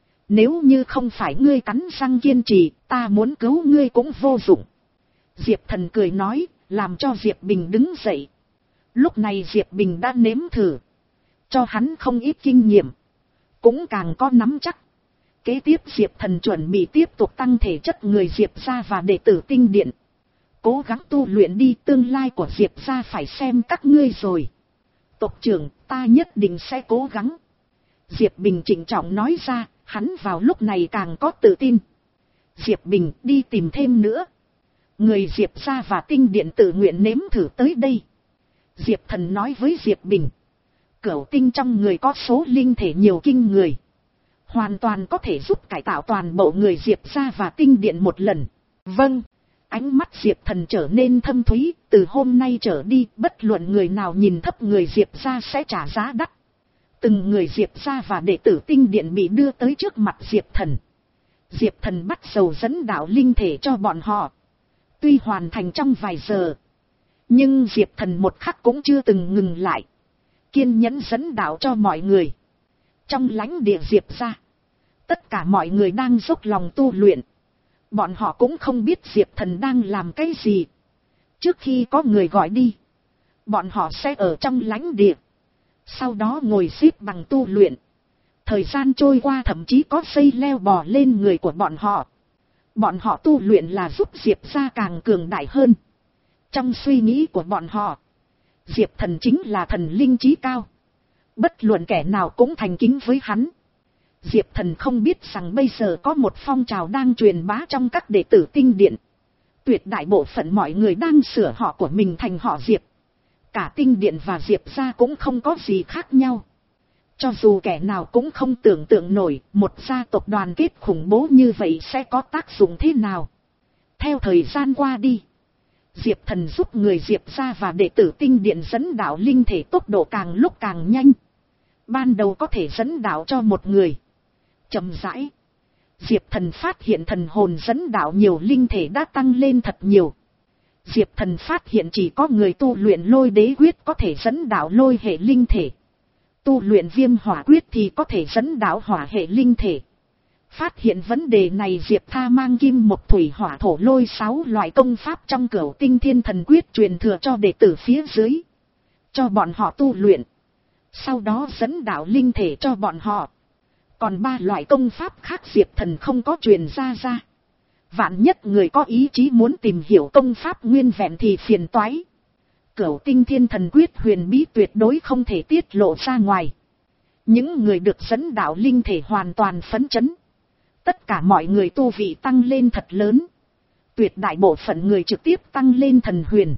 Nếu như không phải ngươi cắn răng kiên trì, ta muốn cứu ngươi cũng vô dụng. Diệp Thần cười nói, làm cho Diệp Bình đứng dậy. Lúc này Diệp Bình đã nếm thử. Cho hắn không ít kinh nghiệm. Cũng càng có nắm chắc. Kế tiếp Diệp Thần chuẩn bị tiếp tục tăng thể chất người Diệp gia và đệ tử tinh điện. Cố gắng tu luyện đi, tương lai của Diệp gia phải xem các ngươi rồi. Tộc trưởng, ta nhất định sẽ cố gắng. Diệp Bình trịnh trọng nói ra, hắn vào lúc này càng có tự tin. Diệp Bình đi tìm thêm nữa. Người Diệp gia và tinh điện tự nguyện nếm thử tới đây. Diệp Thần nói với Diệp Bình. Cửu tinh trong người có số linh thể nhiều kinh người. Hoàn toàn có thể giúp cải tạo toàn bộ người Diệp gia và tinh điện một lần. Vâng. Ánh mắt Diệp Thần trở nên thâm thúy, từ hôm nay trở đi, bất luận người nào nhìn thấp người Diệp gia sẽ trả giá đắt. Từng người Diệp gia và đệ tử tinh điện bị đưa tới trước mặt Diệp Thần. Diệp Thần bắt đầu dẫn đạo linh thể cho bọn họ. Tuy hoàn thành trong vài giờ, nhưng Diệp Thần một khắc cũng chưa từng ngừng lại. Kiên nhẫn dẫn đạo cho mọi người. Trong lãnh địa Diệp gia, tất cả mọi người đang dốc lòng tu luyện. Bọn họ cũng không biết Diệp Thần đang làm cái gì. Trước khi có người gọi đi, bọn họ sẽ ở trong lãnh địa. Sau đó ngồi xếp bằng tu luyện. Thời gian trôi qua thậm chí có dây leo bò lên người của bọn họ. Bọn họ tu luyện là giúp Diệp gia càng cường đại hơn. Trong suy nghĩ của bọn họ, Diệp Thần chính là thần linh trí cao. Bất luận kẻ nào cũng thành kính với hắn. Diệp Thần không biết rằng bây giờ có một phong trào đang truyền bá trong các đệ tử tinh điện. Tuyệt đại bộ phận mọi người đang sửa họ của mình thành họ Diệp. Cả tinh điện và Diệp gia cũng không có gì khác nhau. Cho dù kẻ nào cũng không tưởng tượng nổi một gia tộc đoàn kết khủng bố như vậy sẽ có tác dụng thế nào. Theo thời gian qua đi, Diệp Thần giúp người Diệp gia và đệ tử tinh điện dẫn đạo linh thể tốc độ càng lúc càng nhanh. Ban đầu có thể dẫn đạo cho một người. Chậm rãi, Diệp Thần phát hiện thần hồn dẫn đạo nhiều linh thể đã tăng lên thật nhiều. Diệp Thần phát hiện chỉ có người tu luyện lôi đế quyết có thể dẫn đạo lôi hệ linh thể. Tu luyện viêm hỏa quyết thì có thể dẫn đạo hỏa hệ linh thể. Phát hiện vấn đề này, Diệp Tha mang kim một thủy hỏa thổ lôi sáu loại công pháp trong Cửu Tinh Thiên Thần Quyết truyền thừa cho đệ tử phía dưới. Cho bọn họ tu luyện. Sau đó dẫn đạo linh thể cho bọn họ. Còn ba loại công pháp khác Diệp Thần không có truyền ra ra. Vạn nhất người có ý chí muốn tìm hiểu công pháp nguyên vẹn thì phiền toái. Cửu Tinh Thiên Thần Quyết huyền bí tuyệt đối không thể tiết lộ ra ngoài. Những người được dẫn đạo linh thể hoàn toàn phấn chấn. Tất cả mọi người tu vị tăng lên thật lớn. Tuyệt đại bộ phận người trực tiếp tăng lên thần huyền.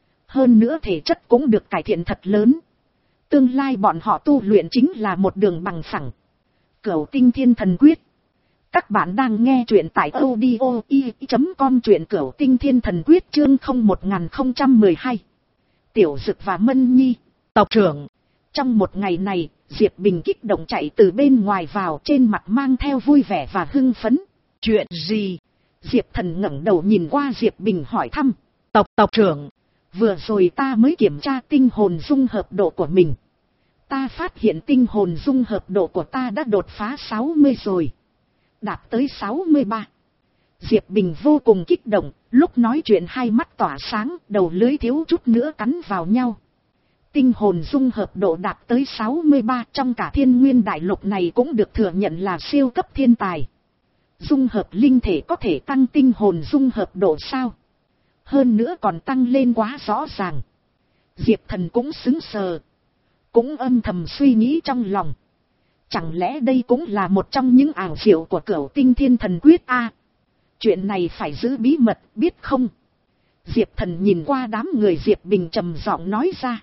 Hơn nữa thể chất cũng được cải thiện thật lớn. Tương lai bọn họ tu luyện chính là một đường bằng phẳng. Cửu Tinh Thiên Thần Quyết. Các bạn đang nghe truyện tại audio i chấm com, truyện Cửu Tinh Thiên Thần Quyết chương không một không một hai. Tiểu Dực và Mân Nhi, tộc trưởng. Trong một ngày này, Diệp Bình kích động chạy từ bên ngoài vào, trên mặt mang theo vui vẻ và hưng phấn. Chuyện gì? Diệp Thần ngẩng đầu nhìn qua Diệp Bình hỏi thăm. Tộc tộc trưởng, vừa rồi ta mới kiểm tra tinh hồn dung hợp độ của mình. Ta phát hiện tinh hồn dung hợp độ của ta đã đột phá sáu mươi rồi. Đạt tới sáu mươi ba. Diệp Bình vô cùng kích động, lúc nói chuyện hai mắt tỏa sáng, đầu lưỡi thiếu chút nữa cắn vào nhau. Tinh hồn dung hợp độ đạt tới sáu mươi ba, trong cả thiên nguyên đại lục này cũng được thừa nhận là siêu cấp thiên tài. Dung hợp linh thể có thể tăng tinh hồn dung hợp độ sao? Hơn nữa còn tăng lên quá rõ ràng. Diệp Thần cũng sững sờ. Cũng âm thầm suy nghĩ trong lòng. Chẳng lẽ đây cũng là một trong những ảo diệu của Cửu Tinh Thiên Thần Quyết a? À, chuyện này phải giữ bí mật, biết không? Diệp Thần nhìn qua đám người Diệp Bình trầm giọng nói ra.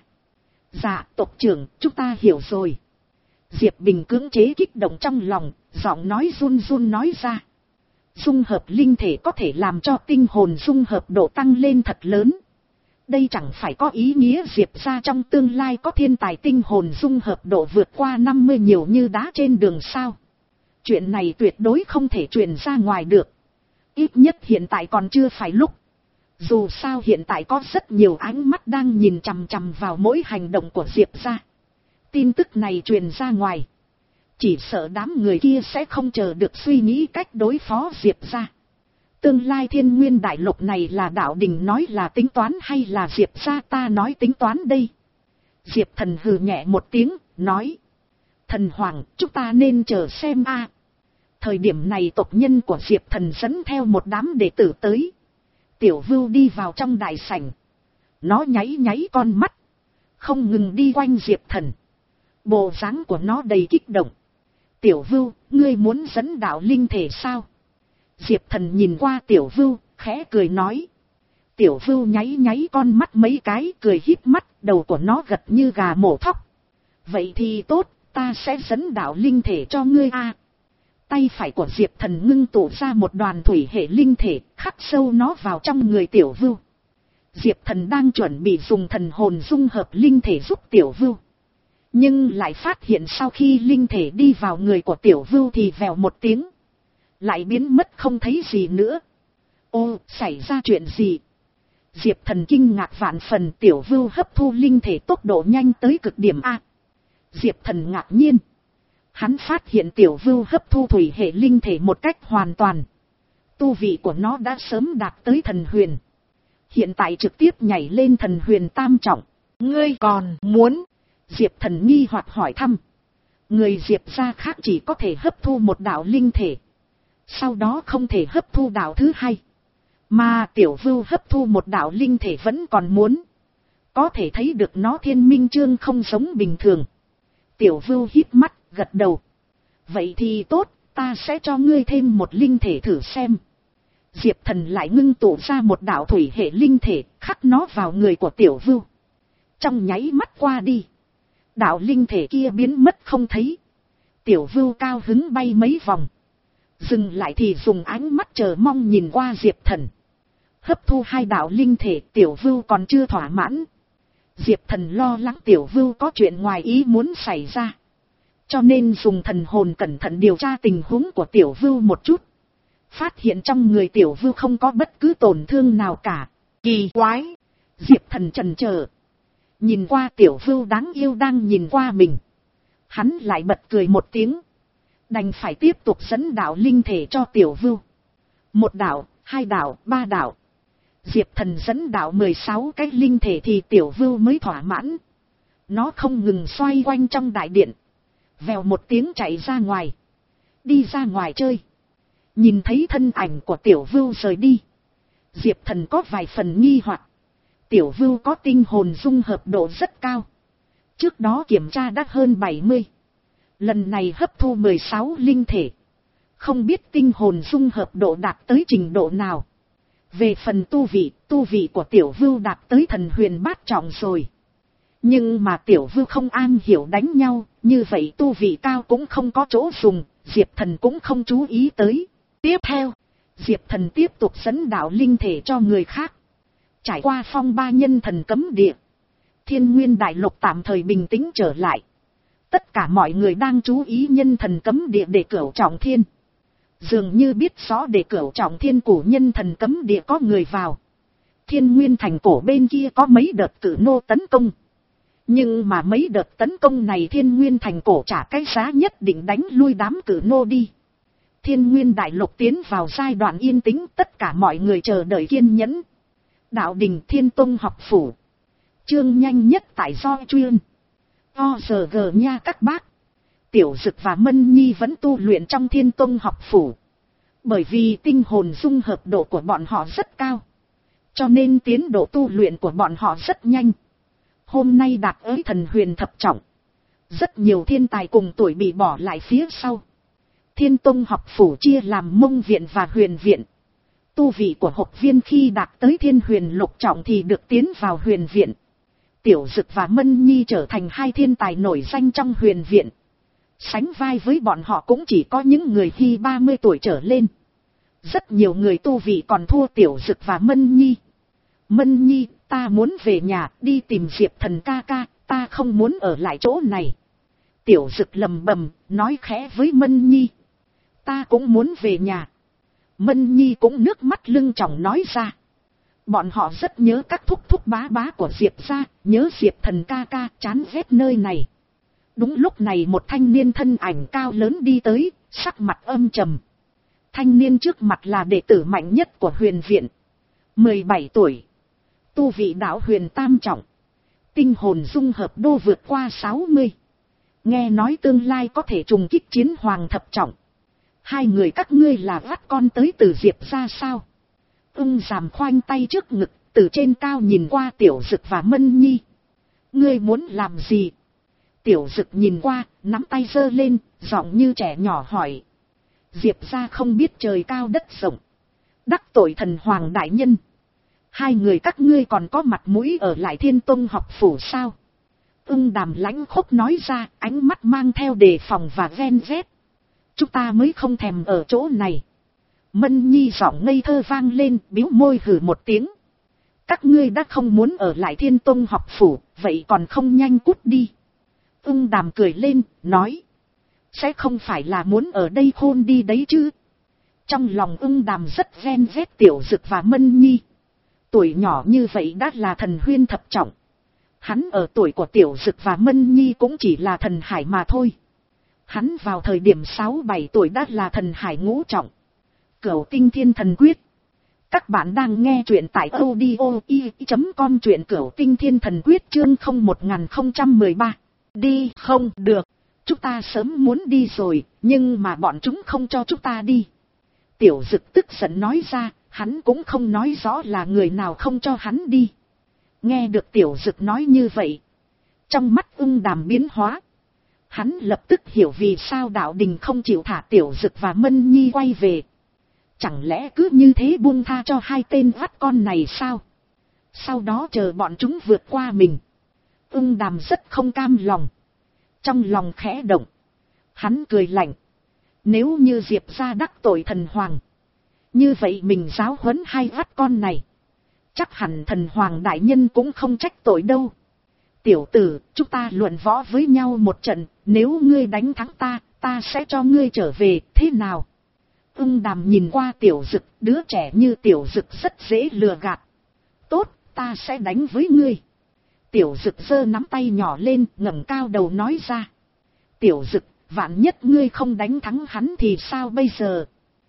Dạ, tộc trưởng, chúng ta hiểu rồi. Diệp Bình cưỡng chế kích động trong lòng, giọng nói run run nói ra. Dung hợp linh thể có thể làm cho tinh hồn dung hợp độ tăng lên thật lớn. Đây chẳng phải có ý nghĩa Diệp gia trong tương lai có thiên tài tinh hồn dung hợp độ vượt qua năm mươi nhiều như đá trên đường sao. Chuyện này tuyệt đối không thể truyền ra ngoài được. Ít nhất hiện tại còn chưa phải lúc. Dù sao hiện tại có rất nhiều ánh mắt đang nhìn chằm chằm vào mỗi hành động của Diệp gia. Tin tức này truyền ra ngoài, chỉ sợ đám người kia sẽ không chờ được suy nghĩ cách đối phó Diệp gia. Tương lai Thiên Nguyên đại lục này là Đạo Đình nói là tính toán hay là Diệp gia ta nói tính toán đây? Diệp Thần hừ nhẹ một tiếng, nói. Thần Hoàng, chúng ta nên chờ xem a. Thời điểm này tộc nhân của Diệp Thần dẫn theo một đám đệ tử tới. Tiểu Vưu đi vào trong đại sảnh. Nó nháy nháy con mắt, không ngừng đi quanh Diệp Thần. Bộ dáng của nó đầy kích động. Tiểu Vưu, ngươi muốn dẫn đạo linh thể sao? Diệp Thần nhìn qua Tiểu Vưu, khẽ cười nói. Tiểu Vưu nháy nháy con mắt mấy cái, cười híp mắt, đầu của nó gật như gà mổ thóc. Vậy thì tốt, ta sẽ dẫn đạo linh thể cho ngươi a. Tay phải của Diệp Thần ngưng tụ ra một đoàn thủy hệ linh thể, khắc sâu nó vào trong người Tiểu Vưu. Diệp Thần đang chuẩn bị dùng thần hồn dung hợp linh thể giúp Tiểu Vưu. Nhưng lại phát hiện sau khi linh thể đi vào người của Tiểu Vưu thì vèo một tiếng, lại biến mất không thấy gì nữa. Ô, xảy ra chuyện gì? Diệp Thần kinh ngạc vạn phần. Tiểu Vưu hấp thu linh thể tốc độ nhanh tới cực điểm a. Diệp Thần ngạc nhiên. Hắn phát hiện Tiểu Vưu hấp thu thủy hệ linh thể một cách hoàn toàn. Tu vị của nó đã sớm đạt tới thần huyền. Hiện tại trực tiếp nhảy lên thần huyền tam trọng. Ngươi còn muốn? Diệp Thần nghi hoặc hỏi thăm. Người Diệp gia khác chỉ có thể hấp thu một đạo linh thể, sau đó không thể hấp thu đạo thứ hai. Mà Tiểu Vưu hấp thu một đạo linh thể vẫn còn muốn. Có thể thấy được nó thiên minh chương không giống bình thường. Tiểu Vưu híp mắt, gật đầu. Vậy thì tốt, ta sẽ cho ngươi thêm một linh thể thử xem. Diệp Thần lại ngưng tụ ra một đạo thủy hệ linh thể, khắc nó vào người của Tiểu Vưu. Trong nháy mắt qua đi, đạo linh thể kia biến mất không thấy. Tiểu Vưu cao hứng bay mấy vòng, dừng lại thì dùng ánh mắt chờ mong nhìn qua Diệp Thần. Hấp thu hai đạo linh thể, Tiểu Vưu còn chưa thỏa mãn. Diệp Thần lo lắng Tiểu Vưu có chuyện ngoài ý muốn xảy ra, cho nên dùng thần hồn cẩn thận điều tra tình huống của Tiểu Vưu một chút. Phát hiện trong người Tiểu Vưu không có bất cứ tổn thương nào cả. Kỳ quái! Diệp Thần chần chờ, nhìn qua Tiểu Vưu đáng yêu đang nhìn qua mình. Hắn lại bật cười một tiếng, đành phải tiếp tục dẫn đạo linh thể cho Tiểu Vưu. Một đạo, hai đạo, ba đạo. Diệp Thần dẫn đạo mười sáu cái linh thể thì Tiểu Vưu mới thỏa mãn. Nó không ngừng xoay quanh trong đại điện, vèo một tiếng chạy ra ngoài, đi ra ngoài chơi. Nhìn thấy thân ảnh của Tiểu Vưu rời đi, Diệp Thần có vài phần nghi hoặc. Tiểu Vưu có tinh hồn dung hợp độ rất cao, trước đó kiểm tra đã hơn bảy mươi. Lần này hấp thu mười sáu linh thể, không biết tinh hồn dung hợp độ đạt tới trình độ nào. Về phần tu vị, tu vị của Tiểu Vưu đạt tới thần huyền bát trọng rồi. Nhưng mà Tiểu Vưu không am hiểu đánh nhau, như vậy tu vị cao cũng không có chỗ dùng, Diệp Thần cũng không chú ý tới. Tiếp theo, Diệp Thần tiếp tục dẫn đạo linh thể cho người khác. Trải qua phong ba nhân thần cấm địa, Thiên Nguyên đại lục tạm thời bình tĩnh trở lại. Tất cả mọi người đang chú ý nhân thần cấm địa để Cửu Trọng Thiên. Dường như biết rõ để Cửu Trọng Thiên của nhân thần cấm địa có người vào. Thiên Nguyên thành cổ bên kia có mấy đợt cử nô tấn công. Nhưng mà mấy đợt tấn công này Thiên Nguyên thành cổ trả cái giá nhất định đánh lui đám cử nô đi. Thiên Nguyên đại lục tiến vào giai đoạn yên tĩnh, tất cả mọi người chờ đợi kiên nhẫn. Đạo Đình Thiên Tông học phủ. Chương nhanh nhất tại do chuyên. O giờ gờ nha các bác. Tiểu Dực và Mân Nhi vẫn tu luyện trong Thiên Tông học phủ. Bởi vì tinh hồn dung hợp độ của bọn họ rất cao, cho nên tiến độ tu luyện của bọn họ rất nhanh. Hôm nay đạt tới thần huyền thập trọng. Rất nhiều thiên tài cùng tuổi bị bỏ lại phía sau. Thiên Tông học phủ chia làm mông viện và huyền viện. Tu vị của học viên khi đạt tới thiên huyền lục trọng thì được tiến vào huyền viện. Tiểu Dực và Mân Nhi trở thành hai thiên tài nổi danh trong huyền viện. Sánh vai với bọn họ cũng chỉ có những người khi ba mươi tuổi trở lên. Rất nhiều người tu vị còn thua Tiểu Dực và Mân Nhi. Mân Nhi, ta muốn về nhà, đi tìm Diệp Thần ca ca, ta không muốn ở lại chỗ này. Tiểu Dực lầm bầm, nói khẽ với Mân Nhi. Ta cũng muốn về nhà. Mân Nhi cũng nước mắt lưng tròng nói ra. Bọn họ rất nhớ các thúc thúc bá bá của Diệp gia, nhớ Diệp thần ca ca, chán ghét nơi này. Đúng lúc này một thanh niên thân ảnh cao lớn đi tới, sắc mặt âm trầm. Thanh niên trước mặt là đệ tử mạnh nhất của huyền viện. mười bảy tuổi. Tu vị đạo huyền tam trọng. Tinh hồn dung hợp đô vượt qua sáu mươi. Nghe nói tương lai có thể trùng kích chiến hoàng thập trọng. Hai người các ngươi là vắt con tới từ Diệp gia sao? Ưng Giàm khoanh tay trước ngực, từ trên cao nhìn qua Tiểu Dực và Mân Nhi. Ngươi muốn làm gì? Tiểu Dực nhìn qua, nắm tay giơ lên, giọng như trẻ nhỏ hỏi. Diệp gia không biết trời cao đất rộng. Đắc tội thần hoàng đại nhân. Hai người các ngươi còn có mặt mũi ở lại Thiên Tông học phủ sao? Ưng Đàm lãnh khốc nói ra, ánh mắt mang theo đề phòng và ghen ghét. Chúng ta mới không thèm ở chỗ này. Mân Nhi giọng ngây thơ vang lên, bĩu môi hừ một tiếng. Các ngươi đã không muốn ở lại Thiên Tông học phủ, vậy còn không nhanh cút đi. Ưng Đàm cười lên, nói. Sẽ không phải là muốn ở đây khôn đi đấy chứ. Trong lòng Ưng Đàm rất ghen ghét Tiểu Dực và Mân Nhi. Tuổi nhỏ như vậy đã là thần huyên thập trọng. Hắn ở tuổi của Tiểu Dực và Mân Nhi cũng chỉ là thần hải mà thôi. Hắn vào thời điểm sáu bảy tuổi đã là thần hải ngũ trọng. Cửu tinh thiên thần quyết. Các bạn đang nghe truyện tại audio i chấm com, truyện Cửu tinh thiên thần quyết chương không một không một ba. Đi không được. Chúng ta sớm muốn đi rồi, nhưng mà bọn chúng không cho chúng ta đi. Tiểu Dực tức giận nói ra, hắn cũng không nói rõ là người nào không cho hắn đi. Nghe được Tiểu Dực nói như vậy, trong mắt Ưng Đàm biến hóa. Hắn lập tức hiểu vì sao đạo đình không chịu thả Tiểu Dực và Mân Nhi quay về. Chẳng lẽ cứ như thế buông tha cho hai tên vắt con này sao? Sau đó chờ bọn chúng vượt qua mình. Ưng Đàm rất không cam lòng. Trong lòng khẽ động. Hắn cười lạnh. Nếu như Diệp gia đắc tội thần hoàng, như vậy mình giáo huấn hai vắt con này. Chắc hẳn thần hoàng đại nhân cũng không trách tội đâu. Tiểu tử, chúng ta luận võ với nhau một trận, nếu ngươi đánh thắng ta, ta sẽ cho ngươi trở về, thế nào? Ưng Đàm nhìn qua Tiểu Dực, đứa trẻ như Tiểu Dực rất dễ lừa gạt. Tốt, ta sẽ đánh với ngươi. Tiểu Dực giơ nắm tay nhỏ lên, ngẩng cao đầu nói ra. Tiểu Dực, vạn nhất ngươi không đánh thắng hắn thì sao bây giờ?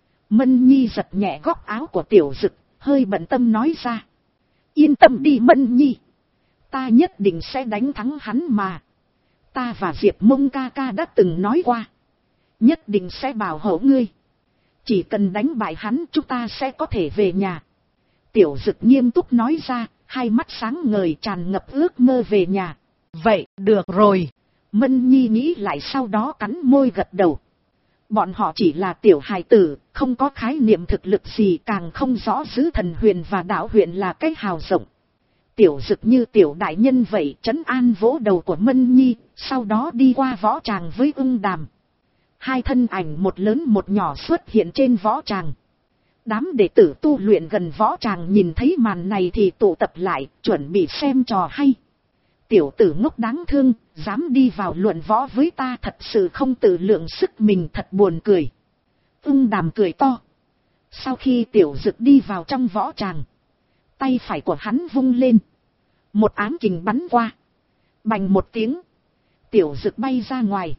Mân Nhi giật nhẹ góc áo của Tiểu Dực, hơi bận tâm nói ra. Yên tâm đi Mân Nhi. Ta nhất định sẽ đánh thắng hắn mà. Ta và Diệp Mông ca ca đã từng nói qua. Nhất định sẽ bảo hộ ngươi. Chỉ cần đánh bại hắn chúng ta sẽ có thể về nhà. Tiểu Dực nghiêm túc nói ra, hai mắt sáng ngời tràn ngập ước mơ về nhà. Vậy, được rồi. Mân Nhi nghĩ lại sau đó cắn môi gật đầu. Bọn họ chỉ là tiểu hài tử, không có khái niệm thực lực gì, càng không rõ giữ thần huyền và đạo huyền là cái hào rộng. Tiểu Dực như tiểu đại nhân vậy trấn an vỗ đầu của Mân Nhi, sau đó đi qua võ tràng với Ưng Đàm. Hai thân ảnh một lớn một nhỏ xuất hiện trên võ tràng. Đám đệ tử tu luyện gần võ tràng nhìn thấy màn này thì tụ tập lại, chuẩn bị xem trò hay. Tiểu tử ngốc đáng thương, dám đi vào luận võ với ta, thật sự không tự lượng sức mình, thật buồn cười. Ưng Đàm cười to. Sau khi Tiểu Dực đi vào trong võ tràng, tay phải của hắn vung lên. Một ám kình bắn qua. Bành một tiếng. Tiểu Dực bay ra ngoài.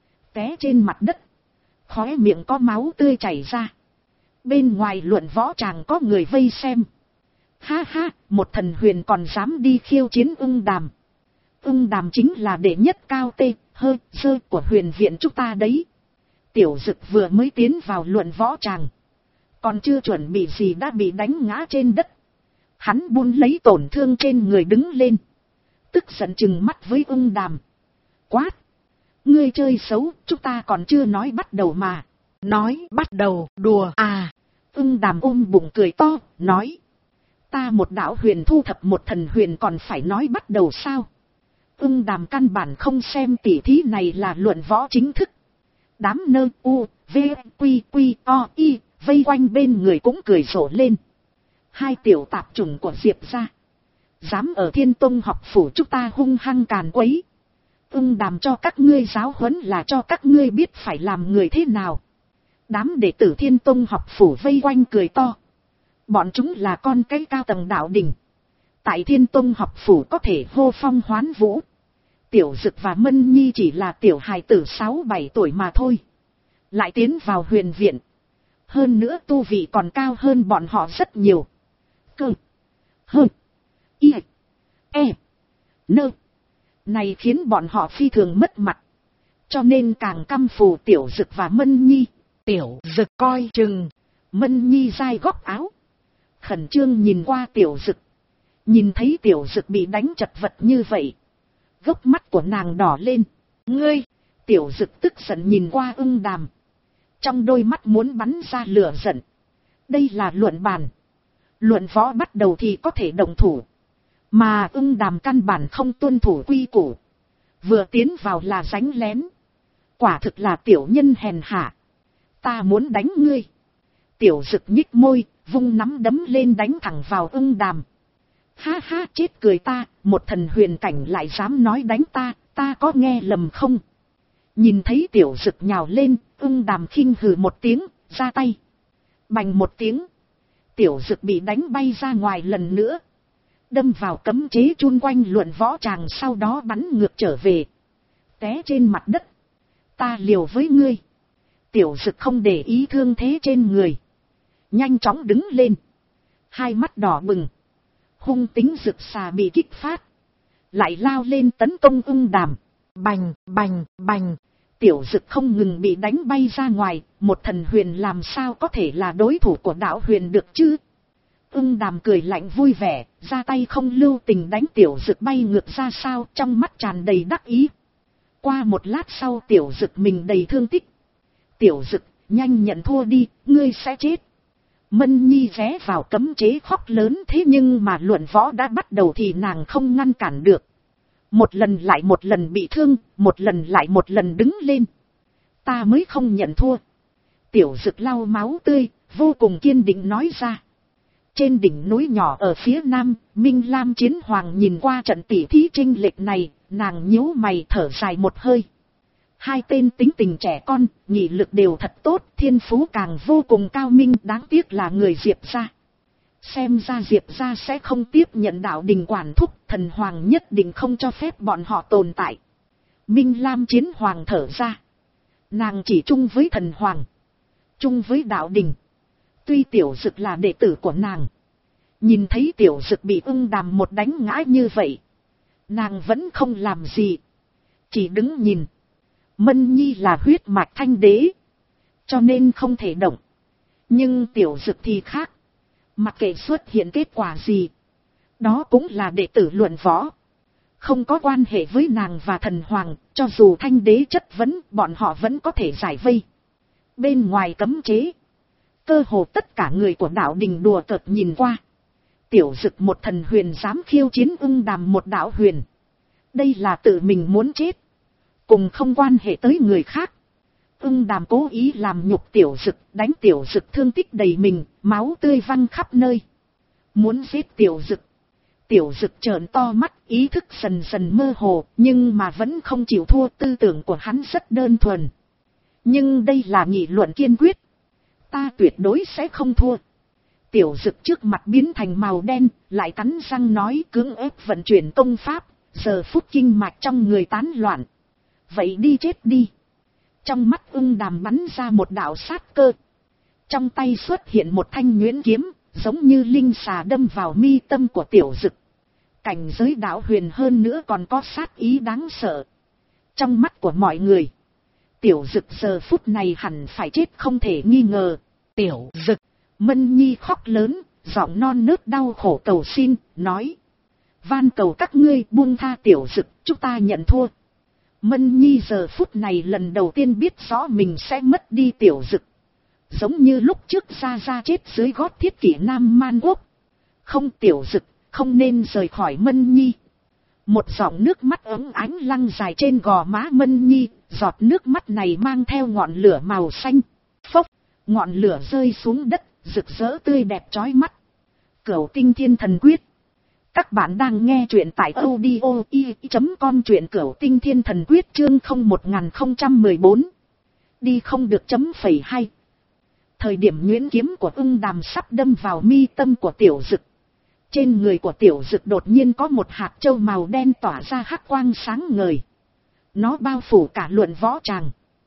Té trên mặt đất. Khóe miệng có máu tươi chảy ra. Bên ngoài luận võ tràng có người vây xem. Ha ha, một thần huyền còn dám đi khiêu chiến Ưng Đàm. Ưng Đàm chính là đệ nhất cao tê, hơ, sơ của huyền viện chúng ta đấy. Tiểu Dực vừa mới tiến vào luận võ tràng. Còn chưa chuẩn bị gì đã bị đánh ngã trên đất. Hắn buôn lấy tổn thương trên người đứng lên. Tức giận chừng mắt với Ưng Đàm. Quát. Ngươi chơi xấu, chúng ta còn chưa nói bắt đầu mà. Nói bắt đầu, đùa à. Ưng Đàm ôm bụng cười to, nói. Ta một đạo huyền thu thập một thần huyền còn phải nói bắt đầu sao? Ưng Đàm căn bản không xem tỉ thí này là luận võ chính thức. Đám nơ u, v, quy, quy, o, y, vây quanh bên người cũng cười rộ lên. Hai tiểu tạp chủng của Diệp gia, dám ở Thiên Tông học phủ chúng ta hung hăng càn quấy. Ưng Đàm cho các ngươi giáo huấn là cho các ngươi biết phải làm người thế nào. Đám đệ tử Thiên Tông học phủ vây quanh cười to. Bọn chúng là con cái cao tầng đạo đình. Tại Thiên Tông học phủ có thể hô phong hoán vũ. Tiểu Dực và Mân Nhi chỉ là tiểu hài tử sáu bảy tuổi mà thôi. Lại tiến vào huyền viện. Hơn nữa tu vị còn cao hơn bọn họ rất nhiều. Cơ. Hơn. Y. E. Nơ. Này khiến bọn họ phi thường mất mặt. Cho nên càng căm phù Tiểu Dực và Mân Nhi. Tiểu Dực coi chừng. Mân Nhi dai góc áo. Khẩn trương nhìn qua Tiểu Dực. Nhìn thấy Tiểu Dực bị đánh chật vật như vậy. Gốc mắt của nàng đỏ lên. Ngươi! Tiểu Dực tức giận nhìn qua Ưng Đàm. Trong đôi mắt muốn bắn ra lửa giận. Đây là luận bàn. Luận võ bắt đầu thì có thể động thủ. Mà Ưng Đàm căn bản không tuân thủ quy củ. Vừa tiến vào là đánh lén. Quả thực là tiểu nhân hèn hạ. Ta muốn đánh ngươi. Tiểu Dực nhích môi, vung nắm đấm lên đánh thẳng vào Ưng Đàm. Ha ha, chết cười ta, một thần huyền cảnh lại dám nói đánh ta, ta có nghe lầm không? Nhìn thấy Tiểu Dực nhào lên, Ưng Đàm khinh hừ một tiếng, ra tay. Bành một tiếng. Tiểu Dực bị đánh bay ra ngoài lần nữa. Đâm vào cấm chế chun quanh luận võ tràng, sau đó bắn ngược trở về. Té trên mặt đất. Ta liều với ngươi. Tiểu Dực không để ý thương thế trên người. Nhanh chóng đứng lên. Hai mắt đỏ bừng. Hung tính rực xà bị kích phát. Lại lao lên tấn công Ưng Đàm. Bành, bành, bành. Tiểu Dực không ngừng bị đánh bay ra ngoài. Một thần huyền làm sao có thể là đối thủ của đạo huyền được chứ? Ưng Đàm cười lạnh vui vẻ. Ra tay không lưu tình đánh Tiểu Dực bay ngược ra sao, trong mắt tràn đầy đắc ý. Qua một lát sau Tiểu Dực mình đầy thương tích. Tiểu Dực, nhanh nhận thua đi, ngươi sẽ chết. Mân Nhi ghé vào cấm chế khóc lớn, thế nhưng mà luận võ đã bắt đầu thì nàng không ngăn cản được. Một lần lại một lần bị thương, một lần lại một lần đứng lên. Ta mới không nhận thua. Tiểu Dực lau máu tươi, vô cùng kiên định nói ra. Trên đỉnh núi nhỏ ở phía nam, Minh Lam Chiến Hoàng nhìn qua trận tỉ thí chênh lệch này, nàng nhíu mày thở dài một hơi. Hai tên tính tình trẻ con, nghị lực đều thật tốt, thiên phú càng vô cùng cao minh, đáng tiếc là người Diệp gia. Xem ra Diệp gia sẽ không tiếp nhận đạo đình quản thúc, thần hoàng nhất định không cho phép bọn họ tồn tại. Minh Lam Chiến Hoàng thở ra. Nàng chỉ chung với thần hoàng, chung với đạo đình. Tuy Tiểu Dực là đệ tử của nàng, nhìn thấy Tiểu Dực bị Ưng Đàm một đánh ngã như vậy, nàng vẫn không làm gì, chỉ đứng nhìn. Mân Nhi là huyết mạch thanh đế, cho nên không thể động. Nhưng Tiểu Dực thì khác. Mặc kệ xuất hiện kết quả gì, đó cũng là đệ tử luận võ. Không có quan hệ với nàng và thần hoàng, cho dù thanh đế chất vấn, bọn họ vẫn có thể giải vây. Bên ngoài cấm chế, cơ hồ tất cả người của đạo đình đùa cợt nhìn qua. Tiểu Dực một thần huyền dám khiêu chiến Ưng Đàm một đạo huyền. Đây là tự mình muốn chết, cùng không quan hệ tới người khác. Ưng Đàm cố ý làm nhục Tiểu Dực, đánh Tiểu Dực thương tích đầy mình, máu tươi văng khắp nơi. Muốn giết Tiểu Dực. Tiểu Dực trợn to mắt, ý thức dần dần mơ hồ, nhưng mà vẫn không chịu thua. Tư tưởng của hắn rất đơn thuần. Nhưng đây là nghị luận kiên quyết. Ta tuyệt đối sẽ không thua. Tiểu Dực trước mặt biến thành màu đen, lại cắn răng nói, cưỡng ép vận chuyển công pháp, giờ phút kinh mạch trong người tán loạn. Vậy đi chết đi. Trong mắt Ưng Đàm bắn ra một đạo sát cơ. Trong tay xuất hiện một thanh nhuyễn kiếm, giống như linh xà đâm vào mi tâm của Tiểu Dực. Cảnh giới đạo huyền hơn nữa còn có sát ý đáng sợ. Trong mắt của mọi người, Tiểu Dực giờ phút này hẳn phải chết không thể nghi ngờ. Tiểu Dực, Mân Nhi khóc lớn, giọng non nớt đau khổ cầu xin, nói. Van cầu các ngươi buông tha Tiểu Dực, chúng ta nhận thua. Mân Nhi giờ phút này lần đầu tiên biết rõ mình sẽ mất đi Tiểu Dực. Giống như lúc trước Gia Gia chết dưới gót Thiết Kỷ Nam Man Quốc. Không, Tiểu Dực, không nên rời khỏi Mân Nhi. Một giọt nước mắt ấm ánh lăn dài trên gò má Mân Nhi, giọt nước mắt này mang theo ngọn lửa màu xanh. Phốc, ngọn lửa rơi xuống đất, rực rỡ tươi đẹp chói mắt. Cửu Tinh Thiên Thần Quyết. Các bạn đang nghe truyện tại audio i chấm com, truyện Cửu Tinh Thiên Thần Quyết chương không một nghìn không trăm mười bốn. Đi không được chấm phẩy hai. Thời điểm nhuyễn kiếm của ưng đàm sắp đâm vào mi tâm của tiểu dực. Trên người của tiểu dực đột nhiên có một hạt châu màu đen tỏa ra hắc quang sáng ngời. Nó bao phủ cả luận võ tràng.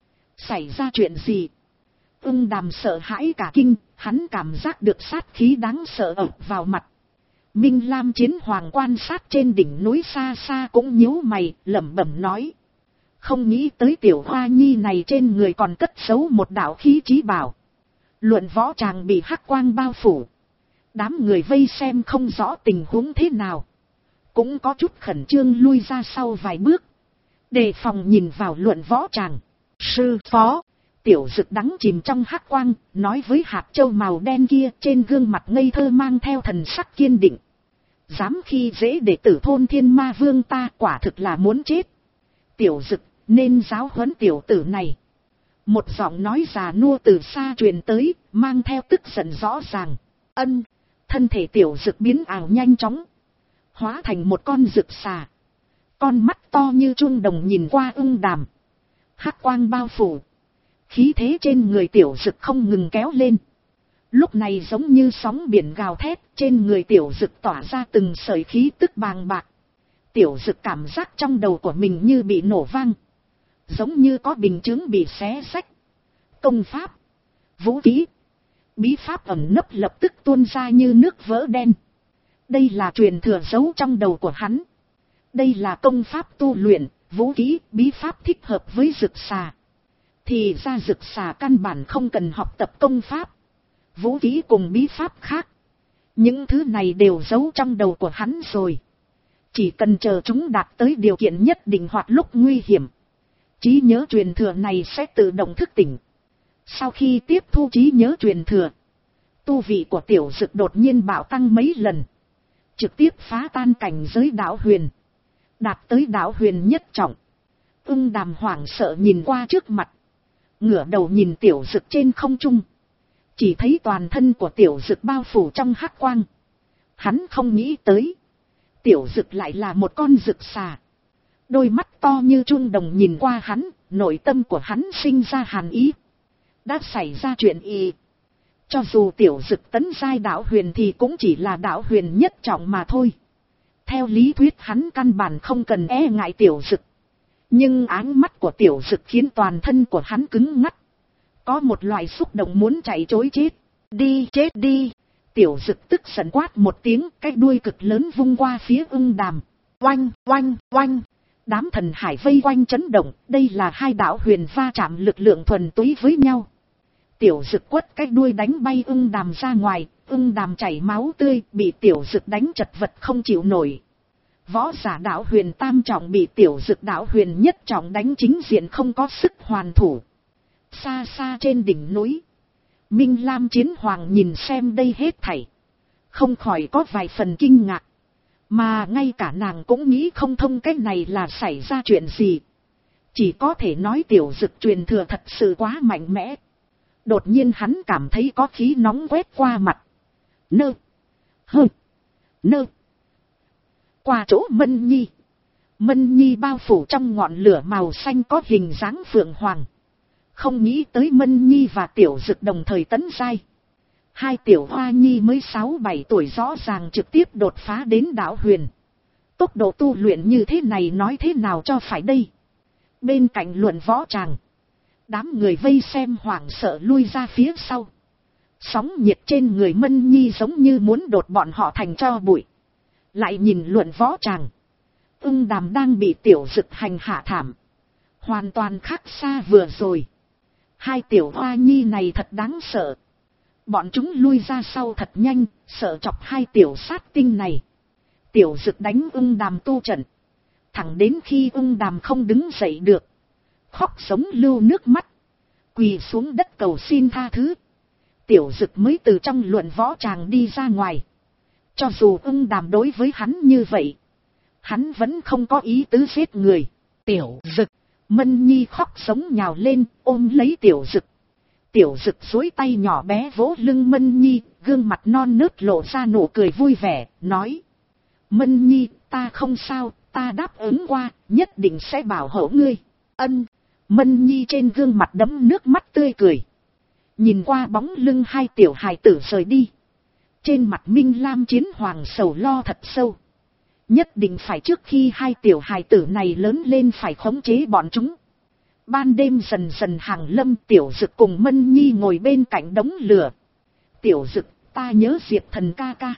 Xảy ra chuyện gì? Ưng đàm sợ hãi cả kinh, hắn cảm giác được sát khí đáng sợ ập vào mặt. Minh Lam Chiến Hoàng quan sát trên đỉnh núi xa xa cũng nhíu mày, lẩm bẩm nói. Không nghĩ tới tiểu hoa nhi này trên người còn cất giấu một đạo khí chí bảo. Luận võ tràng bị hắc quang bao phủ. Đám người vây xem không rõ tình huống thế nào. Cũng có chút khẩn trương lui ra sau vài bước. Đề phòng nhìn vào luận võ tràng. Sư phó. Tiểu dực đắng chìm trong hắc quang, nói với hạt châu màu đen kia, trên gương mặt ngây thơ mang theo thần sắc kiên định. Dám khi dễ đệ tử thôn Thiên Ma Vương ta, quả thực là muốn chết. Tiểu dực, nên giáo huấn tiểu tử này. Một giọng nói già nua từ xa truyền tới, mang theo tức giận rõ ràng. Ân, thân thể tiểu dực biến ảo nhanh chóng, hóa thành một con dực xà. Con mắt to như chuông đồng nhìn qua ưng đàm. Hắc quang bao phủ. Khí thế trên người tiểu dực không ngừng kéo lên. Lúc này giống như sóng biển gào thét, trên người tiểu dực tỏa ra từng sợi khí tức bàng bạc. Tiểu dực cảm giác trong đầu của mình như bị nổ vang. Giống như có bình chướng bị xé xách. Công pháp, vũ khí, bí pháp ẩn nấp lập tức tuôn ra như nước vỡ đen. Đây là truyền thừa giấu trong đầu của hắn. Đây là công pháp tu luyện, vũ khí, bí pháp thích hợp với dực xà. Thì ra dực xà căn bản không cần học tập công pháp, vũ khí cùng bí pháp khác. Những thứ này đều giấu trong đầu của hắn rồi. Chỉ cần chờ chúng đạt tới điều kiện nhất định hoặc lúc nguy hiểm, trí nhớ truyền thừa này sẽ tự động thức tỉnh. Sau khi tiếp thu trí nhớ truyền thừa, tu vị của tiểu dực đột nhiên bạo tăng mấy lần. Trực tiếp phá tan cảnh giới đạo huyền, đạt tới đạo huyền nhất trọng. Ưng đàm hoảng sợ nhìn qua trước mặt, ngửa đầu nhìn tiểu dực trên không trung. Chỉ thấy toàn thân của tiểu dực bao phủ trong hắc quang. Hắn không nghĩ tới, tiểu dực lại là một con dực xà. Đôi mắt to như chuông đồng nhìn qua hắn, nội tâm của hắn sinh ra hàn ý. Đã xảy ra chuyện y. Cho dù tiểu dực tấn giai đạo huyền thì cũng chỉ là đạo huyền nhất trọng mà thôi. Theo lý thuyết hắn căn bản không cần e ngại tiểu dực. Nhưng áng mắt của tiểu dực khiến toàn thân của hắn cứng ngắc. Có một loại xúc động muốn chạy trối chết. Đi chết đi. Tiểu dực tức giận quát một tiếng, cái đuôi cực lớn vung qua phía ưng đàm. Oanh, oanh, oanh. Đám thần hải vây quanh chấn động, đây là hai đạo huyền va chạm lực lượng thuần túy với nhau. Tiểu dực quất cái đuôi đánh bay ưng đàm ra ngoài, ưng đàm chảy máu tươi, bị tiểu dực đánh chật vật không chịu nổi. Võ giả đạo huyền tam trọng bị tiểu dực đạo huyền nhất trọng đánh chính diện không có sức hoàn thủ. Xa xa trên đỉnh núi, Minh Lam Chiến Hoàng nhìn xem đây hết thảy, không khỏi có vài phần kinh ngạc. Mà ngay cả nàng cũng nghĩ không thông cái này là xảy ra chuyện gì. Chỉ có thể nói tiểu dực truyền thừa thật sự quá mạnh mẽ. Đột nhiên hắn cảm thấy có khí nóng quét qua mặt. Nơ. Hơ. Nơ. Qua chỗ Mân Nhi. Mân Nhi bao phủ trong ngọn lửa màu xanh có hình dáng phượng hoàng. Không nghĩ tới Mân Nhi và tiểu dực đồng thời tấn giai. Hai tiểu hoa nhi mới sáu bảy tuổi rõ ràng trực tiếp đột phá đến đạo huyền. Tốc độ tu luyện như thế này nói thế nào cho phải đây. Bên cạnh luận võ tràng, đám người vây xem hoảng sợ lui ra phía sau. Sóng nhiệt trên người Mân Nhi giống như muốn đột bọn họ thành tro bụi. Lại nhìn luận võ tràng, ưng đàm đang bị tiểu dực hành hạ thảm. Hoàn toàn khác xa vừa rồi. Hai tiểu hoa nhi này thật đáng sợ. Bọn chúng lui ra sau thật nhanh, sợ chọc hai tiểu sát tinh này. Tiểu dực đánh ưng đàm tu trận. Thẳng đến khi ưng đàm không đứng dậy được, khóc sống lưu nước mắt, quỳ xuống đất cầu xin tha thứ. Tiểu dực mới từ trong luận võ tràng đi ra ngoài. Cho dù ưng đàm đối với hắn như vậy, hắn vẫn không có ý tứ giết người. Tiểu dực, Mân Nhi khóc sống nhào lên, ôm lấy tiểu dực. Tiểu dực duỗi tay nhỏ bé vỗ lưng Mân Nhi, gương mặt non nớt lộ ra nụ cười vui vẻ, nói. Mân Nhi, ta không sao, ta đáp ứng qua, nhất định sẽ bảo hộ ngươi. Ân. Mân Nhi trên gương mặt đẫm nước mắt tươi cười. Nhìn qua bóng lưng hai tiểu hài tử rời đi. Trên mặt Minh Lam Chiến Hoàng sầu lo thật sâu. Nhất định phải trước khi hai tiểu hài tử này lớn lên phải khống chế bọn chúng. Ban đêm dần dần hàng lâm, Tiểu Dực cùng Mân Nhi ngồi bên cạnh đống lửa. Tiểu Dực, ta nhớ Diệp Thần ca ca.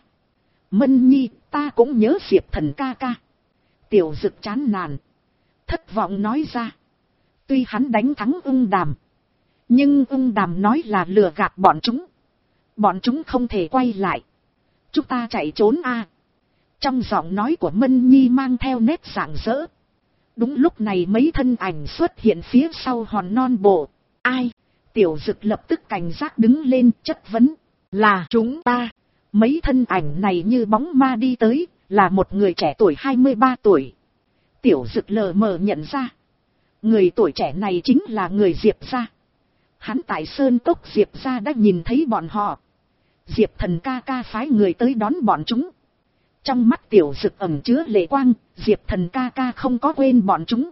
Mân Nhi, ta cũng nhớ Diệp Thần ca ca. Tiểu Dực chán nản, thất vọng nói ra. Tuy hắn đánh thắng Ưng Đàm, nhưng Ưng Đàm nói là lừa gạt bọn chúng. Bọn chúng không thể quay lại. Chúng ta chạy trốn a. Trong giọng nói của Mân Nhi mang theo nét rạng rỡ. Đúng lúc này mấy thân ảnh xuất hiện phía sau hòn non bộ. Ai? Tiểu Dực lập tức cảnh giác đứng lên chất vấn. Là chúng ta. Mấy thân ảnh này như bóng ma đi tới, là một người trẻ tuổi hai mươi ba tuổi. Tiểu Dực lờ mờ nhận ra. Người tuổi trẻ này chính là người Diệp gia. Hắn tại Sơn Cốc Diệp gia đã nhìn thấy bọn họ. Diệp Thần ca ca phái người tới đón bọn chúng. Trong mắt Tiểu Dực ẩn chứa lệ quang, Diệp Thần ca ca không có quên bọn chúng.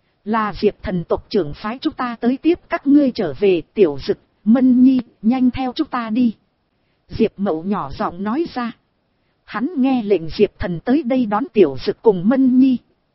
Là Diệp Thần tộc trưởng phái chúng ta tới tiếp các ngươi trở về. Tiểu Dực, Mân Nhi, nhanh theo chúng ta đi. Diệp Mậu nhỏ giọng nói ra. Hắn nghe lệnh Diệp Thần tới đây đón Tiểu Dực cùng Mân Nhi.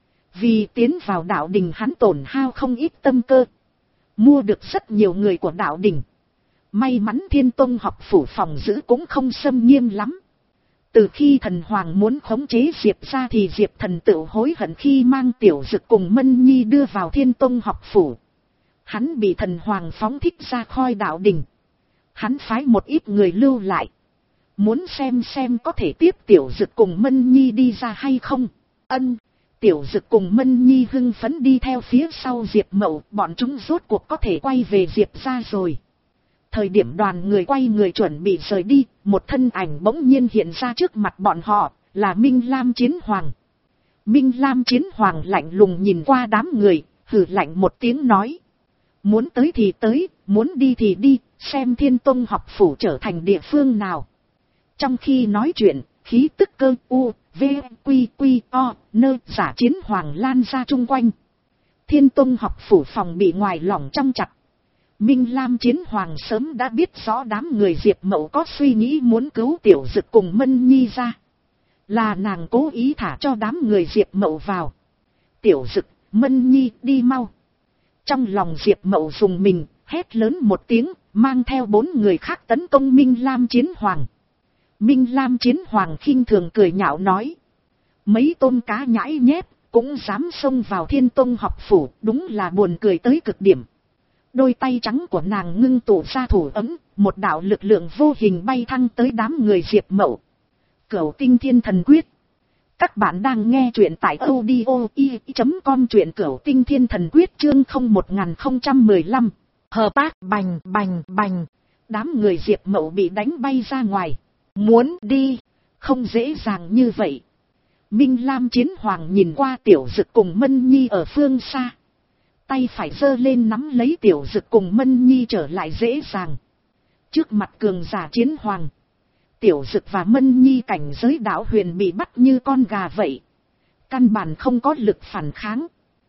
Vì tiến vào đạo đình hắn tổn hao không ít tâm cơ. Mua được rất nhiều người của đạo đình. May mắn Thiên Tông học phủ phòng giữ cũng không xâm nghiêm lắm. Từ khi Thần Hoàng muốn khống chế Diệp ra thì Diệp Thần tự hối hận khi mang Tiểu Dực cùng Mân Nhi đưa vào Thiên Tông học phủ. Hắn bị Thần Hoàng phóng thích ra khỏi đạo đình. Hắn phái một ít người lưu lại. Muốn xem xem có thể tiếp Tiểu Dực cùng Mân Nhi đi ra hay không. Ân. Tiểu Dực cùng Mân Nhi hưng phấn đi theo phía sau Diệp Mậu. Bọn chúng rốt cuộc có thể quay về Diệp ra rồi. Thời điểm đoàn người quay người chuẩn bị rời đi, một thân ảnh bỗng nhiên hiện ra trước mặt bọn họ, là Minh Lam Chiến Hoàng. Minh Lam Chiến Hoàng lạnh lùng nhìn qua đám người, hừ lạnh một tiếng nói. Muốn tới thì tới, muốn đi thì đi, xem Thiên Tông học phủ trở thành địa phương nào. Trong khi nói chuyện, khí tức cơ u, v, quy quy o, nơ giả Chiến Hoàng lan ra chung quanh. Thiên Tông học phủ phòng bị ngoài lỏng trong chặt. Minh Lam Chiến Hoàng sớm đã biết rõ đám người Diệp Mậu có suy nghĩ muốn cứu Tiểu Dực cùng Mân Nhi ra. Là nàng cố ý thả cho đám người Diệp Mậu vào. Tiểu Dực, Mân Nhi đi mau. Trong lòng Diệp Mậu dùng mình, hét lớn một tiếng, mang theo bốn người khác tấn công Minh Lam Chiến Hoàng. Minh Lam Chiến Hoàng khinh thường cười nhạo nói. Mấy tôm cá nhãi nhép, cũng dám xông vào Thiên Tông học phủ, đúng là buồn cười tới cực điểm. Đôi tay trắng của nàng ngưng tụ ra thủ ấm, một đạo lực lượng vô hình bay thăng tới đám người Diệp Mậu. Cửu Tinh Thiên Thần Quyết. Các bạn đang nghe truyện tại audio i chấm com, truyện Cửu Tinh Thiên Thần Quyết chương không một không một lăm. Hợp tác bành bành bành. Đám người Diệp Mậu bị đánh bay ra ngoài. Muốn đi, không dễ dàng như vậy. Minh Lam Chiến Hoàng nhìn qua Tiểu Dực cùng Mân Nhi ở phương xa. Tay phải giơ lên nắm lấy Tiểu Dực cùng Mân Nhi trở lại dễ dàng. Trước mặt cường giả Chiến Hoàng, Tiểu Dực và Mân Nhi cảnh giới đạo huyền bị bắt như con gà vậy. Căn bản không có lực phản kháng.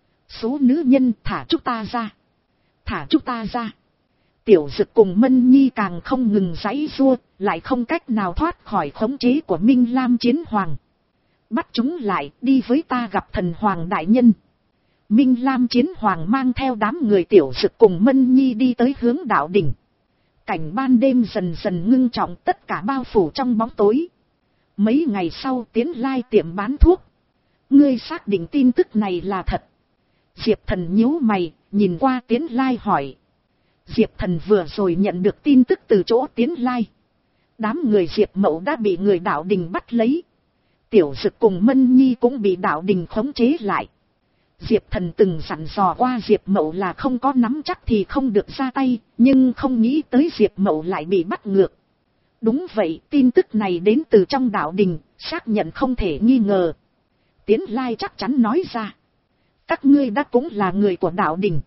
Số nữ nhân, thả chúng ta ra. Thả chúng ta ra. Tiểu Dực cùng Mân Nhi càng không ngừng giãy giụa, lại không cách nào thoát khỏi khống chế của Minh Lam Chiến Hoàng. Bắt chúng lại, đi với ta gặp Thần Hoàng đại nhân. Minh Lam Chiến Hoàng mang theo đám người Tiểu Dực cùng Mân Nhi đi tới hướng đạo đỉnh. Cảnh ban đêm dần dần ngưng trọng, tất cả bao phủ trong bóng tối. Mấy ngày sau Tiến Lai tiệm bán thuốc. Ngươi xác định tin tức này là thật? Diệp Thần nhíu mày, nhìn qua Tiến Lai hỏi. Diệp Thần vừa rồi nhận được tin tức từ chỗ Tiến Lai. Đám người Diệp Mậu đã bị người đạo đình bắt lấy. Tiểu Dực cùng Mân Nhi cũng bị đạo đình khống chế lại. Diệp Thần từng dặn dò qua Diệp Mậu là không có nắm chắc thì không được ra tay, nhưng không nghĩ tới Diệp Mậu lại bị bắt ngược. Đúng vậy, tin tức này đến từ trong đạo đình, xác nhận không thể nghi ngờ. Tiến Lai chắc chắn nói ra. Các ngươi đã cũng là người của đạo đình.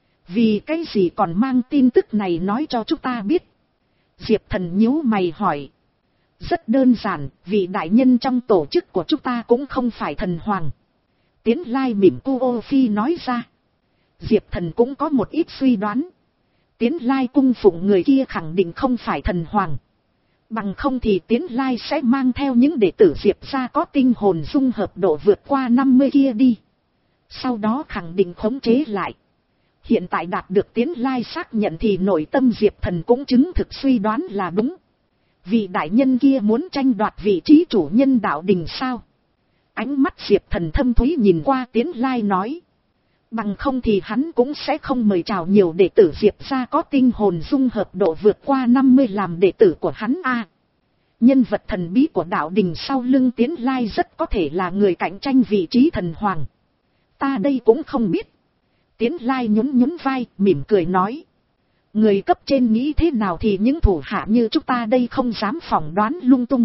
Vì cái gì còn mang tin tức này nói cho chúng ta biết? Diệp Thần nhíu mày hỏi. Rất đơn giản, vì đại nhân trong tổ chức của chúng ta cũng không phải thần hoàng. Tiến Lai mỉm cu ô phi nói ra. Diệp Thần cũng có một ít suy đoán. Tiến Lai cung phụng người kia khẳng định không phải thần hoàng. Bằng không thì Tiến Lai sẽ mang theo những đệ tử Diệp gia có tinh hồn dung hợp độ vượt qua năm mươi kia đi. Sau đó khẳng định khống chế lại. Hiện tại đạt được Tiến Lai xác nhận thì nội tâm Diệp Thần cũng chứng thực suy đoán là đúng. Vị đại nhân kia muốn tranh đoạt vị trí chủ nhân đạo đình sao? Ánh mắt Diệp Thần thâm thúy nhìn qua Tiến Lai nói. Bằng không thì hắn cũng sẽ không mời chào nhiều đệ tử Diệp gia có tinh hồn dung hợp độ vượt qua năm mươi làm đệ tử của hắn a. Nhân vật thần bí của đạo đình sau lưng Tiến Lai rất có thể là người cạnh tranh vị trí thần hoàng. Ta đây cũng không biết. Tiến Lai nhún nhún vai, mỉm cười nói. Người cấp trên nghĩ thế nào thì những thủ hạ như chúng ta đây không dám phỏng đoán lung tung.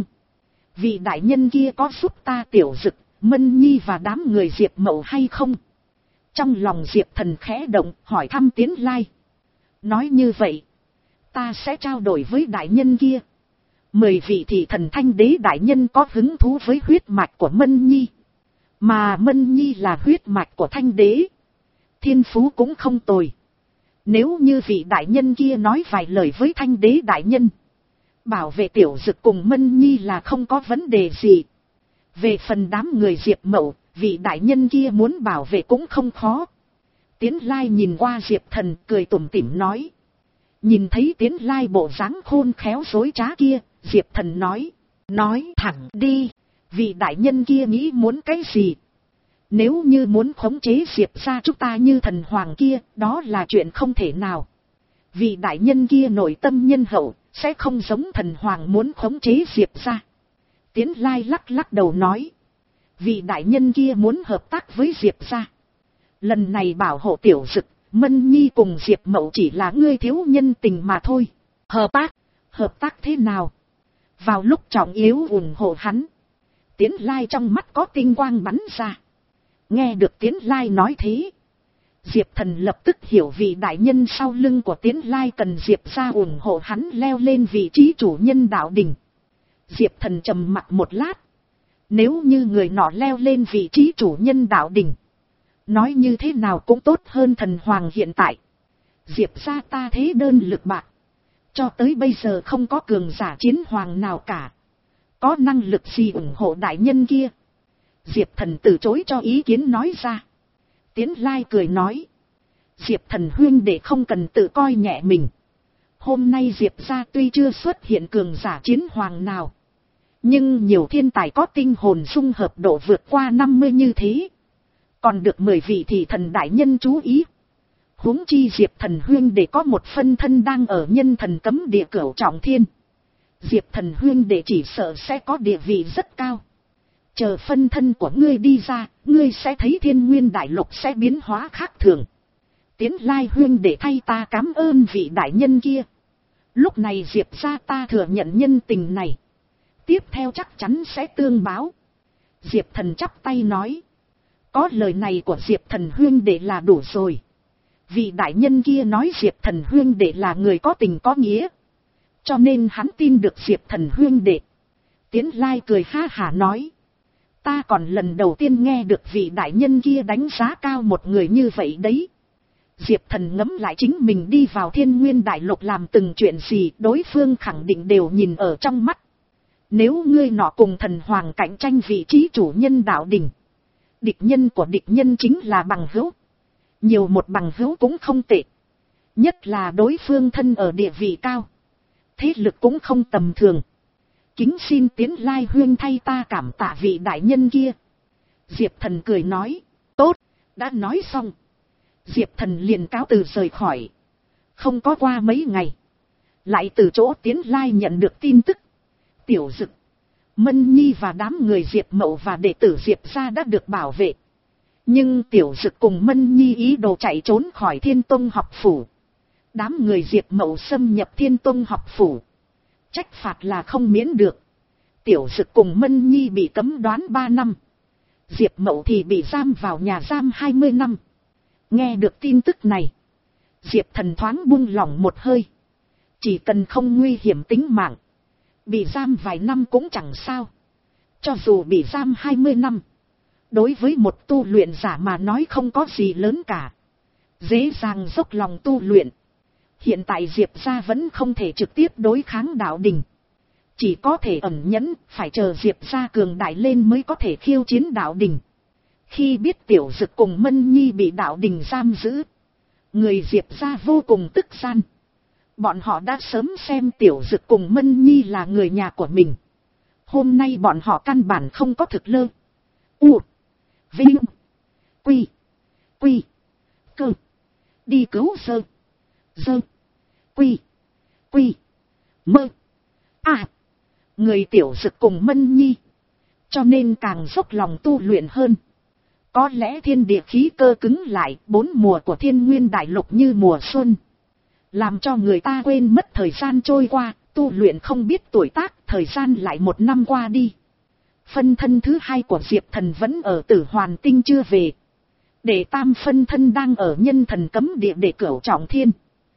Vị đại nhân kia có giúp ta Tiểu Dực, Mân Nhi và đám người Diệp Mậu hay không? Trong lòng Diệp Thần khẽ động, hỏi thăm Tiến Lai. Nói như vậy, ta sẽ trao đổi với đại nhân kia. Mười vị thị thần Thanh Đế đại nhân có hứng thú với huyết mạch của Mân Nhi. Mà Mân Nhi là huyết mạch của Thanh Đế. Thiên phú cũng không tồi. Nếu như vị đại nhân kia nói vài lời với Thanh Đế đại nhân, bảo vệ Tiểu Dực cùng Mân Nhi là không có vấn đề gì. Về phần đám người Diệp Mậu, vị đại nhân kia muốn bảo vệ cũng không khó. Tiến Lai nhìn qua Diệp Thần cười tủm tỉm nói. Nhìn thấy Tiến Lai bộ dáng khôn khéo dối trá kia, Diệp Thần nói. Nói thẳng đi, vị đại nhân kia nghĩ muốn cái gì? Nếu như muốn khống chế Diệp gia chúng ta như thần hoàng kia, đó là chuyện không thể nào. Vị đại nhân kia nội tâm nhân hậu, sẽ không giống thần hoàng muốn khống chế Diệp gia. Tiến Lai lắc lắc đầu nói. Vị đại nhân kia muốn hợp tác với Diệp gia. Lần này bảo hộ Tiểu Dực, Mân Nhi cùng Diệp Mậu chỉ là ngươi thiếu nhân tình mà thôi. Hợp tác? Hợp tác thế nào? Vào lúc trọng yếu ủng hộ hắn. Tiến Lai trong mắt có tinh quang bắn ra. Nghe được Tiến Lai nói thế, Diệp Thần lập tức hiểu vị đại nhân sau lưng của Tiến Lai cần Diệp gia ủng hộ hắn leo lên vị trí chủ nhân đạo đình. Diệp Thần trầm mặc một lát. Nếu như người nọ leo lên vị trí chủ nhân đạo đình, nói như thế nào cũng tốt hơn thần hoàng hiện tại. Diệp gia ta thế đơn lực bạc, cho tới bây giờ không có cường giả chiến hoàng nào cả. Có năng lực gì ủng hộ đại nhân kia? Diệp Thần từ chối cho ý kiến nói ra. Tiến Lai cười nói. Diệp Thần huynh đệ không cần tự coi nhẹ mình. Hôm nay Diệp gia tuy chưa xuất hiện cường giả chiến hoàng nào, nhưng nhiều thiên tài có tinh hồn dung hợp độ vượt qua năm mươi như thế. Còn được mười vị thị thần đại nhân chú ý. Huống chi Diệp Thần huynh đệ có một phân thân đang ở nhân thần cấm địa cửu trọng thiên. Diệp Thần huynh đệ chỉ sợ sẽ có địa vị rất cao. Chờ phân thân của ngươi đi ra, ngươi sẽ thấy thiên nguyên đại lục sẽ biến hóa khác thường. Tiến Lai huynh để thay ta cảm ơn vị đại nhân kia. Lúc này Diệp gia ta thừa nhận nhân tình này. Tiếp theo chắc chắn sẽ tương báo. Diệp Thần chắp tay nói. Có lời này của Diệp Thần huynh đệ là đủ rồi. Vị đại nhân kia nói Diệp Thần huynh đệ là người có tình có nghĩa, cho nên hắn tin được Diệp Thần huynh đệ. Tiến Lai cười ha hả nói. Ta còn lần đầu tiên nghe được vị đại nhân kia đánh giá cao một người như vậy đấy. Diệp Thần ngẫm lại chính mình đi vào thiên nguyên đại lục làm từng chuyện gì, đối phương khẳng định đều nhìn ở trong mắt. Nếu ngươi nọ cùng thần hoàng cạnh tranh vị trí chủ nhân đạo đình, địch nhân của địch nhân chính là bằng hữu. Nhiều một bằng hữu cũng không tệ. Nhất là đối phương thân ở địa vị cao, thế lực cũng không tầm thường. Kính xin Tiến Lai huynh thay ta cảm tạ vị đại nhân kia. Diệp Thần cười nói. Tốt, đã nói xong. Diệp Thần liền cáo từ rời khỏi. Không có qua mấy ngày, lại từ chỗ Tiến Lai nhận được tin tức. Tiểu Dực, Mân Nhi và đám người Diệp Mậu và đệ tử Diệp gia đã được bảo vệ. Nhưng Tiểu Dực cùng Mân Nhi ý đồ chạy trốn khỏi Thiên Tông học phủ. Đám người Diệp Mậu xâm nhập Thiên Tông học phủ, trách phạt là không miễn được. Tiểu Dực cùng Mân Nhi bị cấm đoán ba năm. Diệp Mậu thì bị giam vào nhà giam hai mươi năm. Nghe được tin tức này, Diệp Thần thoáng buông lỏng một hơi. Chỉ cần không nguy hiểm tính mạng, bị giam vài năm cũng chẳng sao. Cho dù bị giam hai mươi năm, đối với một tu luyện giả mà nói không có gì lớn cả. Dễ dàng dốc lòng tu luyện. Hiện tại Diệp gia vẫn không thể trực tiếp đối kháng đạo đình. Chỉ có thể ẩn nhẫn, phải chờ Diệp gia cường đại lên mới có thể khiêu chiến đạo đình. Khi biết Tiểu Dực cùng Mân Nhi bị đạo đình giam giữ, người Diệp gia vô cùng tức gian. Bọn họ đã sớm xem Tiểu Dực cùng Mân Nhi là người nhà của mình. Hôm nay bọn họ căn bản không có thực lơ. U. Vinh. Quy. Quy. Cơ. Đi cứu sơ. Dơ. Quy. Quy. Mơ. À. Người Tiểu Dực cùng Mân Nhi. Cho nên càng dốc lòng tu luyện hơn. Có lẽ thiên địa khí cơ cứng lại, bốn mùa của thiên nguyên đại lục như mùa xuân. Làm cho người ta quên mất thời gian trôi qua, tu luyện không biết tuổi tác, thời gian lại một năm qua đi. Phân thân thứ hai của Diệp Thần vẫn ở Tử Hoàn Tinh chưa về. Đệ tam phân thân đang ở Nhân Thần Cấm Địa để cửu trọng thiên.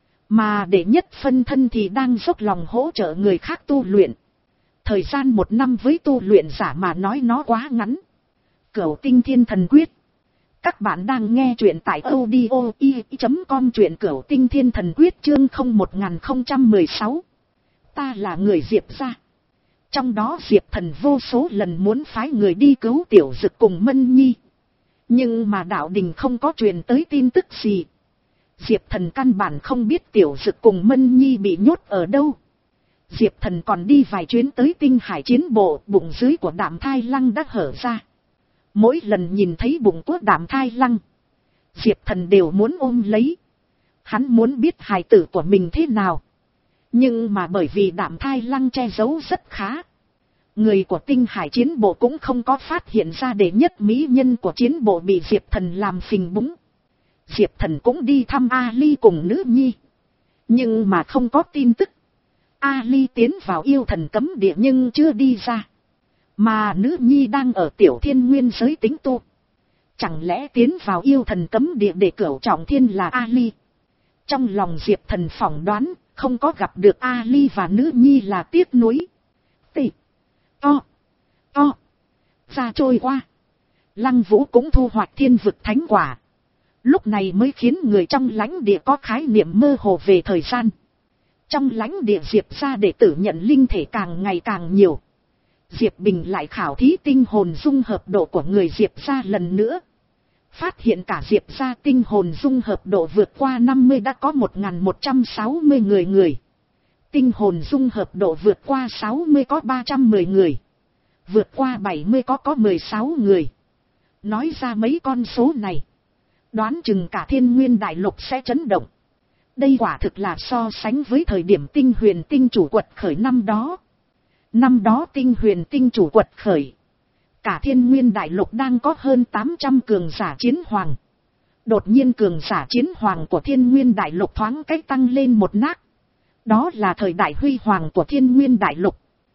Mà đệ nhất phân thân thì đang dốc lòng hỗ trợ người khác tu luyện. Thời gian một năm với tu luyện giả mà nói nó quá ngắn. Cửu Tinh Thiên Thần Quyết. Các bạn đang nghe truyện tại audio i chấm com, truyện Cửu Tinh Thiên Thần Quyết chương không một không một sáu. Ta là người Diệp gia. Trong đó Diệp Thần vô số lần muốn phái người đi cứu Tiểu Dực cùng Mân Nhi. Nhưng mà đạo đình không có truyền tới tin tức gì. Diệp Thần căn bản không biết Tiểu Dực cùng Mân Nhi bị nhốt ở đâu. Diệp Thần còn đi vài chuyến tới Tinh Hải chiến bộ, bụng dưới của Đạm Thai Lăng đã hở ra. Mỗi lần nhìn thấy bụng của Đạm Thai Lăng, Diệp Thần đều muốn ôm lấy. Hắn muốn biết hài tử của mình thế nào. Nhưng mà bởi vì Đạm Thai Lăng che giấu rất khá. Người của Tinh Hải chiến bộ cũng không có phát hiện ra đệ nhất mỹ nhân của chiến bộ bị Diệp Thần làm phình búng. Diệp Thần cũng đi thăm Ali cùng nữ nhi. Nhưng mà không có tin tức. Ali tiến vào yêu thần cấm địa nhưng chưa đi ra. Mà nữ nhi đang ở Tiểu Thiên Nguyên giới tính tu. Chẳng lẽ tiến vào yêu thần cấm địa để cửu trọng thiên là Ali? Trong lòng Diệp Thần phỏng đoán, không có gặp được Ali và nữ nhi là tiếc nuối. Tị. To. To. Ra trôi qua. Lăng Vũ cũng thu hoạch thiên vực thánh quả. Lúc này mới khiến người trong lãnh địa có khái niệm mơ hồ về thời gian. Trong lãnh địa Diệp gia đệ tử nhận linh thể càng ngày càng nhiều. Diệp Bình lại khảo thí tinh hồn dung hợp độ của người Diệp gia lần nữa. Phát hiện cả Diệp gia tinh hồn dung hợp độ vượt qua năm mươi đã có một nghìn một trăm sáu mươi người người. Tinh hồn dung hợp độ vượt qua sáu mươi có ba trăm mười người. Vượt qua bảy mươi có có mười sáu người. Nói ra mấy con số này, đoán chừng cả thiên nguyên đại lục sẽ chấn động. Đây quả thực là so sánh với thời điểm tinh huyền tinh chủ quật khởi năm đó. Năm đó tinh huyền tinh chủ quật khởi. Cả thiên nguyên đại lục đang có hơn tám trăm cường giả chiến hoàng. Đột nhiên cường giả chiến hoàng của thiên nguyên đại lục thoáng cách tăng lên một nác. Đó là thời đại huy hoàng của thiên nguyên đại lục.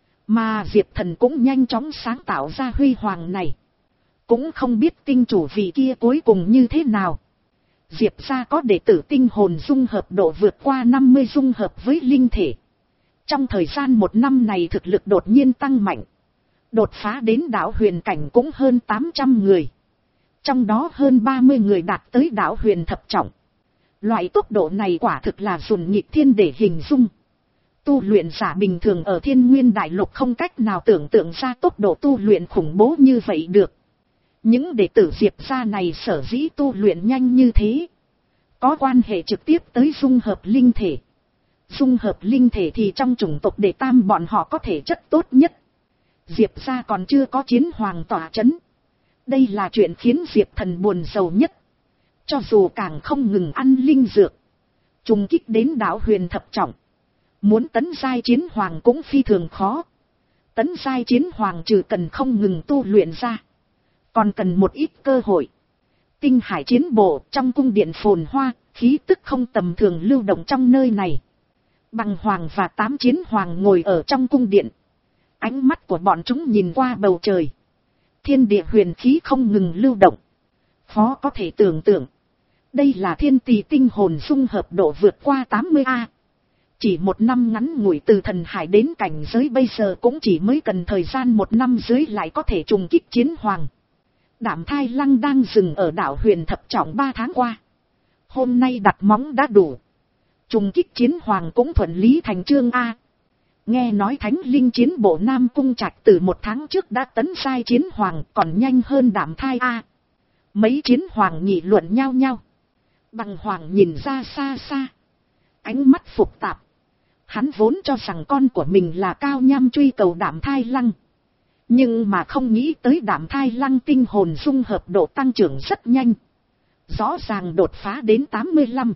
Mà Diệp Thần cũng nhanh chóng sáng tạo ra huy hoàng này. Cũng không biết tinh chủ vị kia cuối cùng như thế nào. Diệp gia có đệ tử tinh hồn dung hợp độ vượt qua năm mươi dung hợp với linh thể. Trong thời gian một năm này thực lực đột nhiên tăng mạnh. Đột phá đến đạo huyền cảnh cũng hơn tám trăm người. Trong đó hơn ba mươi người đạt tới đạo huyền thập trọng. Loại tốc độ này quả thực là dùng nghịch thiên để hình dung. Tu luyện giả bình thường ở thiên nguyên đại lục không cách nào tưởng tượng ra tốc độ tu luyện khủng bố như vậy được. Những đệ tử Diệp gia này sở dĩ tu luyện nhanh như thế. Có quan hệ trực tiếp tới dung hợp linh thể. Dung hợp linh thể thì trong chủng tộc đệ tam bọn họ có thể chất tốt nhất. Diệp gia còn chưa có chiến hoàng tỏa chấn. Đây là chuyện khiến Diệp Thần buồn rầu nhất. Cho dù càng không ngừng ăn linh dược, trùng kích đến đạo huyền thập trọng, muốn tấn giai chiến hoàng cũng phi thường khó. Tấn giai chiến hoàng trừ cần không ngừng tu luyện ra, còn cần một ít cơ hội. Tinh Hải chiến bộ trong cung điện phồn hoa, khí tức không tầm thường lưu động trong nơi này. Bằng hoàng và tám chiến hoàng ngồi ở trong cung điện. Ánh mắt của bọn chúng nhìn qua bầu trời. Thiên địa huyền khí không ngừng lưu động. Khó có thể tưởng tượng. Đây là thiên tỷ tinh hồn dung hợp độ vượt qua tám mươi A. Chỉ một năm ngắn ngủi từ thần hải đến cảnh giới bây giờ cũng chỉ mới cần thời gian một năm dưới lại có thể trùng kích chiến hoàng. Đạm Thai Lăng đang dừng ở đảo huyền thập trọng ba tháng qua. Hôm nay đặt móng đã đủ. Trùng kích chiến hoàng cũng thuận lý thành chương A. Nghe nói thánh linh chiến bộ Nam Cung Trạch từ một tháng trước đã tấn giai chiến hoàng, còn nhanh hơn Đạm Thai A. Mấy chiến hoàng nghị luận nhau nhau. Bằng hoàng nhìn ra xa xa, ánh mắt phục tạp. Hắn vốn cho rằng con của mình là Cao Nham truy cầu Đạm Thai Lăng. Nhưng mà không nghĩ tới Đạm Thai Lăng tinh hồn dung hợp độ tăng trưởng rất nhanh. Rõ ràng đột phá đến tám mươi lăm.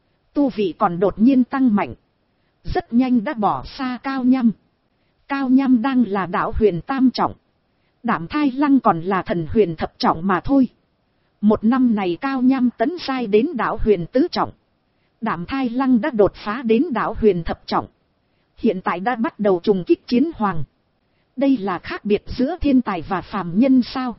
Tu vị còn đột nhiên tăng mạnh. Rất nhanh đã bỏ xa Cao Nham. Cao Nham đang là đạo huyền tam trọng. Đạm Thai Lăng còn là thần huyền thập trọng mà thôi. Một năm này Cao Nham tấn giai đến đạo huyền tứ trọng. Đạm Thai Lăng đã đột phá đến đạo huyền thập trọng. Hiện tại đã bắt đầu trùng kích chiến hoàng. Đây là khác biệt giữa thiên tài và phàm nhân sao?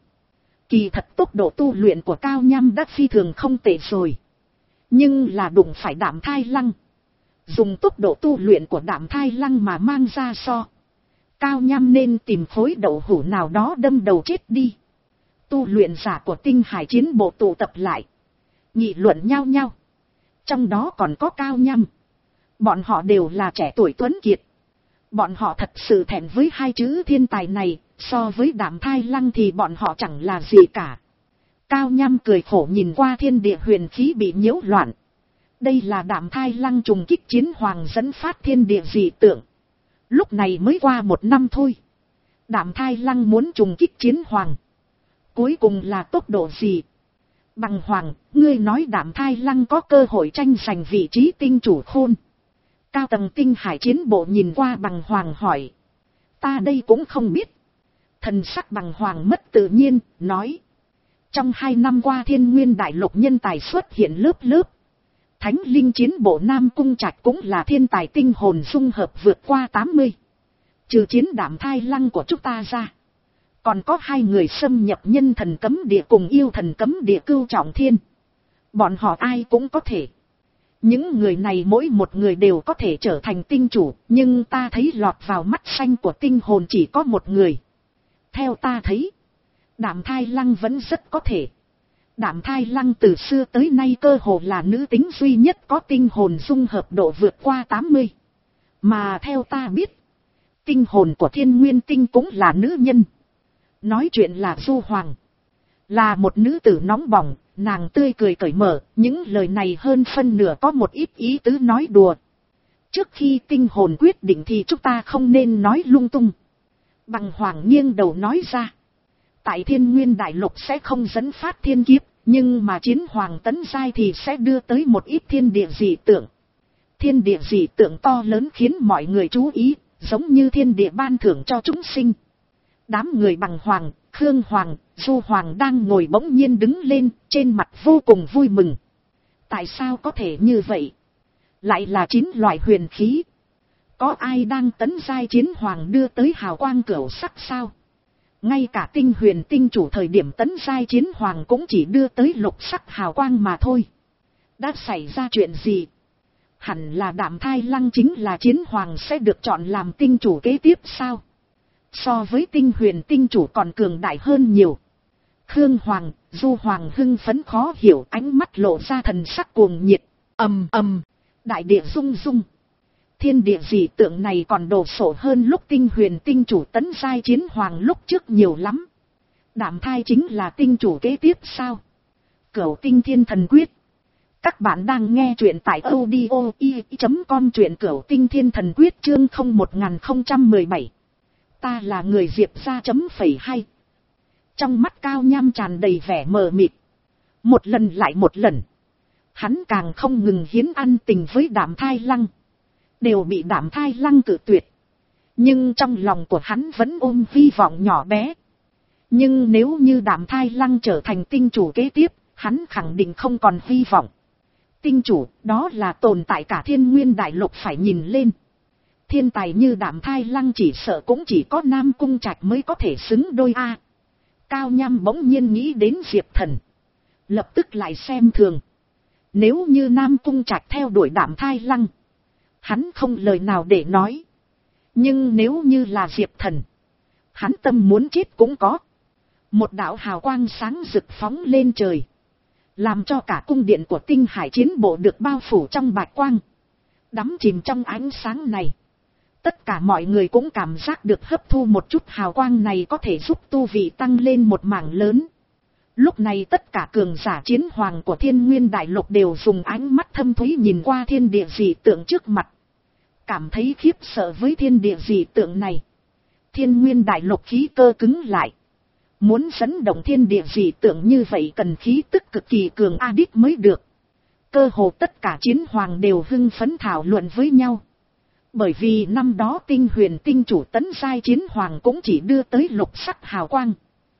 Kỳ thật tốc độ tu luyện của Cao Nham đã phi thường không tệ rồi. Nhưng là đụng phải Đạm Thai Lăng. Dùng tốc độ tu luyện của Đạm Thai Lăng mà mang ra so. Cao Nham nên tìm khối đậu hũ nào đó đâm đầu chết đi. Tu luyện giả của tinh hải chiến bộ tụ tập lại. Nghị luận nhau nhau. Trong đó còn có Cao Nham. Bọn họ đều là trẻ tuổi tuấn kiệt. Bọn họ thật sự thẹn với hai chữ thiên tài này. So với Đạm Thai Lăng thì bọn họ chẳng là gì cả. Cao Nham cười khổ nhìn qua thiên địa huyền khí bị nhiễu loạn. Đây là Đạm Thai Lăng trùng kích chiến hoàng dẫn phát thiên địa dị tượng. Lúc này mới qua một năm thôi. Đạm Thai Lăng muốn trùng kích chiến hoàng. Cuối cùng là tốc độ gì? Bằng hoàng, ngươi nói Đạm Thai Lăng có cơ hội tranh giành vị trí tinh chủ khôn. Cao tầng tinh hải chiến bộ nhìn qua Bằng Hoàng hỏi. Ta đây cũng không biết. Thần sắc Bằng Hoàng mất tự nhiên, nói. Trong hai năm qua thiên nguyên đại lục nhân tài xuất hiện lớp lớp. Thánh linh chiến bộ Nam Cung Trạch cũng là thiên tài tinh hồn dung hợp vượt qua tám mươi. Trừ chiến Đạm Thai Lăng của chúng ta ra. Còn có hai người xâm nhập nhân thần cấm địa cùng yêu thần cấm địa Cưu Trọng Thiên. Bọn họ ai cũng có thể. Những người này mỗi một người đều có thể trở thành tinh chủ. Nhưng ta thấy lọt vào mắt xanh của tinh hồn chỉ có một người. Theo ta thấy, Đạm Thai Lăng vẫn rất có thể. Đạm Thai Lăng từ xưa tới nay cơ hồ là nữ tính duy nhất có tinh hồn dung hợp độ vượt qua tám mươi. Mà theo ta biết, tinh hồn của Thiên Nguyên Tinh cũng là nữ nhân. Nói chuyện là Du Hoàng. Là một nữ tử nóng bỏng, nàng tươi cười cởi mở, những lời này hơn phân nửa có một ít ý tứ nói đùa. Trước khi tinh hồn quyết định thì chúng ta không nên nói lung tung. Bằng Hoàng nghiêng đầu nói ra. Tại Thiên Nguyên Đại Lục sẽ không dẫn phát thiên kiếp, nhưng mà chiến hoàng tấn giai thì sẽ đưa tới một ít thiên địa dị tượng. Thiên địa dị tượng to lớn khiến mọi người chú ý, giống như thiên địa ban thưởng cho chúng sinh. Đám người Bằng Hoàng, Khương Hoàng, Du Hoàng đang ngồi bỗng nhiên đứng lên, trên mặt vô cùng vui mừng. Tại sao có thể như vậy? Lại là chín loại huyền khí. Có ai đang tấn giai chiến hoàng đưa tới hào quang cửu sắc sao? Ngay cả tinh huyền tinh chủ thời điểm tấn giai chiến hoàng cũng chỉ đưa tới lục sắc hào quang mà thôi. Đã xảy ra chuyện gì? Hẳn là Đạm Thai Lăng chính là chiến hoàng sẽ được chọn làm tinh chủ kế tiếp sao? So với tinh huyền tinh chủ còn cường đại hơn nhiều. Khương Hoàng, Du Hoàng hưng phấn khó hiểu, ánh mắt lộ ra thần sắc cuồng nhiệt. Ầm ầm, đại địa rung rung. Thiên địa dị tượng này còn đồ sộ hơn lúc tinh huyền tinh chủ tấn giai chiến hoàng lúc trước nhiều lắm. Đạm Thai chính là tinh chủ kế tiếp sao? Cửu Tinh Thiên Thần Quyết. Các bạn đang nghe truyện tại audio i chấm com, truyện Cửu Tinh Thiên Thần Quyết chương không một không một bảy. Ta là người Diệp gia chấm phẩy hay. Trong mắt Cao Nham tràn đầy vẻ mờ mịt. Một lần lại một lần. Hắn càng không ngừng hiến ăn tình với Đạm Thai Lăng. Đều bị Đạm Thai Lăng cự tuyệt. Nhưng trong lòng của hắn vẫn ôm hy vọng nhỏ bé. Nhưng nếu như Đạm Thai Lăng trở thành tinh chủ kế tiếp, hắn khẳng định không còn hy vọng. Tinh chủ, đó là tồn tại cả Thiên Nguyên Đại Lục phải nhìn lên. Thiên tài như Đạm Thai Lăng chỉ sợ cũng chỉ có Nam Cung Trạch mới có thể xứng đôi a. Cao Nham bỗng nhiên nghĩ đến Diệp Thần. Lập tức lại xem thường. Nếu như Nam Cung Trạch theo đuổi Đạm Thai Lăng, hắn không lời nào để nói. Nhưng nếu như là Diệp Thần, hắn tâm muốn chết cũng có. Một đạo hào quang sáng rực phóng lên trời, làm cho cả cung điện của tinh hải chiến bộ được bao phủ trong bạch quang. Đắm chìm trong ánh sáng này, tất cả mọi người cũng cảm giác được hấp thu một chút hào quang này có thể giúp tu vị tăng lên một mảng lớn. Lúc này tất cả cường giả chiến hoàng của Thiên Nguyên Đại Lục đều dùng ánh mắt thâm thúy nhìn qua thiên địa dị tượng trước mặt. Cảm thấy khiếp sợ với thiên địa dị tượng này. Thiên Nguyên Đại Lục khí cơ cứng lại. Muốn dẫn động thiên địa dị tượng như vậy cần khí tức cực kỳ cường a đích mới được. Cơ hồ tất cả chiến hoàng đều hưng phấn thảo luận với nhau. Bởi vì năm đó Tinh Huyền tinh chủ tấn giai chiến hoàng cũng chỉ đưa tới lục sắc hào quang.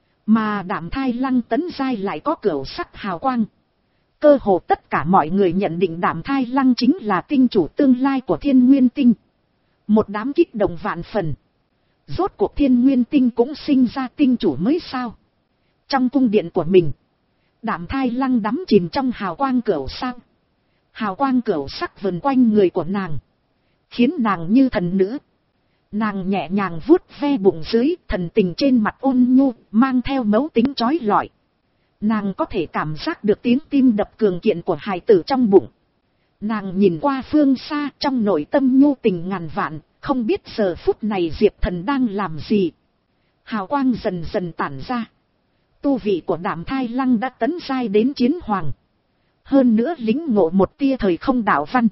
Mà Đạm Thai Lăng tấn giai lại có cửu sắc hào quang. Cơ hồ tất cả mọi người nhận định Đạm Thai Lăng chính là tinh chủ tương lai của Thiên Nguyên tinh. Một đám kích động vạn phần. Rốt cuộc Thiên Nguyên tinh cũng sinh ra tinh chủ mới sao. Trong cung điện của mình, Đạm Thai Lăng đắm chìm trong hào quang cửu sắc. Hào quang cửu sắc vần quanh người của nàng, khiến nàng như thần nữ. Nàng nhẹ nhàng vuốt ve bụng dưới, thần tình trên mặt ôn nhu, mang theo mấu tính chói lọi. Nàng có thể cảm giác được tiếng tim đập cường kiện của hài tử trong bụng. Nàng nhìn qua phương xa, trong nội tâm nhu tình ngàn vạn, không biết giờ phút này Diệp Thần đang làm gì. Hào quang dần dần tản ra. Tu vị của Đạm Thai Lăng đã tấn giai đến chiến hoàng. Hơn nữa lĩnh ngộ một tia thời không đạo văn.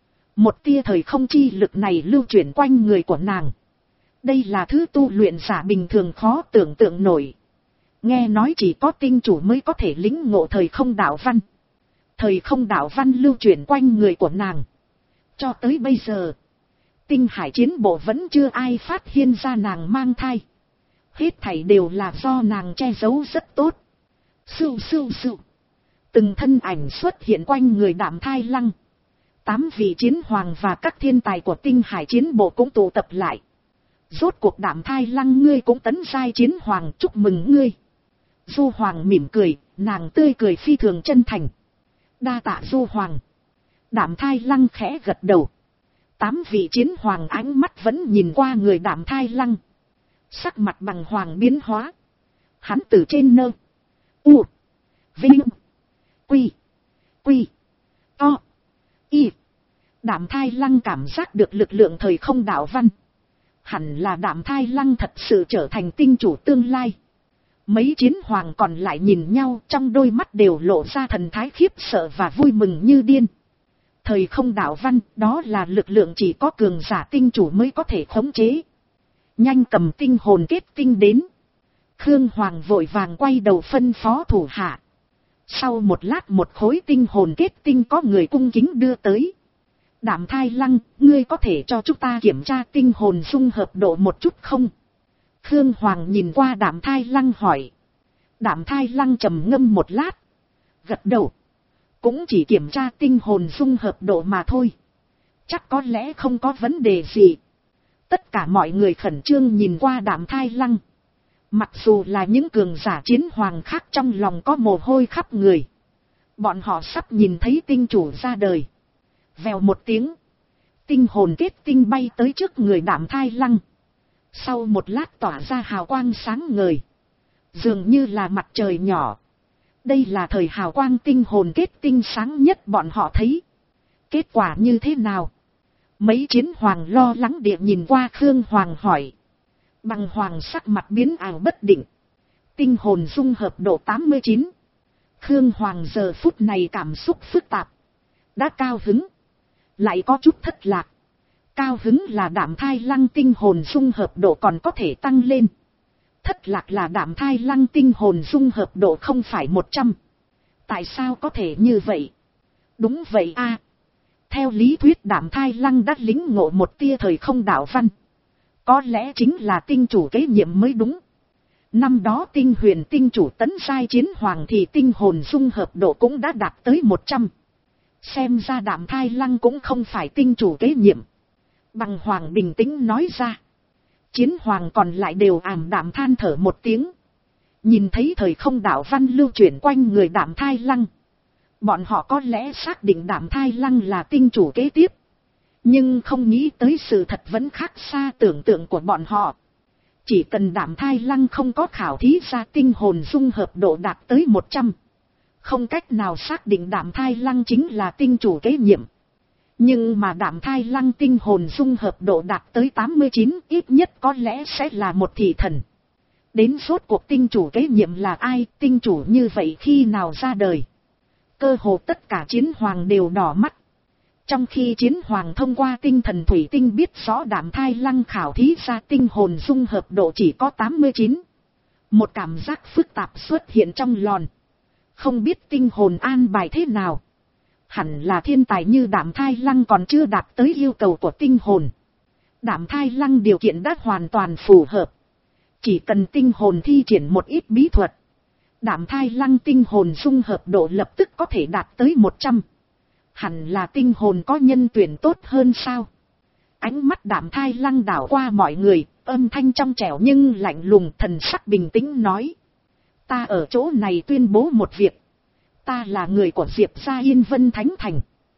Một tia thời không chi lực này lưu chuyển quanh người của nàng. Đây là thứ tu luyện giả bình thường khó tưởng tượng nổi. Nghe nói chỉ có tinh chủ mới có thể lĩnh ngộ thời không đạo văn. Thời không đạo văn lưu chuyển quanh người của nàng. Cho tới bây giờ, Tinh Hải chiến bộ vẫn chưa ai phát hiện ra nàng mang thai. Hết thảy đều là do nàng che giấu rất tốt. Sưu sưu sưu. Từng thân ảnh xuất hiện quanh người Đạm Thai Lăng. Tám vị chiến hoàng và các thiên tài của Tinh Hải chiến bộ cũng tụ tập lại. Rốt cuộc Đạm Thai Lăng ngươi cũng tấn giai chiến hoàng, chúc mừng ngươi. Du Hoàng mỉm cười, nàng tươi cười phi thường chân thành. Đa tạ Du Hoàng. Đạm Thai Lăng khẽ gật đầu. Tám vị chiến hoàng ánh mắt vẫn nhìn qua người Đạm Thai Lăng. Sắc mặt bằng hoàng biến hóa. Hắn từ trên nơ. U. Vinh. Quy. Quy. To. Y. Đạm Thai Lăng cảm giác được lực lượng thời không đạo văn. Hẳn là Đạm Thai Lăng thật sự trở thành tinh chủ tương lai. Mấy chiến hoàng còn lại nhìn nhau, trong đôi mắt đều lộ ra thần thái khiếp sợ và vui mừng như điên. Thời không đạo văn, đó là lực lượng chỉ có cường giả tinh chủ mới có thể khống chế. Nhanh cầm tinh hồn kết tinh đến. Khương Hoàng vội vàng quay đầu phân phó thủ hạ. Sau một lát một khối tinh hồn kết tinh có người cung kính đưa tới. Đạm Thai Lăng, ngươi có thể cho chúng ta kiểm tra tinh hồn dung hợp độ một chút không? Khương Hoàng nhìn qua Đạm Thai Lăng hỏi. Đạm Thai Lăng trầm ngâm một lát. Gật đầu. Cũng chỉ kiểm tra tinh hồn dung hợp độ mà thôi. Chắc có lẽ không có vấn đề gì. Tất cả mọi người khẩn trương nhìn qua Đạm Thai Lăng. Mặc dù là những cường giả chiến hoàng khác trong lòng có mồ hôi khắp người. Bọn họ sắp nhìn thấy tinh chủ ra đời. Vèo một tiếng. Tinh hồn kết tinh bay tới trước người Đạm Thai Lăng. Sau một lát tỏa ra hào quang sáng ngời. Dường như là mặt trời nhỏ. Đây là thời hào quang tinh hồn kết tinh sáng nhất bọn họ thấy. Kết quả như thế nào? Mấy chiến hoàng lo lắng địa nhìn qua Khương Hoàng hỏi. Bằng hoàng sắc mặt biến ảo bất định. Tinh hồn dung hợp độ tám mươi chín. Khương Hoàng giờ phút này cảm xúc phức tạp. Đã cao hứng. Lại có chút thất lạc. Cao hứng là Đạm Thai Lăng tinh hồn dung hợp độ còn có thể tăng lên. Thất lạc là Đạm Thai Lăng tinh hồn dung hợp độ không phải một trăm. Tại sao có thể như vậy? Đúng vậy a. Theo lý thuyết Đạm Thai Lăng đã lĩnh ngộ một tia thời không đạo văn. Có lẽ chính là tinh chủ kế nhiệm mới đúng. Năm đó Tinh Huyền tinh chủ tấn giai chiến hoàng thì tinh hồn dung hợp độ cũng đã đạt tới một trăm. Xem ra Đạm Thai Lăng cũng không phải tinh chủ kế nhiệm. Bằng hoàng bình tĩnh nói ra. Chiến hoàng còn lại đều ảm đạm than thở một tiếng. Nhìn thấy thời không đạo văn lưu chuyển quanh người Đạm Thai Lăng. Bọn họ có lẽ xác định Đạm Thai Lăng là tinh chủ kế tiếp. Nhưng không nghĩ tới sự thật vẫn khác xa tưởng tượng của bọn họ. Chỉ cần Đạm Thai Lăng không có khảo thí ra tinh hồn dung hợp độ đạt tới một trăm. Không cách nào xác định Đạm Thai Lăng chính là tinh chủ kế nhiệm. Nhưng mà Đạm Thai Lăng tinh hồn dung hợp độ đạt tới tám mươi chín, ít nhất có lẽ sẽ là một thị thần. Đến rốt cuộc tinh chủ kế nhiệm là ai, tinh chủ như vậy khi nào ra đời? Cơ hồ tất cả chiến hoàng đều đỏ mắt. Trong khi chiến hoàng thông qua tinh thần thủy tinh biết rõ Đạm Thai Lăng khảo thí ra tinh hồn dung hợp độ chỉ có tám mươi chín. Một cảm giác phức tạp xuất hiện trong lòn. Không biết tinh hồn an bài thế nào. Hẳn là thiên tài như Đạm Thai Lăng còn chưa đạt tới yêu cầu của tinh hồn. Đạm Thai Lăng điều kiện đã hoàn toàn phù hợp. Chỉ cần tinh hồn thi triển một ít bí thuật. Đạm Thai Lăng tinh hồn dung hợp độ lập tức có thể đạt tới một trăm. Hẳn là tinh hồn có nhân tuyển tốt hơn sao? Ánh mắt Đạm Thai Lăng đảo qua mọi người, âm thanh trong trẻo nhưng lạnh lùng, thần sắc bình tĩnh nói. Ta ở chỗ này tuyên bố một việc. Ta là người của Diệp gia Yên Vân Thánh Thành.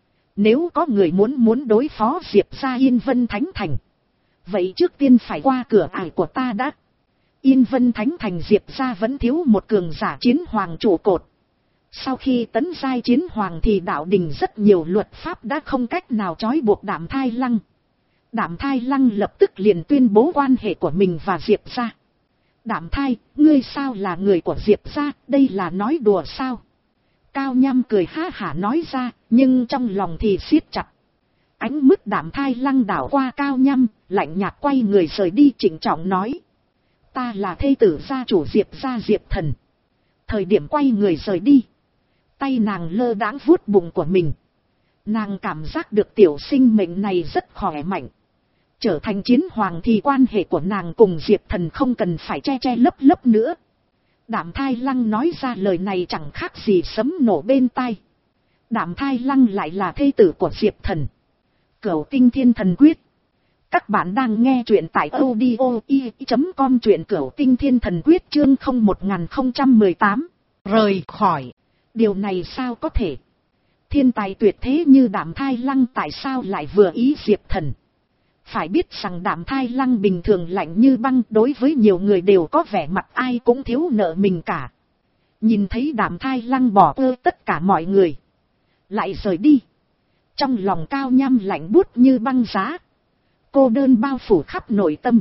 Nếu có người muốn muốn đối phó Diệp gia Yên Vân Thánh Thành, vậy trước tiên phải qua cửa ải của ta đã. Yên Vân Thánh Thành Diệp gia vẫn thiếu một cường giả chiến hoàng trụ cột. Sau khi tấn giai chiến hoàng thì đạo đình rất nhiều luật pháp đã không cách nào trói buộc Đạm Thai Lăng. Đạm Thai Lăng lập tức liền tuyên bố quan hệ của mình và Diệp gia. Đạm Thai, ngươi sao là người của Diệp gia, đây là nói đùa sao? Cao Nham cười ha hả nói ra, nhưng trong lòng thì siết chặt. Ánh mắt Đạm Thai Lăng đảo qua Cao Nham, lạnh nhạt quay người rời đi, trịnh trọng nói. Ta là thê tử gia chủ Diệp gia Diệp Thần. Thời điểm quay người rời đi, tay nàng lơ đãng vuốt bụng của mình. Nàng cảm giác được tiểu sinh mệnh này rất khỏe mạnh. Trở thành chiến hoàng thì quan hệ của nàng cùng Diệp Thần không cần phải che che lấp lấp nữa. Đạm Thai Lăng nói ra lời này chẳng khác gì sấm nổ bên tai. Đạm Thai Lăng lại là thê tử của Diệp Thần. Cửu Tinh Thiên Thần Quyết. Các bạn đang nghe truyện tại audio i chấm com, truyện Cửu Tinh Thiên Thần Quyết chương không một không một tám. Rời khỏi. Điều này sao có thể? Thiên tài tuyệt thế như Đạm Thai Lăng tại sao lại vừa ý Diệp Thần? Phải biết rằng Đạm Thai Lăng bình thường lạnh như băng, đối với nhiều người đều có vẻ mặt ai cũng thiếu nợ mình cả. Nhìn thấy Đạm Thai Lăng bỏ ơ tất cả mọi người, lại rời đi. Trong lòng Cao Nham lạnh buốt như băng giá. Cô đơn bao phủ khắp nội tâm.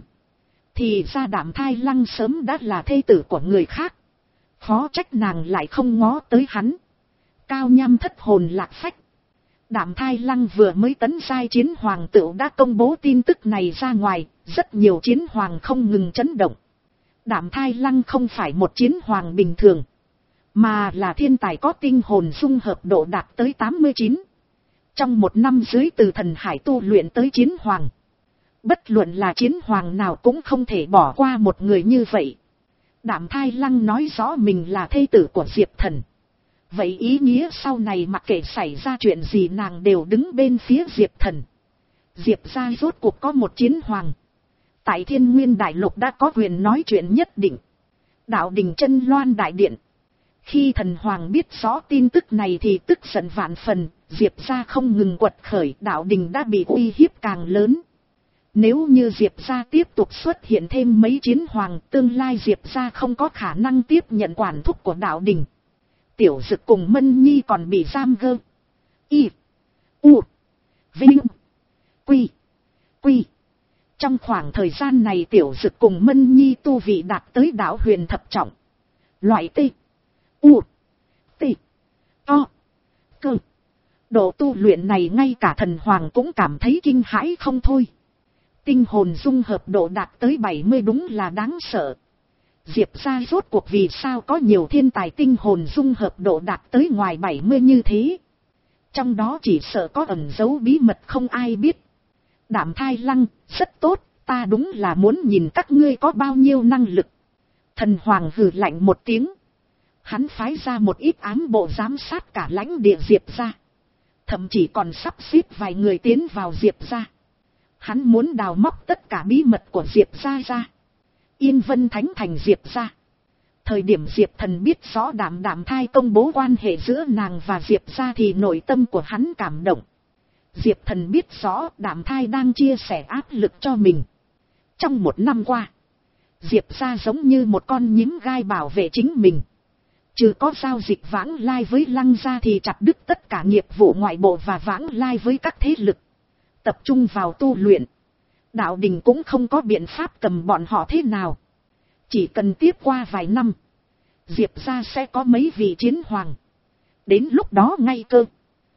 Thì ra Đạm Thai Lăng sớm đã là thê tử của người khác. Khó trách nàng lại không ngó tới hắn. Cao Nham thất hồn lạc phách. Đạm Thai Lăng vừa mới tấn giai chiến hoàng tựu đã công bố tin tức này ra ngoài, rất nhiều chiến hoàng không ngừng chấn động. Đạm Thai Lăng không phải một chiến hoàng bình thường, mà là thiên tài có tinh hồn dung hợp độ đạt tới tám mươi chín. Trong một năm dưới từ thần hải tu luyện tới chiến hoàng. Bất luận là chiến hoàng nào cũng không thể bỏ qua một người như vậy. Đạm Thai Lăng nói rõ mình là thê tử của Diệp Thần. Vậy ý nghĩa sau này mặc kệ xảy ra chuyện gì nàng đều đứng bên phía Diệp Thần. Diệp gia rốt cuộc có một chiến hoàng. Tại Thiên Nguyên Đại Lục đã có quyền nói chuyện nhất định. Đạo đình Chân Loan Đại Điện. Khi thần hoàng biết rõ tin tức này thì tức giận vạn phần. Diệp gia không ngừng quật khởi, đạo đình đã bị uy hiếp càng lớn. Nếu như Diệp gia tiếp tục xuất hiện thêm mấy chiến hoàng, tương lai Diệp gia không có khả năng tiếp nhận quản thúc của đạo đình. Tiểu Dực cùng Mân Nhi còn bị giam gơ. Y. U. Vinh. Quy. Quy. Trong khoảng thời gian này Tiểu Dực cùng Mân Nhi tu vị đạt tới đạo huyền thập trọng. Loại T. U. T. O. Cơ. Độ tu luyện này ngay cả thần hoàng cũng cảm thấy kinh hãi không thôi. Tinh hồn dung hợp độ đạt tới bảy mươi đúng là đáng sợ. Diệp gia rốt cuộc vì sao có nhiều thiên tài tinh hồn dung hợp độ đạt tới ngoài bảy mươi như thế. Trong đó chỉ sợ có ẩn giấu bí mật không ai biết. Đạm Thai Lăng, rất tốt, ta đúng là muốn nhìn các ngươi có bao nhiêu năng lực. Thần hoàng hừ lạnh một tiếng. Hắn phái ra một ít ám bộ giám sát cả lãnh địa Diệp gia. Thậm chí còn sắp xếp vài người tiến vào Diệp gia. Hắn muốn đào móc tất cả bí mật của Diệp gia ra. Yên Vân Thánh Thành Diệp gia. Thời điểm Diệp Thần biết rõ Đạm Đạm Thai công bố quan hệ giữa nàng và Diệp gia thì nội tâm của hắn cảm động. Diệp Thần biết rõ Đạm Thai đang chia sẻ áp lực cho mình. Trong một năm qua, Diệp gia giống như một con nhím gai bảo vệ chính mình. Trừ có giao dịch vãng lai với Lăng gia thì chặt đứt tất cả nghiệp vụ ngoại bộ và vãng lai với các thế lực. Tập trung vào tu luyện. Đạo đình cũng không có biện pháp cầm bọn họ thế nào. Chỉ cần tiếp qua vài năm, Diệp gia sẽ có mấy vị chiến hoàng. Đến lúc đó ngay cơ.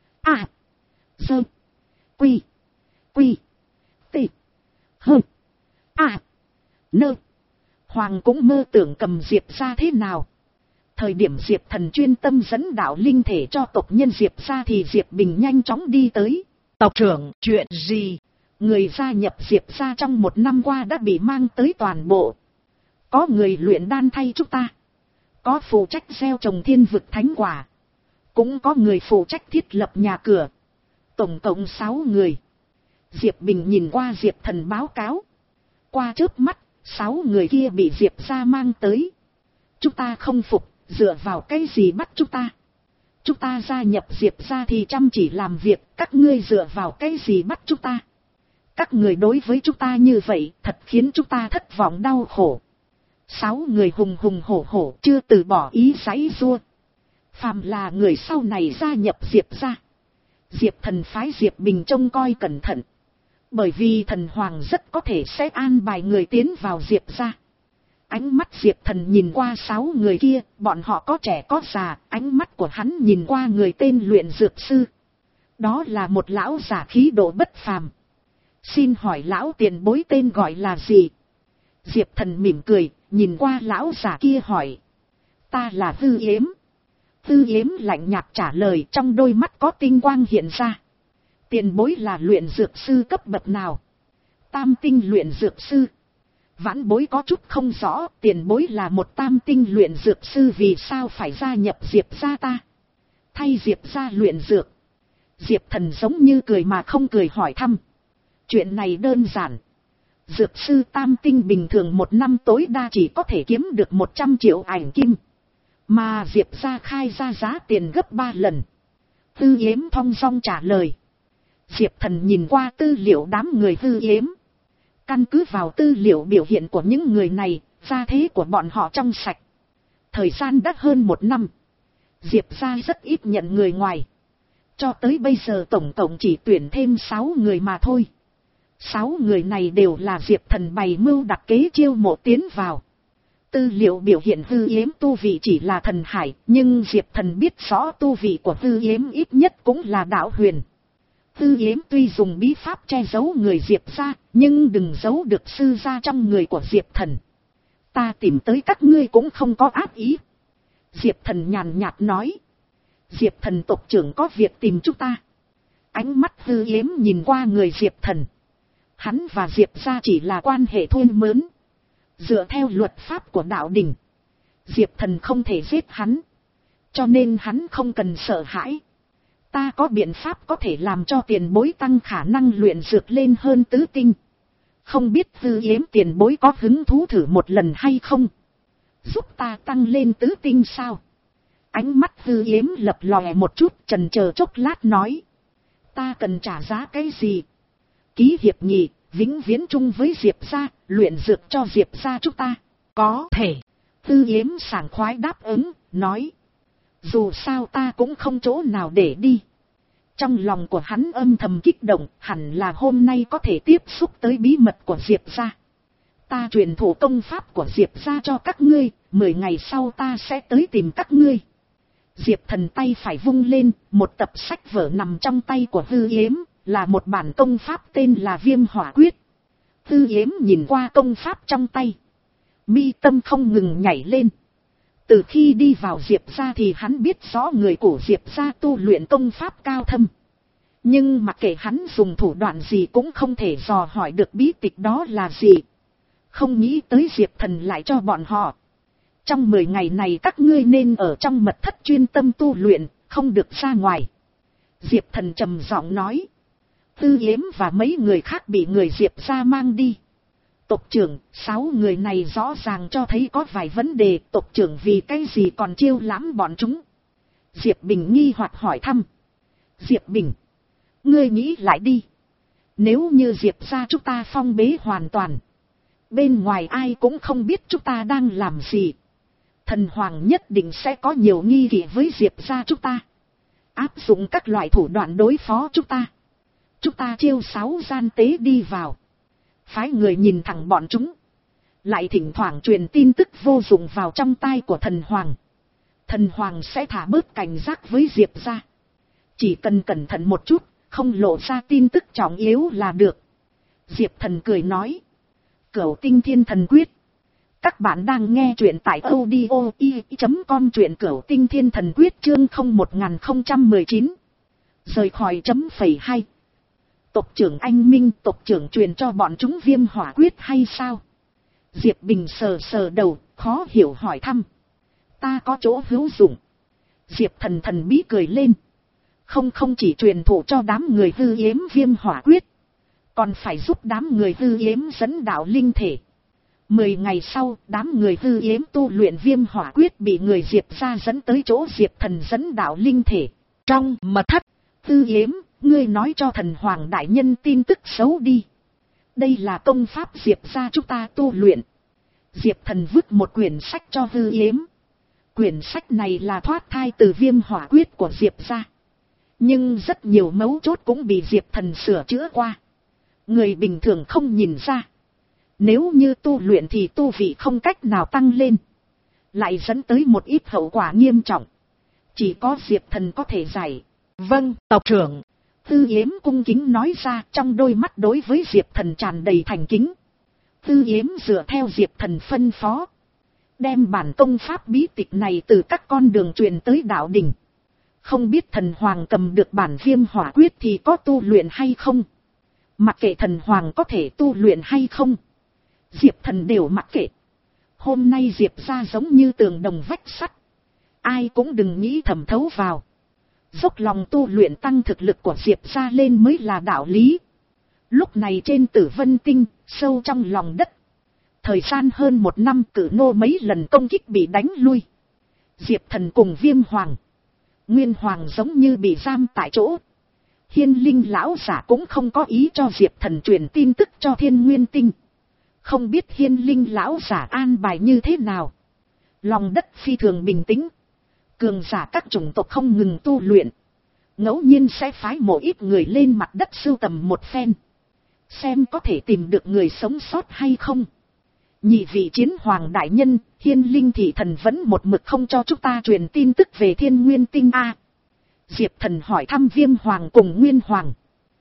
À. Sơ. Quy. Quy. Tị. Hơ. À. Nơ. Hoàng cũng mơ tưởng cầm Diệp gia thế nào. Thời điểm Diệp Thần chuyên tâm dẫn đạo linh thể cho tộc nhân Diệp gia thì Diệp Bình nhanh chóng đi tới. Tộc trưởng, chuyện gì? Người gia nhập Diệp gia trong một năm qua đã bị mang tới toàn bộ. Có người luyện đan thay chúng ta. Có phụ trách gieo trồng thiên vực thánh quả. Cũng có người phụ trách thiết lập nhà cửa. Tổng cộng sáu người. Diệp Bình nhìn qua Diệp Thần báo cáo. Qua chớp mắt, sáu người kia bị Diệp gia mang tới. Chúng ta không phục, dựa vào cái gì bắt chúng ta? Chúng ta gia nhập Diệp gia thì chăm chỉ làm việc, các ngươi dựa vào cái gì bắt chúng ta? Các người đối với chúng ta như vậy, thật khiến chúng ta thất vọng đau khổ. Sáu người hùng hùng hổ hổ, chưa từ bỏ ý giãy giụa. Phàm là người sau này gia nhập Diệp gia, Diệp Thần phái Diệp Bình trông coi cẩn thận. Bởi vì thần hoàng rất có thể sẽ an bài người tiến vào Diệp gia. Ánh mắt Diệp Thần nhìn qua sáu người kia, bọn họ có trẻ có già, ánh mắt của hắn nhìn qua người tên luyện dược sư. Đó là một lão giả khí độ bất phàm. Xin hỏi lão tiền bối tên gọi là gì? Diệp Thần mỉm cười, nhìn qua lão giả kia hỏi. Ta là Tư Yếm. Tư Yếm lạnh nhạt trả lời, trong đôi mắt có tinh quang hiện ra. Tiền bối là luyện dược sư cấp bậc nào? Tam tinh luyện dược sư. Vãn bối có chút không rõ, tiền bối là một tam tinh luyện dược sư vì sao phải gia nhập Diệp gia ta? Thay Diệp gia luyện dược. Diệp Thần giống như cười mà không cười hỏi thăm. Chuyện này đơn giản. Dược sư tam tinh bình thường một năm tối đa chỉ có thể kiếm được một trăm triệu ảnh kim. Mà Diệp gia khai ra giá tiền gấp ba lần. Tư Yếm thong dong trả lời. Diệp Thần nhìn qua tư liệu đám người Tư Yếm. Căn cứ vào tư liệu biểu hiện của những người này, gia thế của bọn họ trong sạch. Thời gian đã hơn một năm. Diệp gia rất ít nhận người ngoài. Cho tới bây giờ tổng cộng chỉ tuyển thêm sáu người mà thôi. Sáu người này đều là Diệp Thần bày mưu đặc kế chiêu mộ tiến vào. Tư liệu biểu hiện Tư Yếm tu vị chỉ là thần hải, nhưng Diệp Thần biết rõ tu vị của Tư Yếm ít nhất cũng là đạo huyền. Tư Yếm tuy dùng bí pháp che giấu người Diệp gia, nhưng đừng giấu được sư gia trong người của Diệp Thần. Ta tìm tới các ngươi cũng không có ác ý. Diệp Thần nhàn nhạt nói. Diệp Thần tộc trưởng có việc tìm chúng ta. Ánh mắt Tư Yếm nhìn qua người Diệp Thần. Hắn và Diệp gia chỉ là quan hệ thuê mướn. Dựa theo luật pháp của đạo đình, Diệp Thần không thể giết hắn. Cho nên hắn không cần sợ hãi. Ta có biện pháp có thể làm cho tiền bối tăng khả năng luyện dược lên hơn tứ tinh. Không biết Tư Yếm tiền bối có hứng thú thử một lần hay không? Giúp ta tăng lên tứ tinh sao? Ánh mắt Tư Yếm lập lòe một chút, chần chờ chốc lát nói. Ta cần trả giá cái gì? Ký hiệp nghị, vĩnh viễn chung với Diệp gia, luyện dược cho Diệp gia chúng ta. Có thể. Tư Yếm sảng khoái đáp ứng, nói. Dù sao ta cũng không chỗ nào để đi. Trong lòng của hắn âm thầm kích động, hẳn là hôm nay có thể tiếp xúc tới bí mật của Diệp gia. Ta truyền thụ công pháp của Diệp gia cho các ngươi, mười ngày sau ta sẽ tới tìm các ngươi. Diệp Thần tay phải vung lên, một tập sách vở nằm trong tay của Tư Yếm, là một bản công pháp tên là Viêm Hỏa Quyết. Tư Yếm nhìn qua công pháp trong tay, mi tâm không ngừng nhảy lên. Từ khi đi vào Diệp gia thì hắn biết rõ người của Diệp gia tu luyện công pháp cao thâm. Nhưng mặc kệ hắn dùng thủ đoạn gì cũng không thể dò hỏi được bí tịch đó là gì. Không nghĩ tới Diệp Thần lại cho bọn họ. Trong mười ngày này các ngươi nên ở trong mật thất chuyên tâm tu luyện, không được ra ngoài. Diệp Thần trầm giọng nói. Tư Yếm và mấy người khác bị người Diệp gia mang đi. Tộc trưởng, sáu người này rõ ràng cho thấy có vài vấn đề, tộc trưởng vì cái gì còn chiêu lãm bọn chúng? Diệp Bình nghi hoặc hỏi thăm. Diệp Bình, ngươi nghĩ lại đi. Nếu như Diệp gia chúng ta phong bế hoàn toàn, bên ngoài ai cũng không biết chúng ta đang làm gì. Thần Hoàng nhất định sẽ có nhiều nghi kỵ với Diệp gia chúng ta. Áp dụng các loại thủ đoạn đối phó chúng ta. Chúng ta chiêu sáu gian tế đi vào. Phái người nhìn thẳng bọn chúng. Lại thỉnh thoảng truyền tin tức vô dụng vào trong tai của Thần Hoàng. Thần Hoàng sẽ thả bớt cảnh giác với Diệp gia. Chỉ cần cẩn thận một chút, không lộ ra tin tức trọng yếu là được. Diệp Thần cười nói. Cửu Tinh Thiên Thần Quyết. Các bạn đang nghe truyện tại audio i chấm com, truyện Cửu Tinh Thiên Thần Quyết chương không một không một chín. Rời khỏi chấm phẩy hai. Tộc trưởng anh Minh, tộc trưởng truyền cho bọn chúng Viêm Hỏa Quyết hay sao? Diệp Bình sờ sờ đầu, khó hiểu hỏi thăm. Ta có chỗ hữu dụng. Diệp Thần thần bí cười lên. Không không chỉ truyền thụ cho đám người hư yếm Viêm Hỏa Quyết, còn phải giúp đám người hư yếm dẫn đạo linh thể. Mười ngày sau, đám người hư yếm tu luyện Viêm Hỏa Quyết bị người Diệp gia dẫn tới chỗ Diệp Thần dẫn đạo linh thể. Trong mật thất, hư yếm, ngươi nói cho Thần Hoàng đại nhân tin tức xấu đi. Đây là công pháp Diệp gia chúng ta tu luyện. Diệp Thần vứt một quyển sách cho hư yếm. Quyển sách này là thoát thai từ Viêm Hỏa Quyết của Diệp gia. Nhưng rất nhiều mấu chốt cũng bị Diệp Thần sửa chữa qua. Người bình thường không nhìn ra. Nếu như tu luyện thì tu vị không cách nào tăng lên. Lại dẫn tới một ít hậu quả nghiêm trọng. Chỉ có Diệp Thần có thể giải. Vâng, tộc trưởng. Tư Yếm cung kính nói ra, trong đôi mắt đối với Diệp Thần tràn đầy thành kính. Tư Yếm dựa theo Diệp Thần phân phó. Đem bản công pháp bí tịch này từ các con đường truyền tới đạo đình. Không biết Thần Hoàng cầm được bản Viêm Hỏa Quyết thì có tu luyện hay không. Mặc kệ Thần Hoàng có thể tu luyện hay không, Diệp Thần đều mặc kệ. Hôm nay Diệp gia giống như tường đồng vách sắt. Ai cũng đừng nghĩ thẩm thấu vào. Dốc lòng tu luyện tăng thực lực của Diệp gia lên mới là đạo lý. Lúc này trên Tử Vân Tinh, sâu trong lòng đất. Thời gian hơn một năm, Cử Nô mấy lần công kích bị đánh lui. Diệp Thần cùng Viêm Hoàng, Nguyên Hoàng giống như bị giam tại chỗ. Hiên Linh lão giả cũng không có ý cho Diệp Thần truyền tin tức cho Thiên Nguyên Tinh. Không biết Hiên Linh lão giả an bài như thế nào. Lòng đất phi thường bình tĩnh. Cường giả các chủng tộc không ngừng tu luyện. Ngẫu nhiên sẽ phái một ít người lên mặt đất sưu tầm một phen. Xem có thể tìm được người sống sót hay không. Nhị vị chiến hoàng đại nhân, Hiên Linh thị thần vẫn một mực không cho chúng ta truyền tin tức về Thiên Nguyên Tinh A. Diệp Thần hỏi thăm Viêm Hoàng cùng Nguyên Hoàng.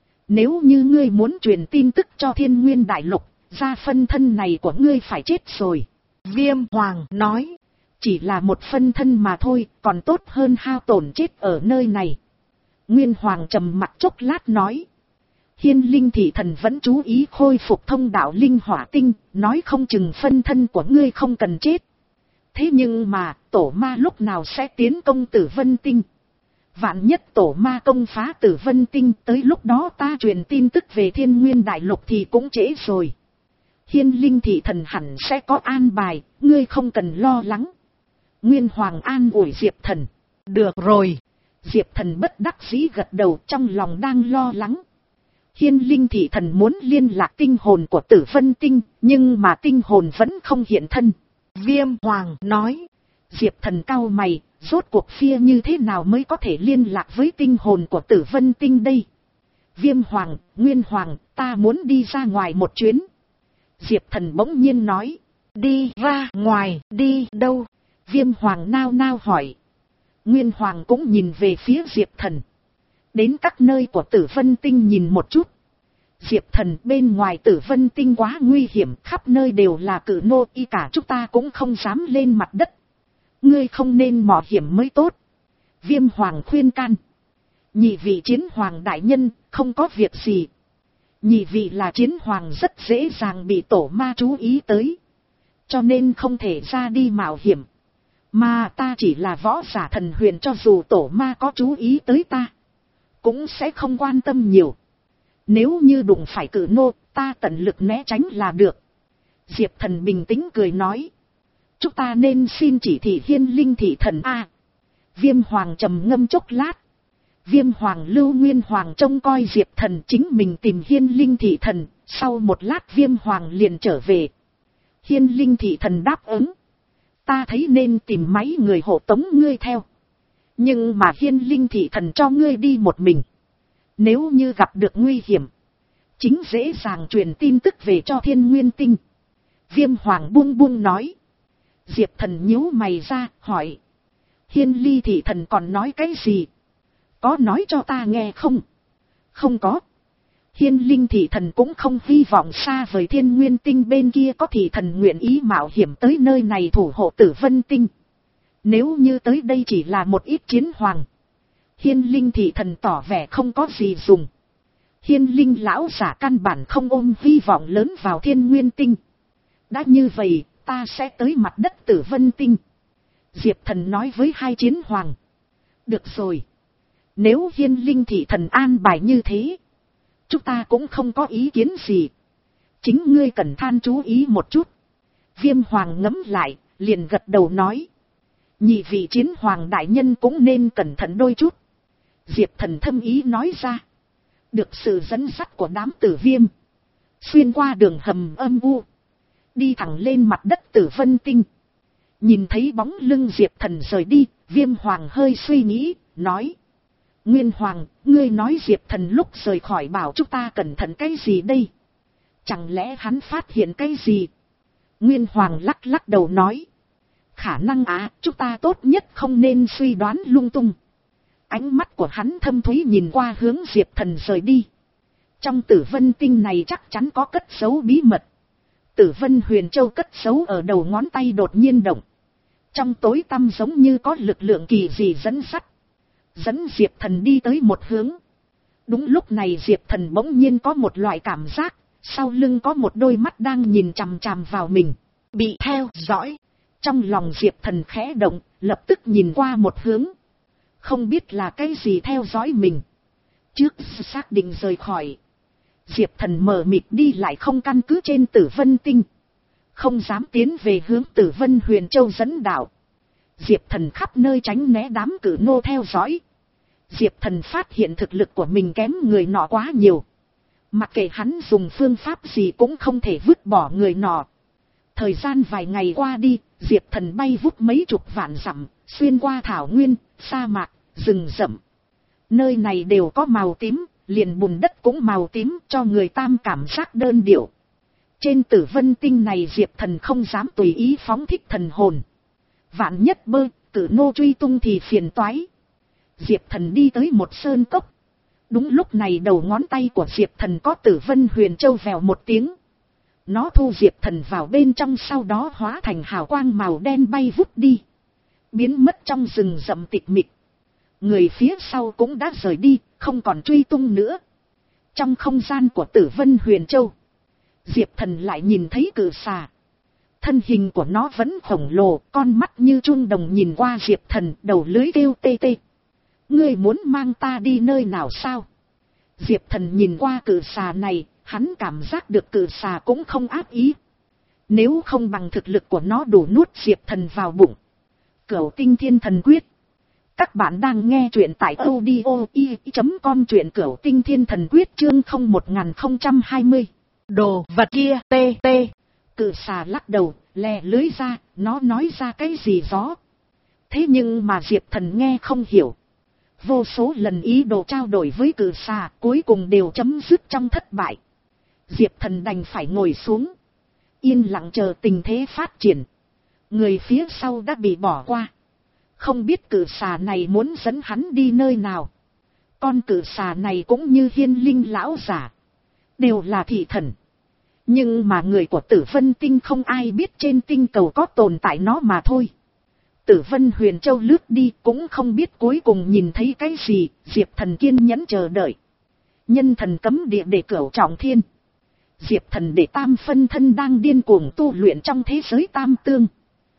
Nếu như ngươi muốn truyền tin tức cho Thiên Nguyên Đại Lục, gia phân thân này của ngươi phải chết rồi. Viêm Hoàng nói. Chỉ là một phân thân mà thôi, còn tốt hơn hao tổn chết ở nơi này. Nguyên Hoàng trầm mặt chốc lát nói. Hiên Linh thị thần vẫn chú ý khôi phục thông đạo linh hỏa tinh, nói không chừng phân thân của ngươi không cần chết. Thế nhưng mà, tổ ma lúc nào sẽ tiến công Tử Vân Tinh? Vạn nhất tổ ma công phá Tử Vân Tinh, tới lúc đó ta truyền tin tức về Thiên Nguyên Đại Lục thì cũng trễ rồi. Hiên Linh thị thần hẳn sẽ có an bài, ngươi không cần lo lắng. Nguyên Hoàng an ủi Diệp Thần. Được rồi. Diệp Thần bất đắc dĩ gật đầu, trong lòng đang lo lắng. Hiên Linh thị thần muốn liên lạc tinh hồn của Tử Vân Tinh, nhưng mà tinh hồn vẫn không hiện thân. Viêm Hoàng nói. Diệp Thần cau mày, rốt cuộc phía như thế nào mới có thể liên lạc với tinh hồn của Tử Vân Tinh đây? Viêm Hoàng, Nguyên Hoàng, ta muốn đi ra ngoài một chuyến. Diệp Thần bỗng nhiên nói. Đi ra ngoài, đi đâu? Viêm Hoàng nao nao hỏi. Nguyên Hoàng cũng nhìn về phía Diệp Thần. Đến các nơi của Tử Vân Tinh nhìn một chút. Diệp Thần, bên ngoài Tử Vân Tinh quá nguy hiểm, khắp nơi đều là cử nô, y cả chúng ta cũng không dám lên mặt đất. Ngươi không nên mạo hiểm mới tốt. Viêm Hoàng khuyên can. Nhị vị chiến hoàng đại nhân, không có việc gì. Nhị vị là chiến hoàng rất dễ dàng bị tổ ma chú ý tới. Cho nên không thể ra đi mạo hiểm. Mà ta chỉ là võ giả thần huyền, cho dù tổ ma có chú ý tới ta, cũng sẽ không quan tâm nhiều. Nếu như đụng phải cử nô, ta tận lực né tránh là được. Diệp Thần bình tĩnh cười nói. Chúng ta nên xin chỉ thị Hiên Linh thị thần A. Viêm Hoàng trầm ngâm chốc lát. Viêm Hoàng lưu Nguyên Hoàng trông coi Diệp Thần chính mình tìm Hiên Linh thị thần. Sau một lát Viêm Hoàng liền trở về. Hiên Linh thị thần đáp ứng. Ta thấy nên tìm máy người hộ tống ngươi theo. Nhưng mà Hiên Linh thị thần cho ngươi đi một mình. Nếu như gặp được nguy hiểm, chính dễ dàng truyền tin tức về cho Thiên Nguyên Tinh. Viêm Hoàng buông buông nói. Diệp Thần nhíu mày ra, hỏi. Hiên Ly thị thần còn nói cái gì? Có nói cho ta nghe không? Không có. Hiên Linh thị thần cũng không hy vọng xa vời Thiên Nguyên Tinh bên kia có thị thần nguyện ý mạo hiểm tới nơi này thủ hộ Tử Vân Tinh. Nếu như tới đây chỉ là một ít chiến hoàng, Hiên Linh thị thần tỏ vẻ không có gì dùng. Hiên Linh lão giả căn bản không ôm hy vọng lớn vào Thiên Nguyên Tinh. Đã như vậy, ta sẽ tới mặt đất Tử Vân Tinh. Diệp Thần nói với hai chiến hoàng. Được rồi. Nếu Hiên Linh thị thần an bài như thế, chúng ta cũng không có ý kiến gì. Chính ngươi cần than chú ý một chút. Viêm Hoàng ngẫm lại, liền gật đầu nói. Nhị vị chiến hoàng đại nhân cũng nên cẩn thận đôi chút. Diệp Thần thâm ý nói ra. Được sự dẫn dắt của đám tử viêm, xuyên qua đường hầm âm u, đi thẳng lên mặt đất Tử Vân Tinh. Nhìn thấy bóng lưng Diệp Thần rời đi, Viêm Hoàng hơi suy nghĩ, nói. Nguyên Hoàng, ngươi nói Diệp Thần lúc rời khỏi bảo chúng ta cẩn thận cái gì đây? Chẳng lẽ hắn phát hiện cái gì? Nguyên Hoàng lắc lắc đầu nói. Khả năng á, chúng ta tốt nhất không nên suy đoán lung tung. Ánh mắt của hắn thâm thúy nhìn qua hướng Diệp Thần rời đi. Trong Tử Vân Tinh này chắc chắn có cất giấu bí mật. Tử Vân Huyền Châu cất giấu ở đầu ngón tay đột nhiên động. Trong tối tăm giống như có lực lượng kỳ dị dẫn sắt. Dẫn Diệp Thần đi tới một hướng. Đúng lúc này Diệp Thần bỗng nhiên có một loại cảm giác, sau lưng có một đôi mắt đang nhìn chằm chằm vào mình. Bị theo dõi. Trong lòng Diệp Thần khẽ động, lập tức nhìn qua một hướng. Không biết là cái gì theo dõi mình. Trước xác định rời khỏi, Diệp Thần mờ mịt đi lại không căn cứ trên Tử Vân Tinh. Không dám tiến về hướng Tử Vân Huyền Châu dẫn đạo. Diệp Thần khắp nơi tránh né đám cử nô theo dõi. Diệp Thần phát hiện thực lực của mình kém người nọ quá nhiều. Mặc kệ hắn dùng phương pháp gì cũng không thể vứt bỏ người nọ. Thời gian vài ngày qua đi, Diệp Thần bay vút mấy chục vạn dặm, xuyên qua thảo nguyên, sa mạc, rừng rậm. Nơi này đều có màu tím, liền bùn đất cũng màu tím, cho người tam cảm giác đơn điệu. Trên Tử Vân Tinh này Diệp Thần không dám tùy ý phóng thích thần hồn. Vạn nhất bơ, cử nô truy tung thì phiền toái. Diệp Thần đi tới một sơn cốc. Đúng lúc này đầu ngón tay của Diệp Thần có Tử Vân Huyền Châu vèo một tiếng. Nó thu Diệp Thần vào bên trong, sau đó hóa thành hào quang màu đen bay vút đi. Biến mất trong rừng rậm tịch mịch. Người phía sau cũng đã rời đi, không còn truy tung nữa. Trong không gian của Tử Vân Huyền Châu, Diệp Thần lại nhìn thấy cự xà. Thân hình của nó vẫn khổng lồ, con mắt như chuông đồng nhìn qua Diệp Thần, đầu lưới kêu tê tê. Ngươi muốn mang ta đi nơi nào sao? Diệp Thần nhìn qua cự xà này, hắn cảm giác được cự xà cũng không ác ý. Nếu không bằng thực lực của nó đủ nuốt Diệp Thần vào bụng. Cửu Tinh Thiên Thần Quyết. Các bạn đang nghe truyện tại audio i chấm com, truyện Cửu Tinh Thiên Thần Quyết chương không một không hai không. Đồ vật kia tê tê. Cự xà lắc đầu, lè lưới ra, nó nói ra cái gì đó. Thế nhưng mà Diệp Thần nghe không hiểu. Vô số lần ý đồ trao đổi với cự xà, cuối cùng đều chấm dứt trong thất bại. Diệp Thần đành phải ngồi xuống, yên lặng chờ tình thế phát triển. Người phía sau đã bị bỏ qua. Không biết cự xà này muốn dẫn hắn đi nơi nào. Con cự xà này cũng như Hiên Linh lão giả, đều là thị thần. Nhưng mà người của Tử Vân Tinh không ai biết trên tinh cầu có tồn tại nó mà thôi. Tử Vân Huyền Châu lướt đi cũng không biết cuối cùng nhìn thấy cái gì. Diệp Thần kiên nhẫn chờ đợi. Nhân thần cấm địa để cửu trọng thiên. Diệp Thần để tam phân thân đang điên cuồng tu luyện trong thế giới tam tương.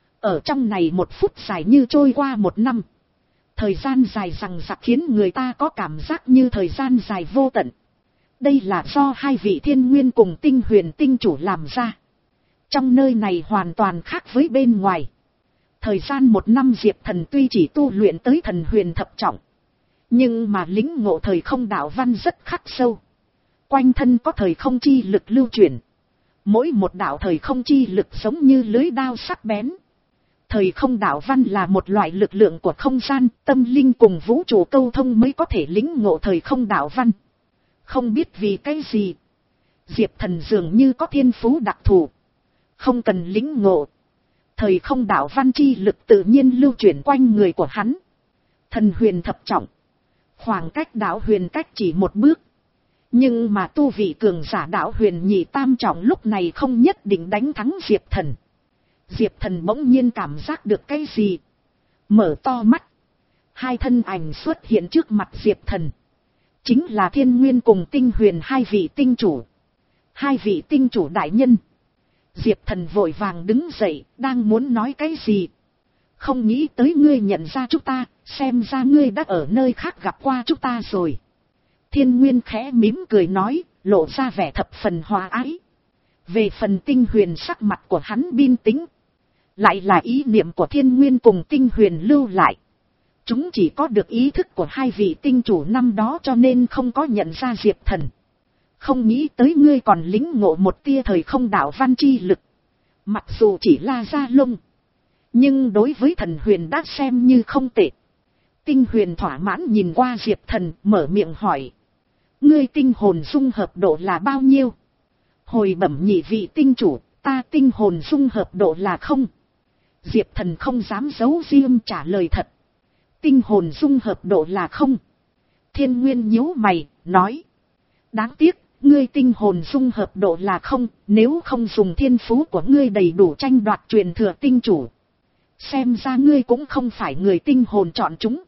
Ở trong này một phút dài như trôi qua một năm. Thời gian dài rằng rặc khiến người ta có cảm giác như thời gian dài vô tận. Đây là do hai vị thiên nguyên cùng tinh huyền tinh chủ làm ra. Trong nơi này hoàn toàn khác với bên ngoài. Thời gian một năm Diệp Thần tuy chỉ tu luyện tới thần huyền thập trọng, nhưng mà lĩnh ngộ thời không đạo văn rất khắc sâu. Quanh thân có thời không chi lực lưu chuyển. Mỗi một đạo thời không chi lực giống như lưới đao sắc bén. Thời không đạo văn là một loại lực lượng của không gian, tâm linh cùng vũ trụ câu thông mới có thể lĩnh ngộ thời không đạo văn. Không biết vì cái gì, Diệp Thần dường như có thiên phú đặc thù, không cần lĩnh ngộ. Thời không đạo văn chi lực tự nhiên lưu chuyển quanh người của hắn. Thần huyền thập trọng, khoảng cách đạo huyền cách chỉ một bước. Nhưng mà tu vị cường giả đạo huyền nhị tam trọng lúc này không nhất định đánh thắng Diệp Thần. Diệp Thần bỗng nhiên cảm giác được cái gì. Mở to mắt. Hai thân ảnh xuất hiện trước mặt Diệp Thần. Chính là Thiên Nguyên cùng Tinh Huyền hai vị tinh chủ. Hai vị tinh chủ đại nhân. Diệp Thần vội vàng đứng dậy, đang muốn nói cái gì. Không nghĩ tới ngươi nhận ra chúng ta, xem ra ngươi đã ở nơi khác gặp qua chúng ta rồi. Thiên Nguyên khẽ mím cười nói, lộ ra vẻ thập phần hòa ái. Về phần Tinh Huyền sắc mặt của hắn bình tĩnh. Lại là ý niệm của Thiên Nguyên cùng Tinh Huyền lưu lại. Chúng chỉ có được ý thức của hai vị tinh chủ năm đó cho nên không có nhận ra Diệp Thần. Không nghĩ tới ngươi còn lĩnh ngộ một tia thời không đạo văn chi lực. Mặc dù chỉ là da lông, nhưng đối với Thần Huyền đã xem như không tệ. Tinh Huyền thỏa mãn nhìn qua Diệp Thần, mở miệng hỏi. Ngươi tinh hồn dung hợp độ là bao nhiêu? Hồi bẩm nhị vị tinh chủ, ta tinh hồn dung hợp độ là không. Diệp Thần không dám giấu riêng trả lời thật. Tinh hồn dung hợp độ là không. Thiên Nguyên nhíu mày, nói. Đáng tiếc, ngươi tinh hồn dung hợp độ là không, nếu không dùng thiên phú của ngươi đầy đủ tranh đoạt truyền thừa tinh chủ. Xem ra ngươi cũng không phải người tinh hồn chọn chúng.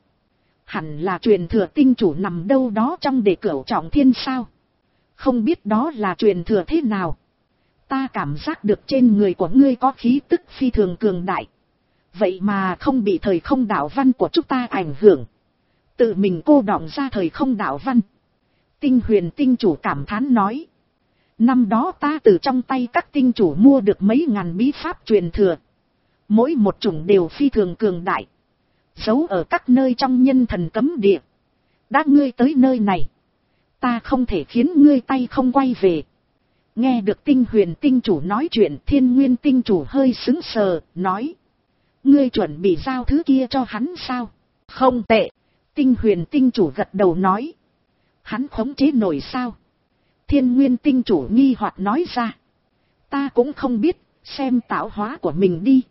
Hẳn là truyền thừa tinh chủ nằm đâu đó trong đề cửu trọng thiên sao. Không biết đó là truyền thừa thế nào. Ta cảm giác được trên người của ngươi có khí tức phi thường cường đại. Vậy mà không bị thời không đạo văn của chúng ta ảnh hưởng. Tự mình cô đọng ra thời không đạo văn. Tinh Huyền tinh chủ cảm thán nói. Năm đó ta từ trong tay các tinh chủ mua được mấy ngàn bí pháp truyền thừa. Mỗi một chủng đều phi thường cường đại. Giấu ở các nơi trong nhân thần cấm địa. Đã ngươi tới nơi này, ta không thể khiến ngươi tay không quay về. Nghe được Tinh Huyền tinh chủ nói chuyện, Thiên Nguyên tinh chủ hơi sững sờ, nói. Ngươi chuẩn bị giao thứ kia cho hắn sao? Không tệ. Tinh Huyền tinh chủ gật đầu nói. Hắn khống chế nổi sao? Thiên Nguyên tinh chủ nghi hoặc nói ra. Ta cũng không biết, xem tạo hóa của mình đi.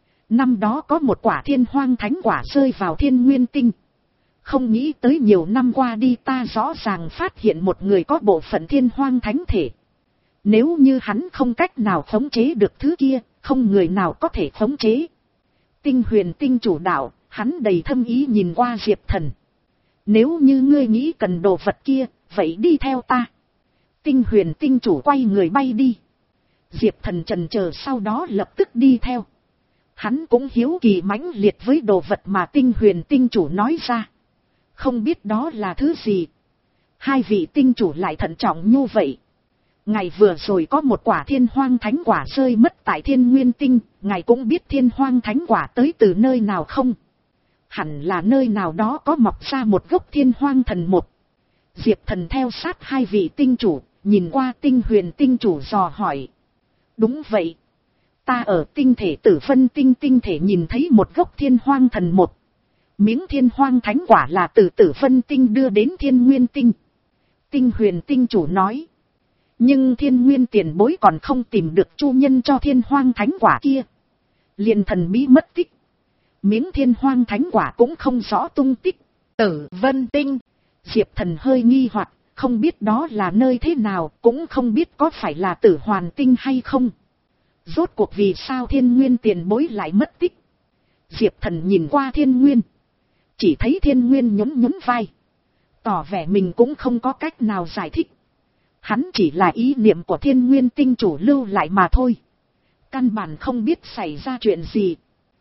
Năm đó có một quả thiên hoang thánh quả rơi vào Thiên Nguyên tinh. Không nghĩ tới nhiều năm qua đi ta rõ ràng phát hiện một người có bộ phận thiên hoang thánh thể. Nếu như hắn không cách nào khống chế được thứ kia, không người nào có thể khống chế. Tinh Huyền tinh chủ đạo, hắn đầy thâm ý nhìn qua Diệp Thần. Nếu như ngươi nghĩ cần đồ vật kia, vậy đi theo ta. Tinh Huyền tinh chủ quay người bay đi. Diệp Thần chần chờ sau đó lập tức đi theo. Hắn cũng hiếu kỳ mãnh liệt với đồ vật mà Tinh Huyền tinh chủ nói ra. Không biết đó là thứ gì. Hai vị tinh chủ lại thận trọng như vậy. Ngày vừa rồi có một quả thiên hoang thánh quả rơi mất tại Thiên Nguyên tinh. Ngài cũng biết thiên hoang thánh quả tới từ nơi nào không? Hẳn là nơi nào đó có mọc ra một gốc thiên hoang thần một. Diệp Thần theo sát hai vị tinh chủ, nhìn qua Tinh Huyền tinh chủ dò hỏi. Đúng vậy. Ta ở tinh thể Tử Vân tinh tinh thể nhìn thấy một gốc thiên hoang thần một. Miếng thiên hoang thánh quả là từ Tử Vân tinh đưa đến Thiên Nguyên tinh. Tinh Huyền tinh chủ nói. Nhưng Thiên Nguyên tiền bối còn không tìm được chu nhân cho thiên hoang thánh quả kia. Liền thần bí mất tích. Miếng thiên hoang thánh quả cũng không rõ tung tích. Tử Vân tinh. Diệp Thần hơi nghi hoặc, không biết đó là nơi thế nào, cũng không biết có phải là Tử Hoàn tinh hay không. Rốt cuộc vì sao Thiên Nguyên tiền bối lại mất tích. Diệp Thần nhìn qua Thiên Nguyên. Chỉ thấy Thiên Nguyên nhún nhún vai. Tỏ vẻ mình cũng không có cách nào giải thích. Hắn chỉ là ý niệm của Thiên Nguyên tinh chủ lưu lại mà thôi. Căn bản không biết xảy ra chuyện gì.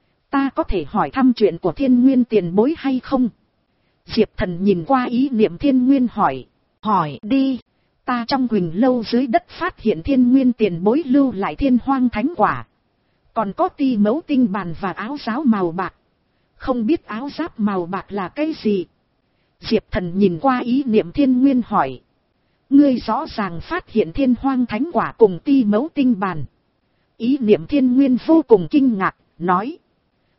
Ta có thể hỏi thăm chuyện của Thiên Nguyên tiền bối hay không? Diệp Thần nhìn qua ý niệm Thiên Nguyên hỏi. Hỏi đi. Ta trong Quỳnh lâu dưới đất phát hiện Thiên Nguyên tiền bối lưu lại thiên hoang thánh quả. Còn có ti mẫu tinh bàn và áo giáo màu bạc. Không biết áo giáp màu bạc là cái gì? Diệp Thần nhìn qua ý niệm Thiên Nguyên hỏi. Ngươi rõ ràng phát hiện thiên hoang thánh quả cùng ti mẫu tinh bàn. Ý niệm Thiên Nguyên vô cùng kinh ngạc, nói.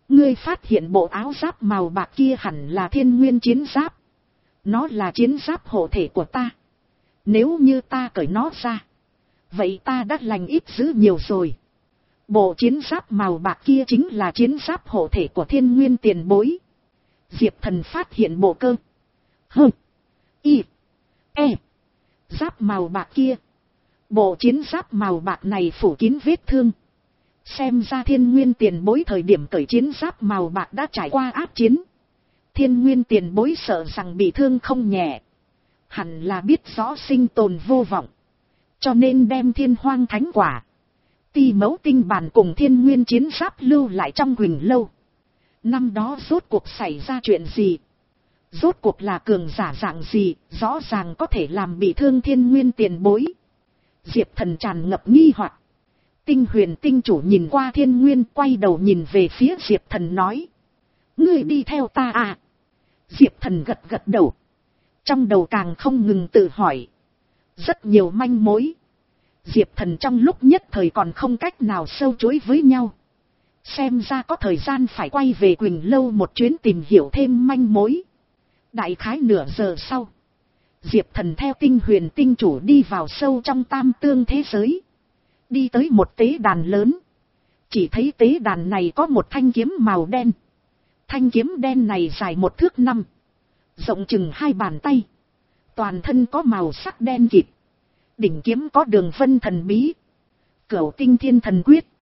Ngươi phát hiện bộ áo giáp màu bạc kia hẳn là thiên nguyên chiến giáp. Nó là chiến giáp hộ thể của ta. Nếu như ta cởi nó ra, vậy ta đã lành ít dữ nhiều rồi. Bộ chiến giáp màu bạc kia chính là chiến giáp hộ thể của thiên nguyên tiền bối. Diệp Thần phát hiện bộ cơ. Hơ. Y. E. Giáp màu bạc kia. Bộ chiến giáp màu bạc này phủ kín vết thương. Xem ra thiên nguyên tiền bối thời điểm cởi chiến giáp màu bạc đã trải qua ác chiến. Thiên nguyên tiền bối sợ rằng bị thương không nhẹ. Hẳn là biết rõ sinh tồn vô vọng. Cho nên đem thiên hoang thánh quả, ti mẫu tinh bản cùng thiên nguyên chiến giáp lưu lại trong Quỳnh Lâu. Năm đó rốt cuộc xảy ra chuyện gì? Rốt cuộc là cường giả dạng gì, rõ ràng có thể làm bị thương thiên nguyên tiền bối. Diệp Thần tràn ngập nghi hoặc. Tinh huyền tinh chủ nhìn qua thiên nguyên, quay đầu nhìn về phía Diệp Thần nói. Ngươi đi theo ta à? Diệp Thần gật gật đầu. Trong đầu càng không ngừng tự hỏi. Rất nhiều manh mối. Diệp Thần trong lúc nhất thời còn không cách nào sâu chuỗi với nhau. Xem ra có thời gian phải quay về Quỳnh Lâu một chuyến tìm hiểu thêm manh mối. Đại khái nửa giờ sau, Diệp Thần theo tinh huyền tinh chủ đi vào sâu trong tam tương thế giới. Đi tới một tế đàn lớn. Chỉ thấy tế đàn này có một thanh kiếm màu đen. Thanh kiếm đen này dài một thước năm, rộng chừng hai bàn tay. Toàn thân có màu sắc đen kịt. Đỉnh kiếm có đường vân thần bí. Cửu tinh thiên thần quyết.